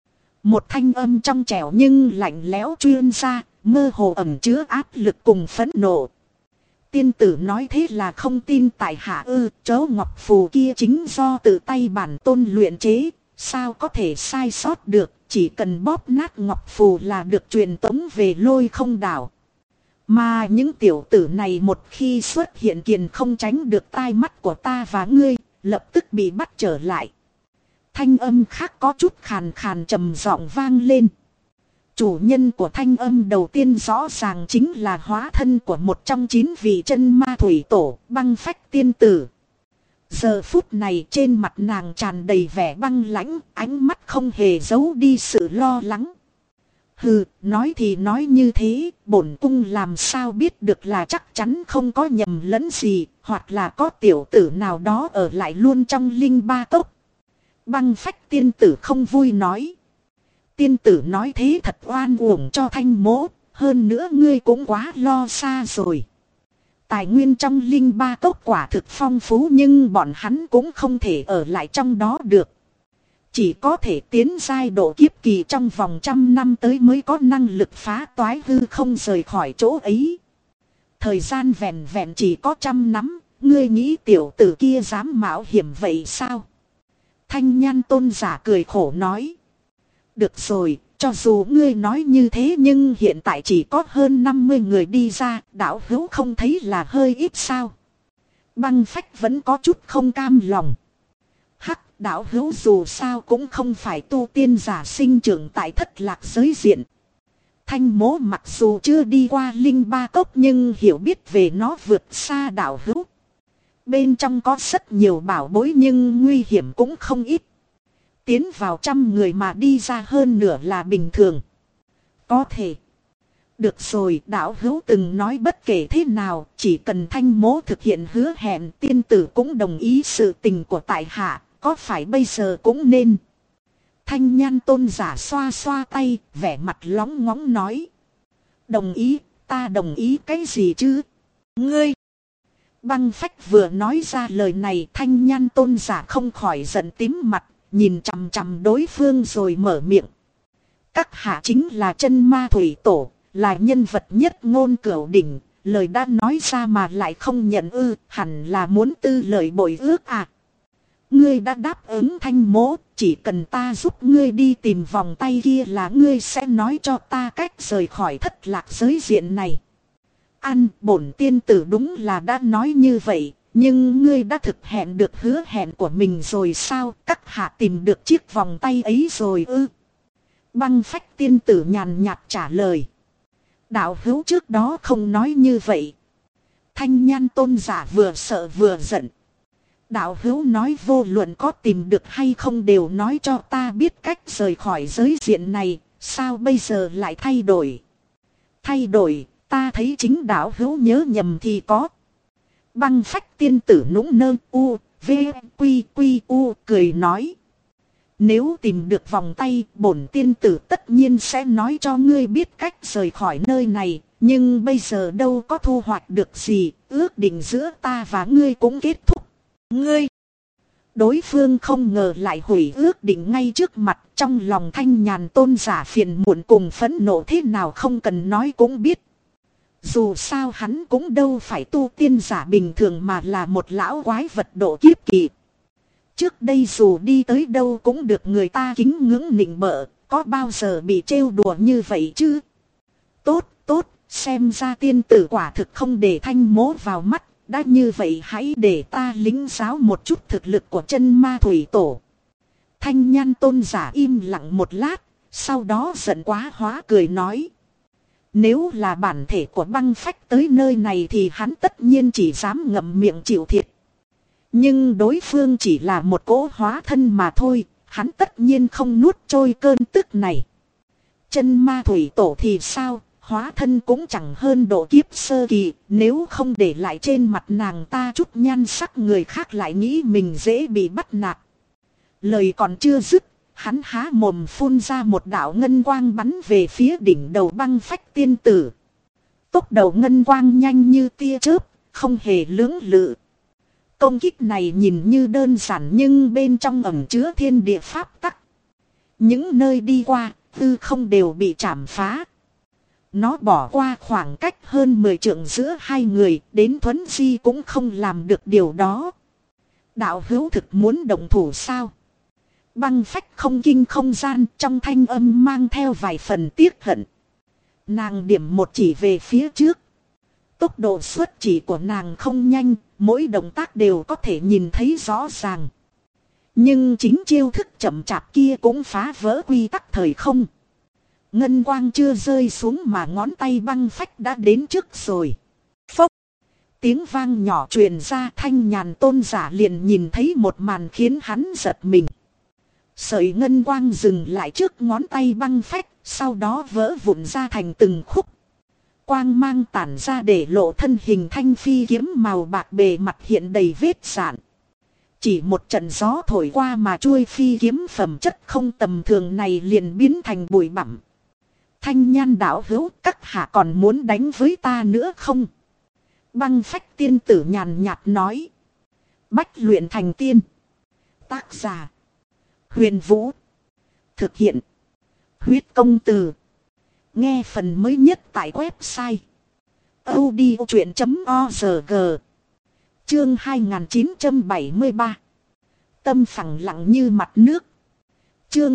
Một thanh âm trong trẻo nhưng lạnh lẽo truyền ra, mơ hồ ẩn chứa áp lực cùng phẫn nộ. Tiên tử nói thế là không tin tại hạ ư? Chấu ngọc phù kia chính do tự tay bản tôn luyện chế, sao có thể sai sót được? Chỉ cần bóp nát ngọc phù là được truyền tống về Lôi Không Đảo. Mà những tiểu tử này một khi xuất hiện kiền không tránh được tai mắt của ta và ngươi, lập tức bị bắt trở lại. Thanh âm khác có chút khàn khàn trầm giọng vang lên. Chủ nhân của thanh âm đầu tiên rõ ràng chính là hóa thân của một trong 9 vị chân ma thủy tổ, Băng Phách tiên tử. Giờ phút này trên mặt nàng tràn đầy vẻ băng lãnh, ánh mắt không hề giấu đi sự lo lắng. Hừ, nói thì nói như thế, bổn cung làm sao biết được là chắc chắn không có nhầm lẫn gì, hoặc là có tiểu tử nào đó ở lại luôn trong Linh Ba Cốc. Băng Phách tiên tử không vui nói. Tiên tử nói thế thật oan uổng cho Thanh mỗ, hơn nữa ngươi cũng quá lo xa rồi. Tài nguyên trong linh ba cốc quả thực phong phú nhưng bọn hắn cũng không thể ở lại trong đó được. Chỉ có thể tiến giai độ kiếp kỳ trong vòng 100 năm tới mới có năng lực phá toái hư không rời khỏi chỗ ấy. Thời gian vẹn vẹn chỉ có 100 năm, ngươi nghĩ tiểu tử kia dám mạo hiểm vậy sao? Thanh Nhan tôn giả cười khổ nói. Được rồi, cho dù ngươi nói như thế nhưng hiện tại chỉ có hơn 50 người đi ra, đạo hữu không thấy là hơi ít sao? Băng Phách vẫn có chút không cam lòng. Hắc, đạo hữu dù sao cũng không phải tu tiên giả sinh trưởng tại Thất Lạc giới diện. Thanh Mỗ mặc dù chưa đi qua linh ba cốc nhưng hiểu biết về nó vượt xa đạo hữu. Bên trong có rất nhiều bảo bối nhưng nguy hiểm cũng không ít. Tiến vào 100 người mà đi ra hơn nửa là bình thường. Có thể. Được rồi, đạo hữu từng nói bất kể thế nào, chỉ cần Thanh Mỗ thực hiện hứa hẹn, tiên tử cũng đồng ý sự tình của tại hạ, có phải bây giờ cũng nên. Thanh Nhan tôn giả xoa xoa tay, vẻ mặt lóng ngóng nói. Đồng ý, ta đồng ý cái gì chứ? Ngươi! Băng Phách vừa nói ra lời này, Thanh Nhan tôn giả không khỏi giận tím mặt, nhìn chằm chằm đối phương rồi mở miệng. Các hạ chính là Chân Ma Thủy Tổ, là nhân vật nhất ngôn cửu đỉnh, lời đã nói ra mà lại không nhận ư, hẳn là muốn tư lợi bội ước à. Ngươi đã đáp ứng Thanh Mỗ, chỉ cần ta giúp ngươi đi tìm vòng tay kia là ngươi sẽ nói cho ta cách rời khỏi Thất Lạc giới diện này. Bổn tiên tử đúng là đã nói như vậy, nhưng ngươi đã thực hiện được hứa hẹn của mình rồi sao? Các hạ tìm được chiếc vòng tay ấy rồi ư? Băng Phách tiên tử nhàn nhạt trả lời. Đạo hữu trước đó không nói như vậy. Thanh Nhan tôn giả vừa sợ vừa giận. Đạo hữu nói vô luận có tìm được hay không đều nói cho ta biết cách rời khỏi giới diện này, sao bây giờ lại thay đổi? Thay đổi, ta thấy chính đạo hữu nhớ nhầm thì có. Băng Phách tiên tử nũng nơ u, v, quy quy u cười nói. Nếu tìm được vòng tay, bổn tiên tử tất nhiên sẽ nói cho ngươi biết cách rời khỏi nơi này, nhưng bây giờ đâu có thu hoạch được gì, ước định giữa ta và ngươi cũng kết thúc. Ngươi! Đối phương không ngờ lại hủy ước định ngay trước mặt, trong lòng Thanh Nhàn tôn giả phiền muộn cùng phẫn nộ thế nào không cần nói cũng biết. Dù sao hắn cũng đâu phải tu tiên giả bình thường mà là một lão quái vật độ kiếp kỳ. Trước đây dù đi tới đâu cũng được người ta kính ngưỡng nịnh bợ, có bao giờ bị trêu đùa như vậy chứ? Tốt, tốt, xem ra tiên tử quả thực không để Thanh Mỗ vào mắt, đã như vậy hãy để ta lĩnh giáo một chút thực lực của Chân Ma Thủy Tổ. Thanh Nhan tôn giả im lặng một lát, sau đó giận quá hóa cười nói. Nếu là bản thể của Băng Phách tới nơi này thì hắn tất nhiên chỉ dám ngậm miệng chịu thiệt. Nhưng đối phương chỉ là một cỗ hóa thân mà thôi, hắn tất nhiên không nuốt trôi cơn tức này. Chân Ma Thủy Tổ thì sao, hóa thân cũng chẳng hơn độ kiếp sơ kỳ, nếu không để lại trên mặt nàng ta chút nhan sắc người khác lại nghĩ mình dễ bị bắt nạt. Lời còn chưa dứt, hắn há mồm phun ra một đạo ngân quang bắn về phía đỉnh đầu Băng Phách tiên tử. Tốc độ ngân quang nhanh như tia chớp, không hề lưỡng lự. Công kích này nhìn như đơn giản nhưng bên trong ẩn chứa thiên địa pháp tắc. Những nơi đi qua, hư không đều bị chảm phá. Nó bỏ qua khoảng cách hơn 10 trượng giữa hai người, đến Thuấn Di cũng không làm được điều đó. Đạo hữu thực muốn động thủ sao? Băng Phách không kinh không gian, trong thanh âm mang theo vài phần tiếc hận. Nàng điểm một chỉ về phía trước. Tốc độ xuất chỉ của nàng không nhanh, mỗi động tác đều có thể nhìn thấy rõ ràng. Nhưng chính chiêu thức chậm chạp kia cũng phá vỡ quy tắc thời không. Ngân quang chưa rơi xuống mà ngón tay Băng Phách đã đến trước rồi. Phốc! Tiếng vang nhỏ truyền ra, Thanh Nhàn tôn giả liền nhìn thấy một màn khiến hắn giật mình. Sợi ngân quang dừng lại trước ngón tay Băng Phách, sau đó vỡ vụn ra thành từng khúc. Quang mang tản ra để lộ thân hình thanh phi kiếm màu bạc bề mặt hiện đầy vết sạn. Chỉ một trận gió thổi qua mà chuôi phi kiếm phẩm chất không tầm thường này liền biến thành bụi bặm. Thanh Nhan đạo hữu, các hạ còn muốn đánh với ta nữa không? Băng phách tiên tử nhàn nhạt nói. Bách luyện thành tiên. Tác giả. Huyền Vũ. Thực hiện. Huyết công từ. Nghe phần mới nhất tại website audiochuyện.org. Chương 2973. Tâm phẳng lặng như mặt nước. Chương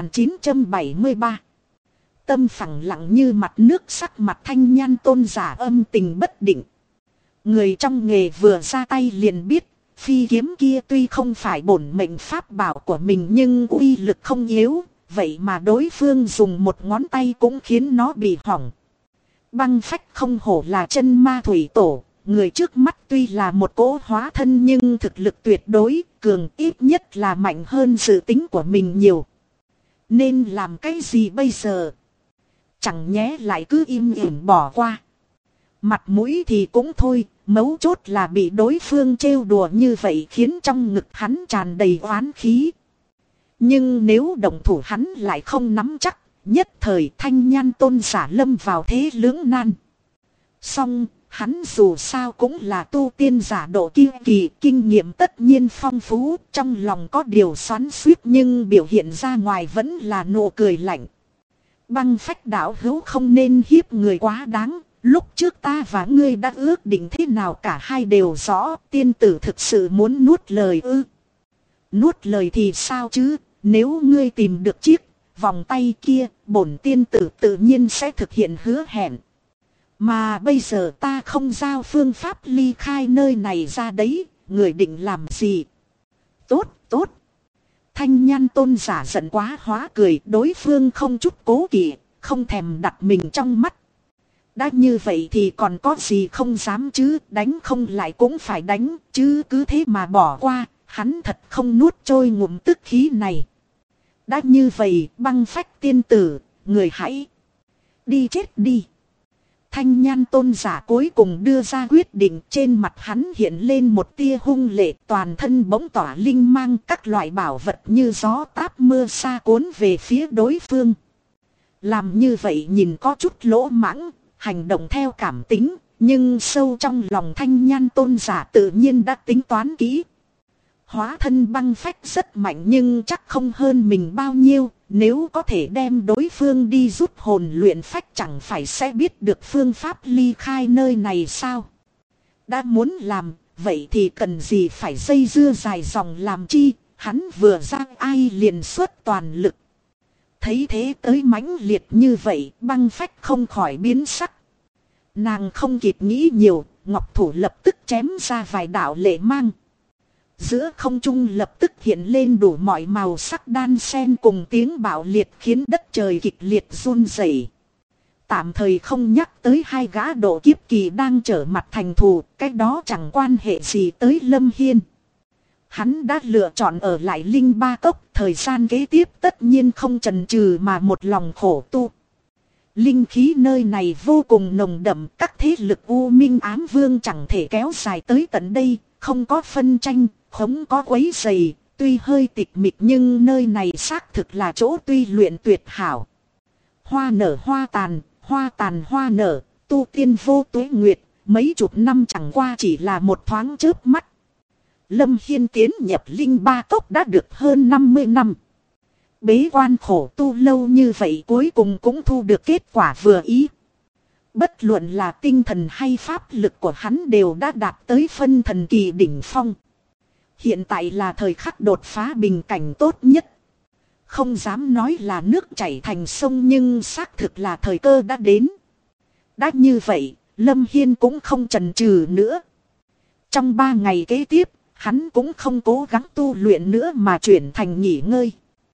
2973. Tâm phẳng lặng như mặt nước, sắc mặt Thanh Nhan tôn giả âm tình bất định. Người trong nghề vừa ra tay liền biết, phi kiếm kia tuy không phải bổn mệnh pháp bảo của mình nhưng uy lực không yếu, vậy mà đối phương dùng một ngón tay cũng khiến nó bị hỏng. Băng phách không hổ là chân ma thủy tổ, người trước mắt tuy là một cỗ hóa thân nhưng thực lực tuyệt đối, cường, ít nhất là mạnh hơn dự tính của mình nhiều. Nên làm cái gì bây giờ? Chẳng nhẽ lại cứ im ỉm bỏ qua. Mặt mũi thì cũng thôi, mấu chốt là bị đối phương trêu đùa như vậy khiến trong ngực hắn tràn đầy oán khí. Nhưng nếu động thủ hắn lại không nắm chắc, nhất thời Thanh Nhan tôn giả lâm vào thế lưỡng nan. Song, hắn dù sao cũng là tu tiên giả độ kiêu kỳ, kinh nghiệm tất nhiên phong phú, trong lòng có điều xoắn xuýt nhưng biểu hiện ra ngoài vẫn là nụ cười lạnh. Băng phách đạo hữu không nên hiếp người quá đáng, lúc trước ta và ngươi đã ước định thế nào cả hai đều rõ, tiên tử thực sự muốn nuốt lời ư? Nuốt lời thì sao chứ, nếu ngươi tìm được chiếc vòng tay kia, bổn tiên tử tự nhiên sẽ thực hiện hứa hẹn. Mà bây giờ ta không giao phương pháp ly khai nơi này ra đấy, người định làm gì? Tốt, tốt. Thanh Nhan tôn giả giận quá hóa cười, đối phương không chút cố kỵ, không thèm đặt mình trong mắt. Đã như vậy thì còn có gì không dám chứ, đánh không lại cũng phải đánh, chứ cứ thế mà bỏ qua, hắn thật không nuốt trôi ngụm tức khí này. Đã như vậy, băng phách tiên tử, người hãy đi chết đi. Thanh Nhan tôn giả cuối cùng đưa ra quyết định, trên mặt hắn hiện lên một tia hung lệ, toàn thân bỗng tỏa linh mang, các loại bảo vật như gió táp mưa sa cuốn về phía đối phương. Làm như vậy nhìn có chút lỗ mãng, hành động theo cảm tính, nhưng sâu trong lòng Thanh Nhan tôn giả tự nhiên đã tính toán kỹ. Hóa thân băng phách rất mạnh nhưng chắc không hơn mình bao nhiêu, nếu có thể đem đối phương đi rút hồn luyện phách chẳng phải sẽ biết được phương pháp ly khai nơi này sao? Đã muốn làm, vậy thì cần gì phải dây dưa dài dòng làm chi, hắn vừa ra ai liền xuất toàn lực. Thấy thế tới mãnh liệt như vậy, băng phách không khỏi biến sắc. Nàng không kịp nghĩ nhiều, ngọc thủ lập tức chém ra vài đạo lệ mang. Giữa không trung lập tức hiện lên đủ mọi màu sắc đan xen cùng tiếng bạo liệt khiến đất trời kịch liệt run rẩy. Tạm thời không nhắc tới hai gã độ kiếp kỳ đang trở mặt thành thù, cái đó chẳng quan hệ gì tới Lâm Hiên. Hắn đã lựa chọn ở lại Linh Ba Cốc, thời gian kế tiếp tất nhiên không chần chừ mà một lòng khổ tu. Linh khí nơi này vô cùng nồng đậm, các thế lực U Minh Ám Vương chẳng thể kéo dài tới tận đây, không có phân tranh, không có quấy rầy, tuy hơi tịch mịch nhưng nơi này xác thực là chỗ tuy luyện tuyệt hảo. Hoa nở hoa tàn hoa nở, tu tiên vô tuế nguyệt, mấy chục năm chẳng qua chỉ là một thoáng chớp mắt. Lâm Hiên tiến nhập Linh Ba Cốc đã được hơn 50 năm. Bế quan khổ tu lâu như vậy cuối cùng cũng thu được kết quả vừa ý. Bất luận là tinh thần hay pháp lực của hắn đều đã đạt tới phân thần kỳ đỉnh phong. Hiện tại là thời khắc đột phá bình cảnh tốt nhất. Không dám nói là nước chảy thành sông nhưng xác thực là thời cơ đã đến. Đã như vậy, Lâm Hiên cũng không chần chừ nữa. Trong 3 ngày kế tiếp, hắn cũng không cố gắng tu luyện nữa mà chuyển thành nghỉ ngơi.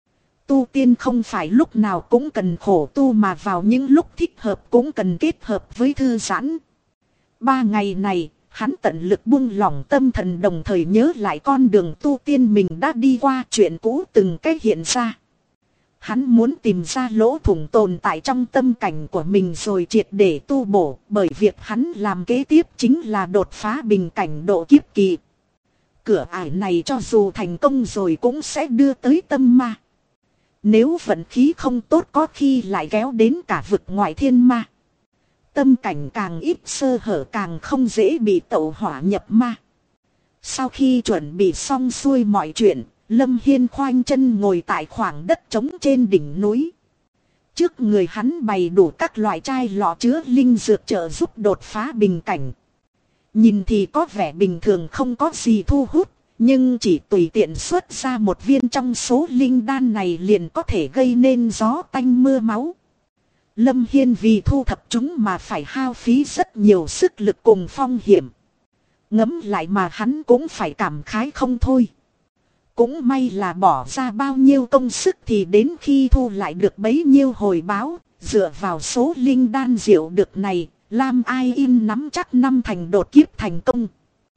Tu tiên không phải lúc nào cũng cần khổ tu mà vào những lúc thích hợp cũng cần kết hợp với thư giãn. 3 ngày này, hắn tận lực buông lỏng tâm thần đồng thời nhớ lại con đường tu tiên mình đã đi qua, chuyện cũ từng cái hiện ra. Hắn muốn tìm ra lỗ thủng tồn tại trong tâm cảnh của mình rồi triệt để tu bổ, bởi việc hắn làm kế tiếp chính là đột phá bình cảnh độ kiếp kỳ. Cửa ải này cho dù thành công rồi cũng sẽ đưa tới tâm ma. Nếu vận khí không tốt có khi lại kéo đến cả vực ngoại thiên ma. tâm cảnh càng ít sơ hở càng không dễ bị tẩu hỏa nhập ma. Sau khi chuẩn bị xong xuôi mọi chuyện, Lâm Hiên khoanh chân ngồi tại khoảng đất trống trên đỉnh núi. Trước người hắn bày đủ các loại chai lọ chứa linh dược trợ giúp đột phá bình cảnh. Nhìn thì có vẻ bình thường không có gì thu hút, nhưng chỉ tùy tiện xuất ra một viên trong số linh đan này liền có thể gây nên gió tanh mưa máu. Lâm Hiên vì thu thập chúng mà phải hao phí rất nhiều sức lực cùng phong hiểm. Ngẫm lại mà hắn cũng phải cảm khái không thôi. Cũng may là bỏ ra bao nhiêu công sức thì đến khi thu lại được bấy nhiêu hồi báo. Dựa vào số linh đan diệu được này, Lam Ai In nắm chắc 5 thành đột kiếp thành công.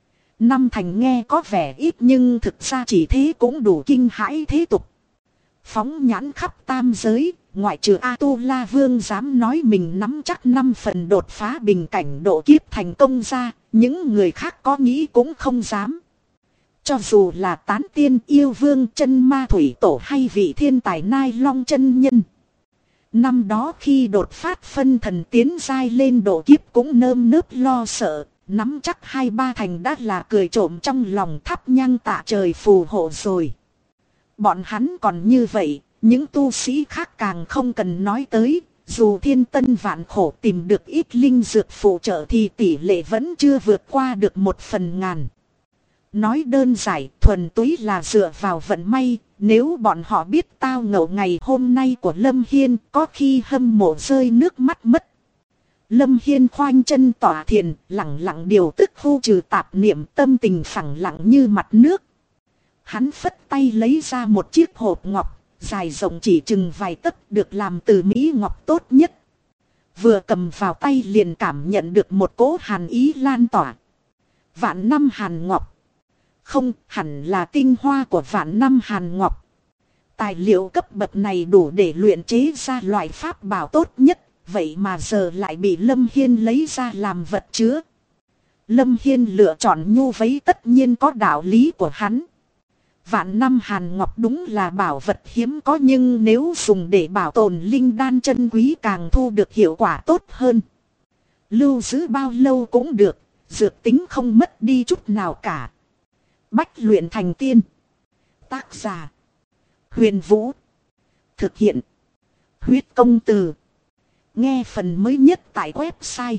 5 thành nghe có vẻ ít nhưng thực ra chỉ thế cũng đủ kinh hãi thế tục. Phóng nhãn khắp tam giới, ngoại trừ A-tu-la Vương dám nói mình nắm chắc 5 phần đột phá bình cảnh độ kiếp thành công ra, những người khác có nghĩ cũng không dám. Cho dù là Tán Tiên Yêu Vương Chân Ma Thủy Tổ hay vị thiên tài Nai Long chân nhân. Năm đó khi đột phát phân thần tiến giai lên độ kiếp cũng nơm nớp lo sợ, nắm chắc 2-3 thành đã là cười trộm trong lòng thắp nhang tạ trời phù hộ rồi. Bọn hắn còn như vậy, những tu sĩ khác càng không cần nói tới, dù thiên tân vạn khổ tìm được ít linh dược phụ trợ thì tỷ lệ vẫn chưa vượt qua được 1/1000. Nói đơn giản thuần túy là dựa vào vận may, nếu bọn họ biết tao ngộ ngày hôm nay của Lâm Hiên có khi hâm mộ rơi nước mắt mất. Lâm Hiên khoanh chân tỏa thiền, lặng lặng điều tức khu trừ tạp niệm, tâm tình phẳng lặng như mặt nước. Hắn phất tay lấy ra một chiếc hộp ngọc, dài rộng chỉ chừng vài tấc được làm từ mỹ ngọc tốt nhất. Vừa cầm vào tay liền cảm nhận được một cỗ hàn ý lan tỏa. Vạn năm hàn ngọc. Không, hẳn là tinh hoa của vạn năm hàn ngọc. Tài liệu cấp bậc này đủ để luyện chế ra loại pháp bảo tốt nhất, vậy mà giờ lại bị Lâm Hiên lấy ra làm vật chứa. Lâm Hiên lựa chọn nhu vấy tất nhiên có đạo lý của hắn. Vạn năm hàn ngọc đúng là bảo vật hiếm có, nhưng nếu dùng để bảo tồn linh đan chân quý càng thu được hiệu quả tốt hơn. Lưu giữ bao lâu cũng được, dược tính không mất đi chút nào cả. Bách luyện thành tiên. Tác giả Huyền Vũ. Thực hiện Huyết Công Từ. Nghe phần mới nhất tại website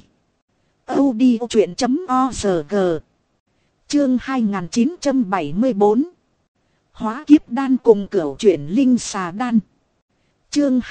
audiochuyện.org. Chương 2974. Hóa kiếp đan cùng cửu chuyển linh xà đan. Chương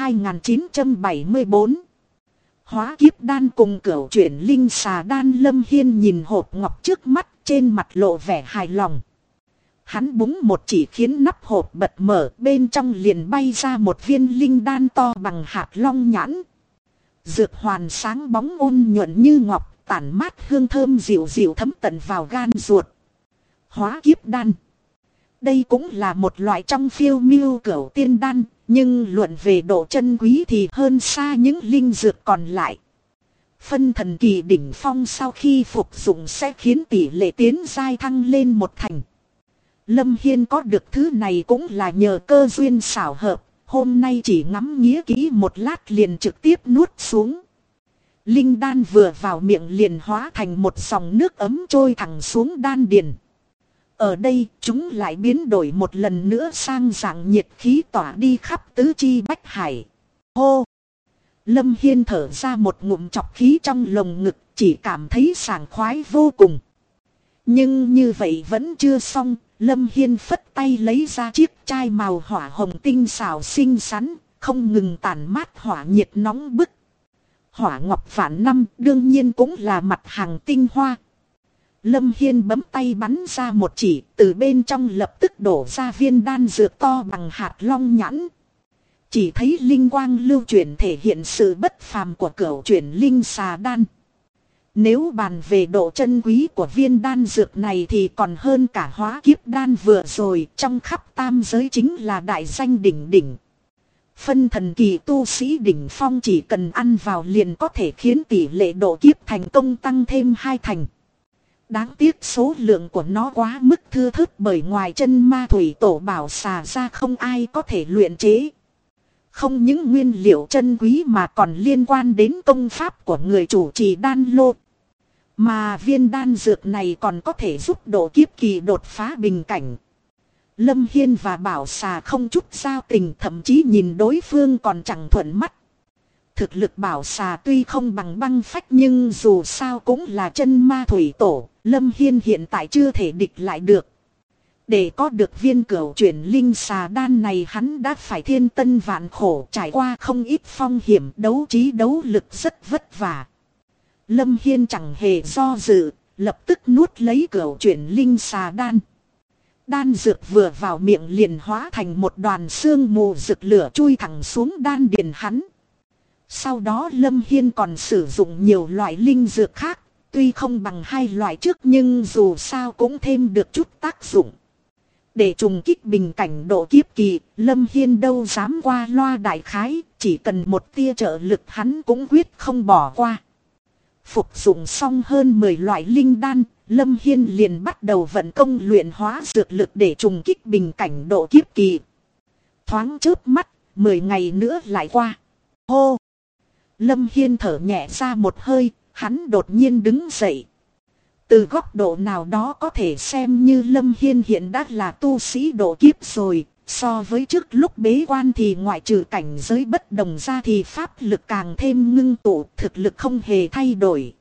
2974. Hóa kiếp đan cùng cửu chuyển linh xà đan. Lâm Hiên nhìn hộp ngọc trước mắt, trên mặt lộ vẻ hài lòng. Hắn búng một chỉ khiến nắp hộp bật mở, bên trong liền bay ra một viên linh đan to bằng hạt long nhãn. Dược hoàn sáng bóng ôn nhuận như ngọc, tản mát hương thơm dịu dịu thấm tận vào gan ruột. Hóa kiếp đan. Đây cũng là một loại trong phiêu miêu cửu tiên đan, nhưng luận về độ chân quý thì hơn xa những linh dược còn lại. Phân thần kỳ đỉnh phong sau khi phục dụng sẽ khiến tỷ lệ tiến giai thăng lên 1 thành. Lâm Hiên có được thứ này cũng là nhờ cơ duyên xảo hợp, hôm nay chỉ ngắm nghía kỹ một lát liền trực tiếp nuốt xuống. Linh đan vừa vào miệng liền hóa thành một dòng nước ấm trôi thẳng xuống đan điền. Ở đây chúng lại biến đổi một lần nữa sang dạng nhiệt khí tỏa đi khắp tứ chi bách hải. Hô! Lâm Hiên thở ra một ngụm trọc khí trong lồng ngực, chỉ cảm thấy sảng khoái vô cùng. Nhưng như vậy vẫn chưa xong, Lâm Hiên phất tay lấy ra chiếc chai màu hỏa hồng tinh xảo xinh xắn, không ngừng tản mát hỏa nhiệt nóng bức. Hỏa ngọc vạn năm đương nhiên cũng là mặt hàng tinh hoa. Lâm Hiên bấm tay bắn ra một chỉ, từ bên trong lập tức đổ ra viên đan dược to bằng hạt long nhãn. Chỉ thấy linh quang lưu chuyển thể hiện sự bất phàm của cửu chuyển linh xà đan. Nếu bàn về độ chân quý của viên đan dược này thì còn hơn cả hóa kiếp đan vừa rồi, trong khắp tam giới chính là đại danh đỉnh đỉnh. Phân thần kỳ tu sĩ đỉnh phong chỉ cần ăn vào liền có thể khiến tỷ lệ độ kiếp thành công tăng thêm 2 thành. Đáng tiếc số lượng của nó quá mức thưa thớt, bởi ngoài chân ma thủy tổ bảo xà ra không ai có thể luyện chế. Không những nguyên liệu chân quý mà còn liên quan đến công pháp của người chủ trì đan lô. Mà viên đan dược này còn có thể giúp độ kiếp kỳ đột phá bình cảnh. Lâm Hiên và Bảo Xà không chút giao tình, thậm chí nhìn đối phương còn chẳng thuận mắt. Thực lực Bảo Xà tuy không bằng Băng Phách nhưng dù sao cũng là chân ma thủy tổ, Lâm Hiên hiện tại chưa thể địch lại được. Để có được viên cửu chuyển linh xà đan này hắn đã phải thiên tân vạn khổ, trải qua không ít phong hiểm, đấu trí đấu lực rất vất vả. Lâm Hiên chẳng hề do dự, lập tức nuốt lấy cửu chuyển linh xà đan. Đan dược vừa vào miệng liền hóa thành một đoàn sương mù rực lửa chui thẳng xuống đan điền hắn. Sau đó Lâm Hiên còn sử dụng nhiều loại linh dược khác, tuy không bằng hai loại trước nhưng dù sao cũng thêm được chút tác dụng. Để trùng kích bình cảnh độ kiếp kỳ, Lâm Hiên đâu dám qua loa đại khái, chỉ cần một tia trợ lực hắn cũng quyết không bỏ qua. Phục dụng xong hơn 10 loại linh đan, Lâm Hiên liền bắt đầu vận công luyện hóa dược lực để trùng kích bình cảnh độ kiếp kỳ. Thoáng chớp mắt, 10 ngày nữa lại qua. Hô! Lâm Hiên thở nhẹ ra một hơi, hắn đột nhiên đứng dậy. Từ góc độ nào đó có thể xem như Lâm Hiên hiện đã là tu sĩ độ kiếp rồi. So với trước lúc bế quan thì ngoại trừ cảnh giới bất đồng ra thì pháp lực càng thêm ngưng tụ, thực lực không hề thay đổi.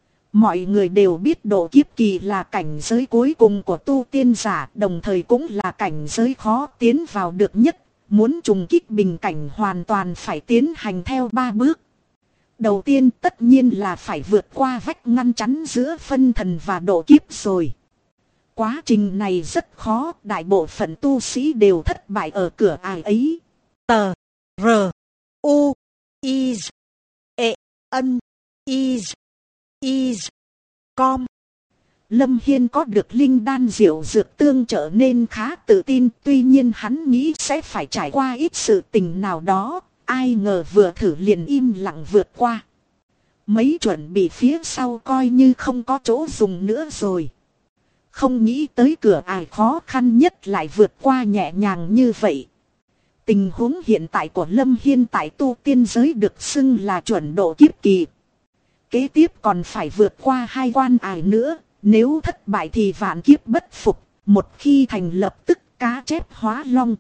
Mọi người đều biết độ kiếp kỳ là cảnh giới cuối cùng của tu tiên giả, đồng thời cũng là cảnh giới khó tiến vào được nhất. Muốn trùng kích bình cảnh hoàn toàn phải tiến hành theo 3 bước. Đầu tiên tất nhiên là phải vượt qua vách ngăn chắn giữa phân thần và độ kiếp rồi. Quá trình này rất khó, đại bộ phận tu sĩ đều thất bại ở cửa ải ấy. Tờ, R, U, I, E, N, I, I, Com. Lâm Hiên có được linh đan diệu dược tương trở nên khá tự tin, tuy nhiên hắn nghĩ sẽ phải trải qua ít sự tình nào đó, ai ngờ vừa thử liền im lặng vượt qua. Mấy chuẩn bị phía sau coi như không có chỗ dùng nữa rồi. Không nghĩ tới cửa ải khó khăn nhất lại vượt qua nhẹ nhàng như vậy. Tình huống hiện tại của Lâm Hiên tại tu tiên giới được xưng là chuẩn độ kiếp kỳ. Kế tiếp còn phải vượt qua 2 quan ải nữa, nếu thất bại thì vạn kiếp bất phục, một khi thành lập tức cá chép hóa long.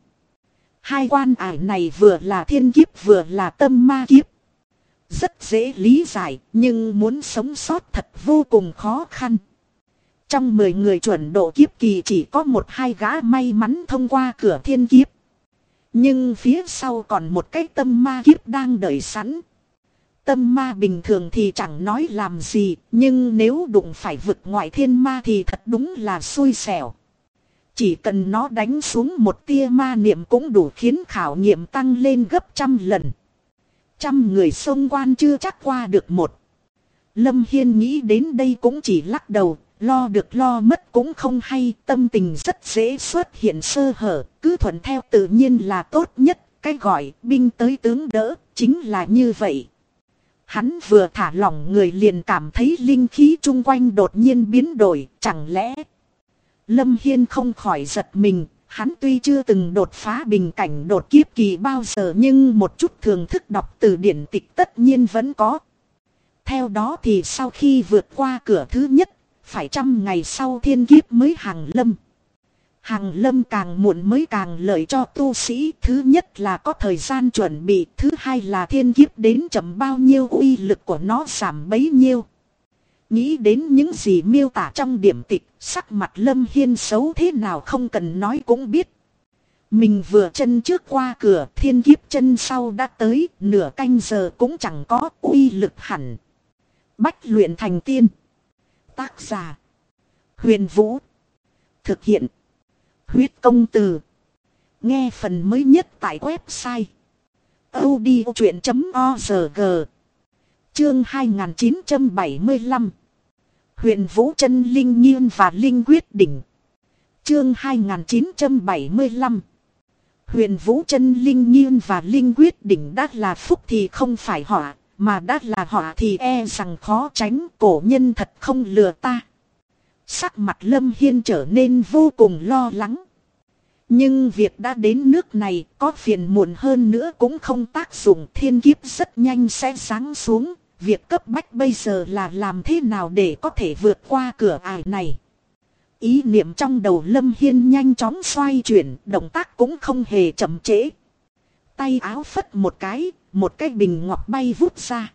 2 quan ải này vừa là thiên kiếp vừa là tâm ma kiếp. Rất dễ lý giải, nhưng muốn sống sót thật vô cùng khó khăn. Trong 10 người chuẩn độ kiếp kỳ chỉ có 1-2 gã may mắn thông qua cửa thiên kiếp. Nhưng phía sau còn một cái tâm ma kiếp đang đợi sẵn. Tâm ma bình thường thì chẳng nói làm gì, nhưng nếu đụng phải vực ngoại thiên ma thì thật đúng là xui xẻo. Chỉ cần nó đánh xuống một tia ma niệm cũng đủ khiến khảo nghiệm tăng lên gấp 100 lần. 100 người xông quan chưa chắc qua được một. Lâm Hiên nghĩ đến đây cũng chỉ lắc đầu, lo được lo mất cũng không hay, tâm tình rất dễ xuất hiện sơ hở, cứ thuận theo tự nhiên là tốt nhất, cái gọi binh tới tướng đỡ, chính là như vậy. Hắn vừa thả lỏng người liền cảm thấy linh khí chung quanh đột nhiên biến đổi, chẳng lẽ... Lâm Hiên không khỏi giật mình, hắn tuy chưa từng đột phá bình cảnh đột kiếp kỳ bao giờ nhưng một chút thường thức đọc từ điển tịch tất nhiên vẫn có. Theo đó thì sau khi vượt qua cửa thứ nhất, phải 100 ngày sau thiên kiếp mới hàng lâm. Hàng lâm càng muộn mới càng lợi cho tu sĩ, thứ nhất là có thời gian chuẩn bị, thứ hai là thiên kiếp đến chậm bao nhiêu uy lực của nó giảm bấy nhiêu. Nghĩ đến những gì miêu tả trong điển tịch, sắc mặt Lâm Hiên xấu thế nào không cần nói cũng biết. Mình vừa chân trước qua cửa, thiên kiếp chân sau đã tới, nửa canh giờ cũng chẳng có uy lực hẳn. Bách luyện thành tiên. Tác giả: Huyền Vũ. Thực hiện: Huyết Công Từ. Nghe phần mới nhất tại website audiochuyện.org. Chương 2975. Huyền Vũ chân linh nghiên và linh quyết đỉnh. Chương 2975. Huyền Vũ chân linh nghiên và linh quyết đỉnh đã là phúc thì không phải họa, mà đã là họa thì e rằng khó tránh, cổ nhân thật không lừa ta. Sắc mặt Lâm Hiên trở nên vô cùng lo lắng. Nhưng việc đã đến nước này, có phiền muộn hơn nữa cũng không tác dụng, thiên kiếp rất nhanh sẽ giáng xuống. Việc cấp bách bây giờ là làm thế nào để có thể vượt qua cửa ải này. Ý niệm trong đầu Lâm Hiên nhanh chóng xoay chuyển, động tác cũng không hề chậm trễ. Tay áo phất một cái bình ngọc bay vút ra.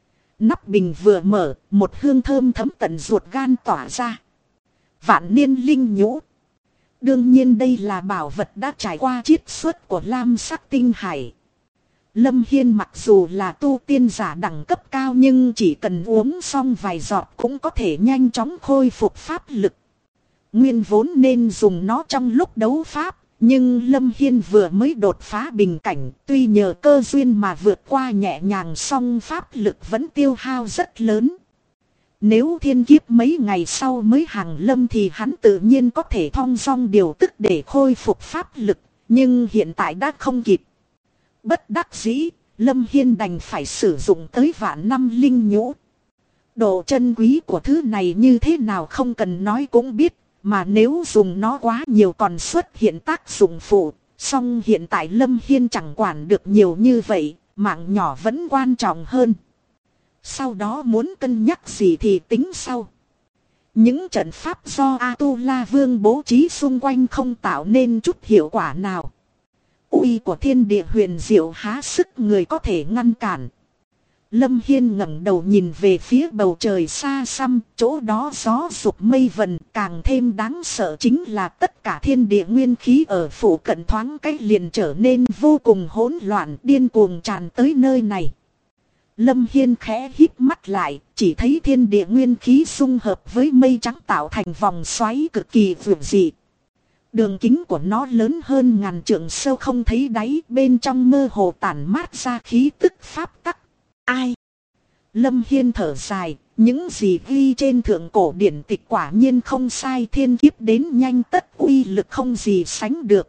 Nắp bình vừa mở, một hương thơm thấm tận ruột gan tỏa ra. Vạn niên linh nhũ. Đương nhiên đây là bảo vật đã trải qua chiết xuất của lam sắc tinh hải. Lâm Hiên mặc dù là tu tiên giả đẳng cấp cao nhưng chỉ cần uống xong vài giọt cũng có thể nhanh chóng khôi phục pháp lực. Nguyên vốn nên dùng nó trong lúc đấu pháp, nhưng Lâm Hiên vừa mới đột phá bình cảnh, tuy nhờ cơ duyên mà vượt qua nhẹ nhàng song pháp lực vẫn tiêu hao rất lớn. Nếu thiên kiếp mấy ngày sau mới hàng lâm thì hắn tự nhiên có thể thong dong điều tức để khôi phục pháp lực, nhưng hiện tại đã không kịp. Bất đắc dĩ, Lâm Hiên đành phải sử dụng tới vạn năm linh nhũ. Độ chân quý của thứ này như thế nào không cần nói cũng biết, mà nếu dùng nó quá nhiều còn xuất hiện tác dụng phụ. Song hiện tại Lâm Hiên chẳng quản được nhiều như vậy, mạng nhỏ vẫn quan trọng hơn. Sau đó muốn cân nhắc gì thì tính sau. Những trận pháp do A-tu-la vương bố trí xung quanh không tạo nên chút hiệu quả nào. Uy của thiên địa huyền diệu há sức người có thể ngăn cản. Lâm Hiên ngẩng đầu nhìn về phía bầu trời xa xăm, chỗ đó gió sụp mây vần, càng thêm đáng sợ chính là tất cả thiên địa nguyên khí ở phủ cận thoáng cách liền trở nên vô cùng hỗn loạn, điên cuồng tràn tới nơi này. Lâm Hiên khẽ híp mắt lại, chỉ thấy thiên địa nguyên khí xung hợp với mây trắng tạo thành vòng xoáy cực kỳ vượt dị. Đường kính của nó lớn hơn ngàn trượng, sâu không thấy đáy, bên trong mơ hồ tản mát ra khí tức pháp tắc. Ai? Lâm Hiên thở dài, những gì ghi trên thượng cổ điển tịch quả nhiên không sai, thiên kiếp đến nhanh tất uy lực không gì sánh được.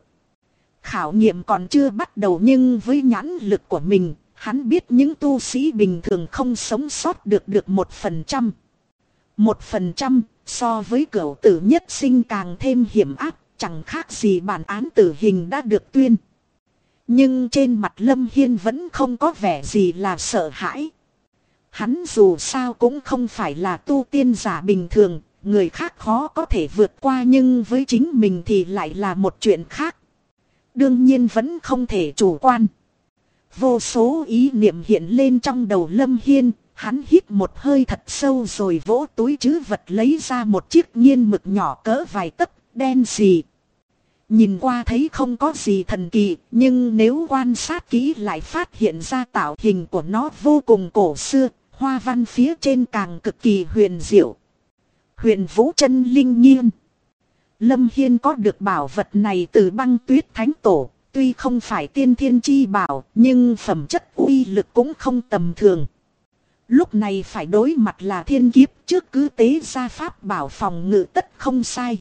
Khảo nghiệm còn chưa bắt đầu nhưng với nhãn lực của mình, hắn biết những tu sĩ bình thường không sống sót được 1%. 1% so với cửu tử nhất sinh càng thêm hiểm ác, chẳng khác gì bản án tử hình đã được tuyên. Nhưng trên mặt Lâm Hiên vẫn không có vẻ gì là sợ hãi. Hắn dù sao cũng không phải là tu tiên giả bình thường, người khác khó có thể vượt qua nhưng với chính mình thì lại là một chuyện khác. Đương nhiên vẫn không thể chủ quan. Vô số ý niệm hiện lên trong đầu Lâm Hiên, hắn hít một hơi thật sâu rồi vỗ túi trữ vật lấy ra một chiếc nghiên mực nhỏ cỡ vài tấc, đen xì. Nhìn qua thấy không có gì thần kỳ, nhưng nếu quan sát kỹ lại phát hiện ra tạo hình của nó vô cùng cổ xưa, hoa văn phía trên càng cực kỳ huyền diệu. Huyền Vũ Chân Linh Nghiên. Lâm Hiên có được bảo vật này từ Băng Tuyết Thánh Tổ, tuy không phải tiên thiên chi bảo, nhưng phẩm chất uy lực cũng không tầm thường. Lúc này phải đối mặt là thiên kiếp, trước cứ tế ra pháp bảo phòng ngự tất không sai.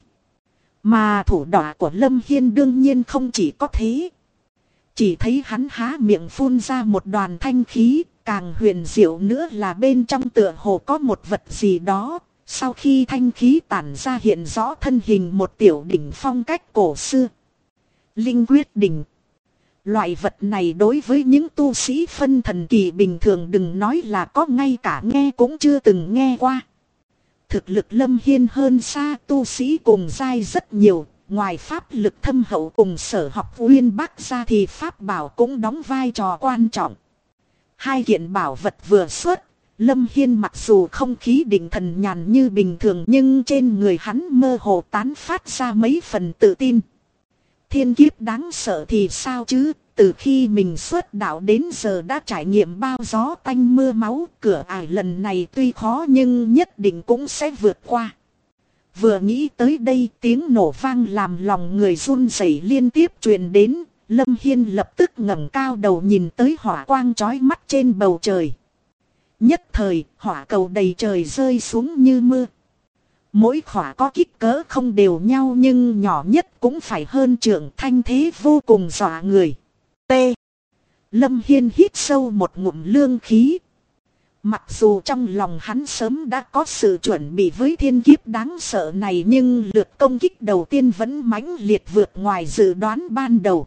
Mà thủ đoạn của Lâm Hiên đương nhiên không chỉ có thế. Chỉ thấy hắn há miệng phun ra một đoàn thanh khí, càng huyền diệu nữa là bên trong tựa hồ có một vật gì đó. Sau khi thanh khí tản ra hiện rõ thân hình một tiểu đỉnh phong cách cổ xưa. Linh quyết đỉnh. Loại vật này đối với những tu sĩ phân thần kỳ bình thường đừng nói là có, ngay cả nghe cũng chưa từng nghe qua. Thực lực Lâm Hiên hơn xa tu sĩ cùng giai rất nhiều, ngoài pháp lực thâm hậu cùng sở học uyên bác ra thì pháp bảo cũng đóng vai trò quan trọng. Hai kiện bảo vật vừa xuất, Lâm Hiên mặc dù không khí định thần nhàn như bình thường nhưng trên người hắn mơ hồ tán phát ra mấy phần tự tin. Thiên kiếp đáng sợ thì sao chứ, từ khi mình xuất đạo đến giờ đã trải nghiệm bao gió tanh mưa máu, cửa ải lần này tuy khó nhưng nhất định cũng sẽ vượt qua. Vừa nghĩ tới đây, tiếng nổ vang làm lòng người run rẩy liên tiếp truyền đến, Lâm Hiên lập tức ngẩng cao đầu nhìn tới hỏa quang chói mắt trên bầu trời. Nhất thời, hỏa cầu đầy trời rơi xuống như mưa. Mỗi khỏa có kích cỡ không đều nhau nhưng nhỏ nhất cũng phải hơn trượng, thanh thế vô cùng dọa người. T. Lâm Hiên hít sâu một ngụm lương khí. Mặc dù trong lòng hắn sớm đã có sự chuẩn bị với thiên kiếp đáng sợ này, nhưng lượt công kích đầu tiên vẫn mãnh liệt vượt ngoài dự đoán ban đầu.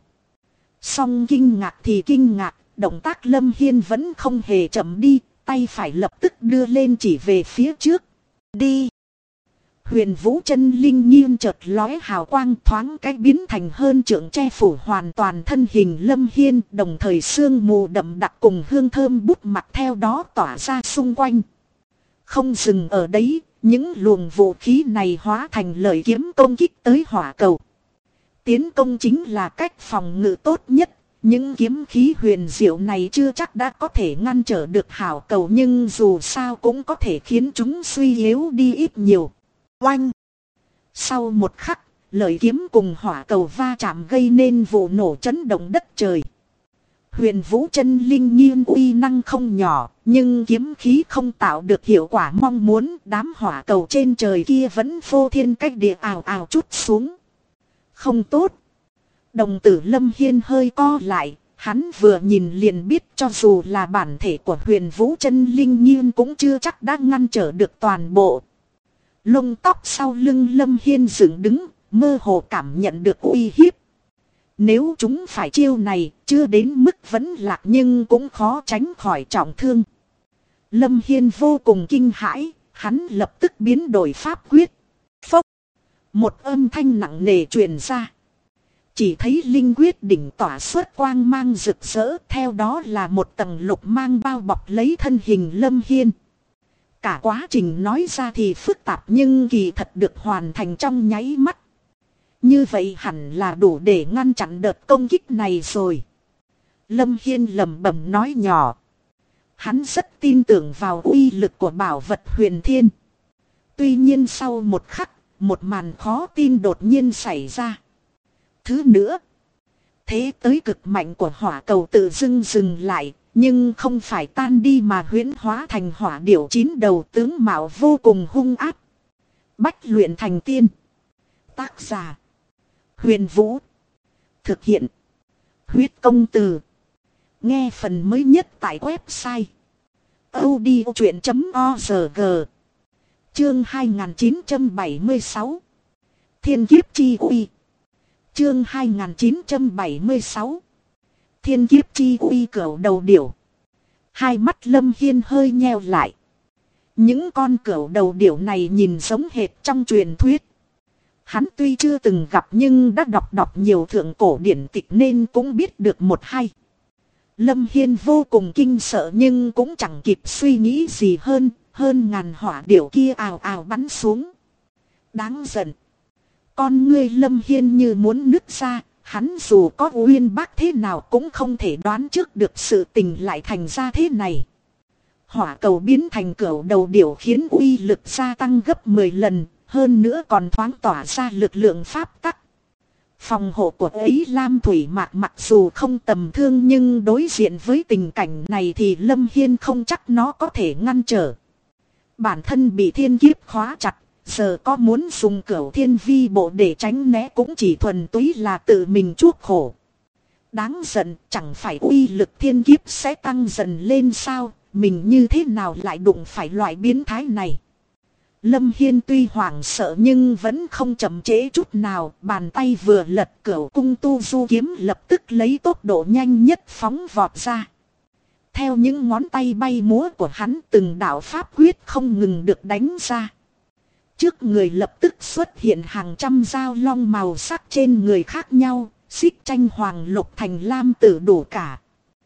Song kinh ngạc thì kinh ngạc, động tác Lâm Hiên vẫn không hề chậm đi, tay phải lập tức đưa lên chỉ về phía trước. Đi! Huyền Vũ chân linh nghiêng chợt lóe hào quang, thoáng cái biến thành hơn trượng che phủ hoàn toàn thân hình Lâm Hiên, đồng thời sương mù đậm đặc cùng hương thơm bút mặt theo đó tỏa ra xung quanh. Không dừng ở đấy, những luồng vũ khí này hóa thành lợi kiếm công kích tới hỏa cầu. Tiến công chính là cách phòng ngự tốt nhất. Những kiếm khí huyền diệu này chưa chắc đã có thể ngăn trở được hỏa cầu, nhưng dù sao cũng có thể khiến chúng suy yếu đi ít nhiều. Oanh! Sau một khắc, lợi kiếm cùng hỏa cầu va chạm gây nên vụ nổ chấn động đất trời. Huyền Vũ chân linh nghiêng uy năng không nhỏ, nhưng kiếm khí không tạo được hiệu quả mong muốn. Đám hỏa cầu trên trời kia vẫn phô thiên cách địa ào ào trút xuống. Không tốt! Đồng tử Lâm Hiên hơi co lại, hắn vừa nhìn liền biết cho dù là bản thể của Huyền Vũ chân linh nghiêng cũng chưa chắc đã ngăn trở được toàn bộ. Lông tóc sau lưng Lâm Hiên dựng đứng, mơ hồ cảm nhận được uy hiếp. Nếu chúng phải chiêu này, chưa đến mức vẫn lạc nhưng cũng khó tránh khỏi trọng thương. Lâm Hiên vô cùng kinh hãi, hắn lập tức biến đổi pháp quyết. Phốc! Một âm thanh nặng nề truyền ra. Chỉ thấy linh quyết đỉnh tỏa xuất quang mang rực rỡ, theo đó là một tầng lục mang bao bọc lấy thân hình Lâm Hiên. Cả quá trình nói ra thì phức tạp nhưng kỳ thật được hoàn thành trong nháy mắt. Như vậy hẳn là đủ để ngăn chặn đợt công kích này rồi. Lâm Hiên lẩm bẩm nói nhỏ. Hắn rất tin tưởng vào uy lực của bảo vật huyền thiên. Tuy nhiên sau một khắc, một màn khó tin đột nhiên xảy ra. Thứ nữa, thế tới cực mạnh của hỏa cầu tự dưng dừng lại, nhưng không phải tan đi mà huyễn hóa thành hỏa điểu 9 đầu, tướng mạo vô cùng hung ác. Bách luyện thành tiên. Tác giả: Huyền Vũ. Thực hiện: Huyết Công Từ. Nghe phần mới nhất tại website audiochuyện.org. Chương 2976 Thiên Kiếp Chi Uy. Chương 2976 Thiên Kiếp Chi Uy. Cẩu đầu điểu. Hai mắt Lâm Hiên hơi nheo lại. Những con cẩu đầu điểu này nhìn giống hệt trong truyền thuyết. Hắn tuy chưa từng gặp nhưng đã đọc nhiều thượng cổ điển tịch nên cũng biết được một hai. Lâm Hiên vô cùng kinh sợ nhưng cũng chẳng kịp suy nghĩ gì hơn ngàn hỏa điểu kia ào ào bắn xuống. Đáng giận. Con ngươi Lâm Hiên như muốn nứt ra, hắn dù có uyên bác thế nào cũng không thể đoán trước được sự tình lại thành ra thế này. Hỏa cầu biến thành cẩu đầu điểu khiến uy lực gia tăng gấp 10 lần, hơn nữa còn thoáng tỏa ra lực lượng pháp tắc. Phòng hộ của ấy Lam Thủy Mạc mặc dù không tầm thương nhưng đối diện với tình cảnh này thì Lâm Hiên không chắc nó có thể ngăn trở. Bản thân bị thiên kiếp khóa chặt, giờ có muốn dùng cửu thiên vi bộ để tránh né cũng chỉ thuần túy là tự mình chuốc khổ. Đáng giận, chẳng phải uy lực thiên kiếp sẽ tăng dần lên sao, mình như thế nào lại đụng phải loại biến thái này. Lâm Hiên tuy hoảng sợ nhưng vẫn không chậm trễ chút nào, bàn tay vừa lật cửu cung tu du kiếm lập tức lấy tốc độ nhanh nhất phóng vọt ra. Theo những ngón tay bay múa của hắn, từng đạo pháp quyết không ngừng được đánh ra. Trước người lập tức xuất hiện hàng trăm dao long màu sắc trên người khác nhau, xích tranh hoàng lục thành lam tử đủ cả.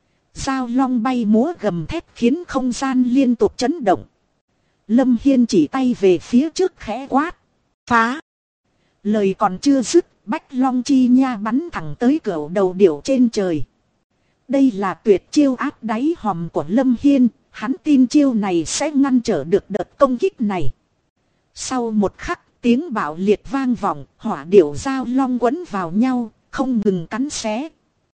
Dao long bay múa gầm thét khiến không gian liên tục chấn động. Lâm Hiên chỉ tay về phía trước khẽ quát. Phá! Lời còn chưa dứt, bách long chi nha bắn thẳng tới cẩu đầu điểu trên trời. Đây là tuyệt chiêu áp đáy hòm của Lâm Hiên, hắn tin chiêu này sẽ ngăn trở được đợt công kích này. Sau một khắc, tiếng bạo liệt vang vọng, hỏa điểu dao long quấn vào nhau, không ngừng cắn xé.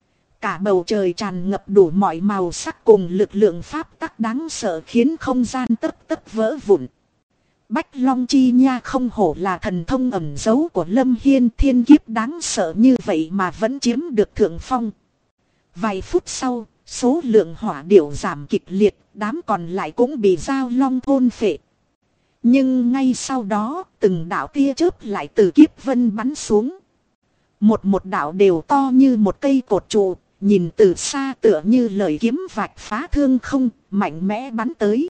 Cả bầu trời tràn ngập đủ mọi màu sắc cùng lực lượng pháp tắc đáng sợ khiến không gian tấp tấp vỡ vụn. Bách Long Chi Nha không hổ là thần thông ẩn giấu của Lâm Hiên, thiên kiếp đáng sợ như vậy mà vẫn chiếm được thượng phong. Vài phút sau, Số lượng hỏa điểu giảm kịch liệt, đám còn lại cũng bị giao long thôn phệ. Nhưng ngay sau đó, từng đạo tia chớp lại từ kiếp vân bắn xuống. Một đạo đều to như một cây cột trụ, nhìn từ xa tựa như lời kiếm vạch phá thương không, mạnh mẽ bắn tới.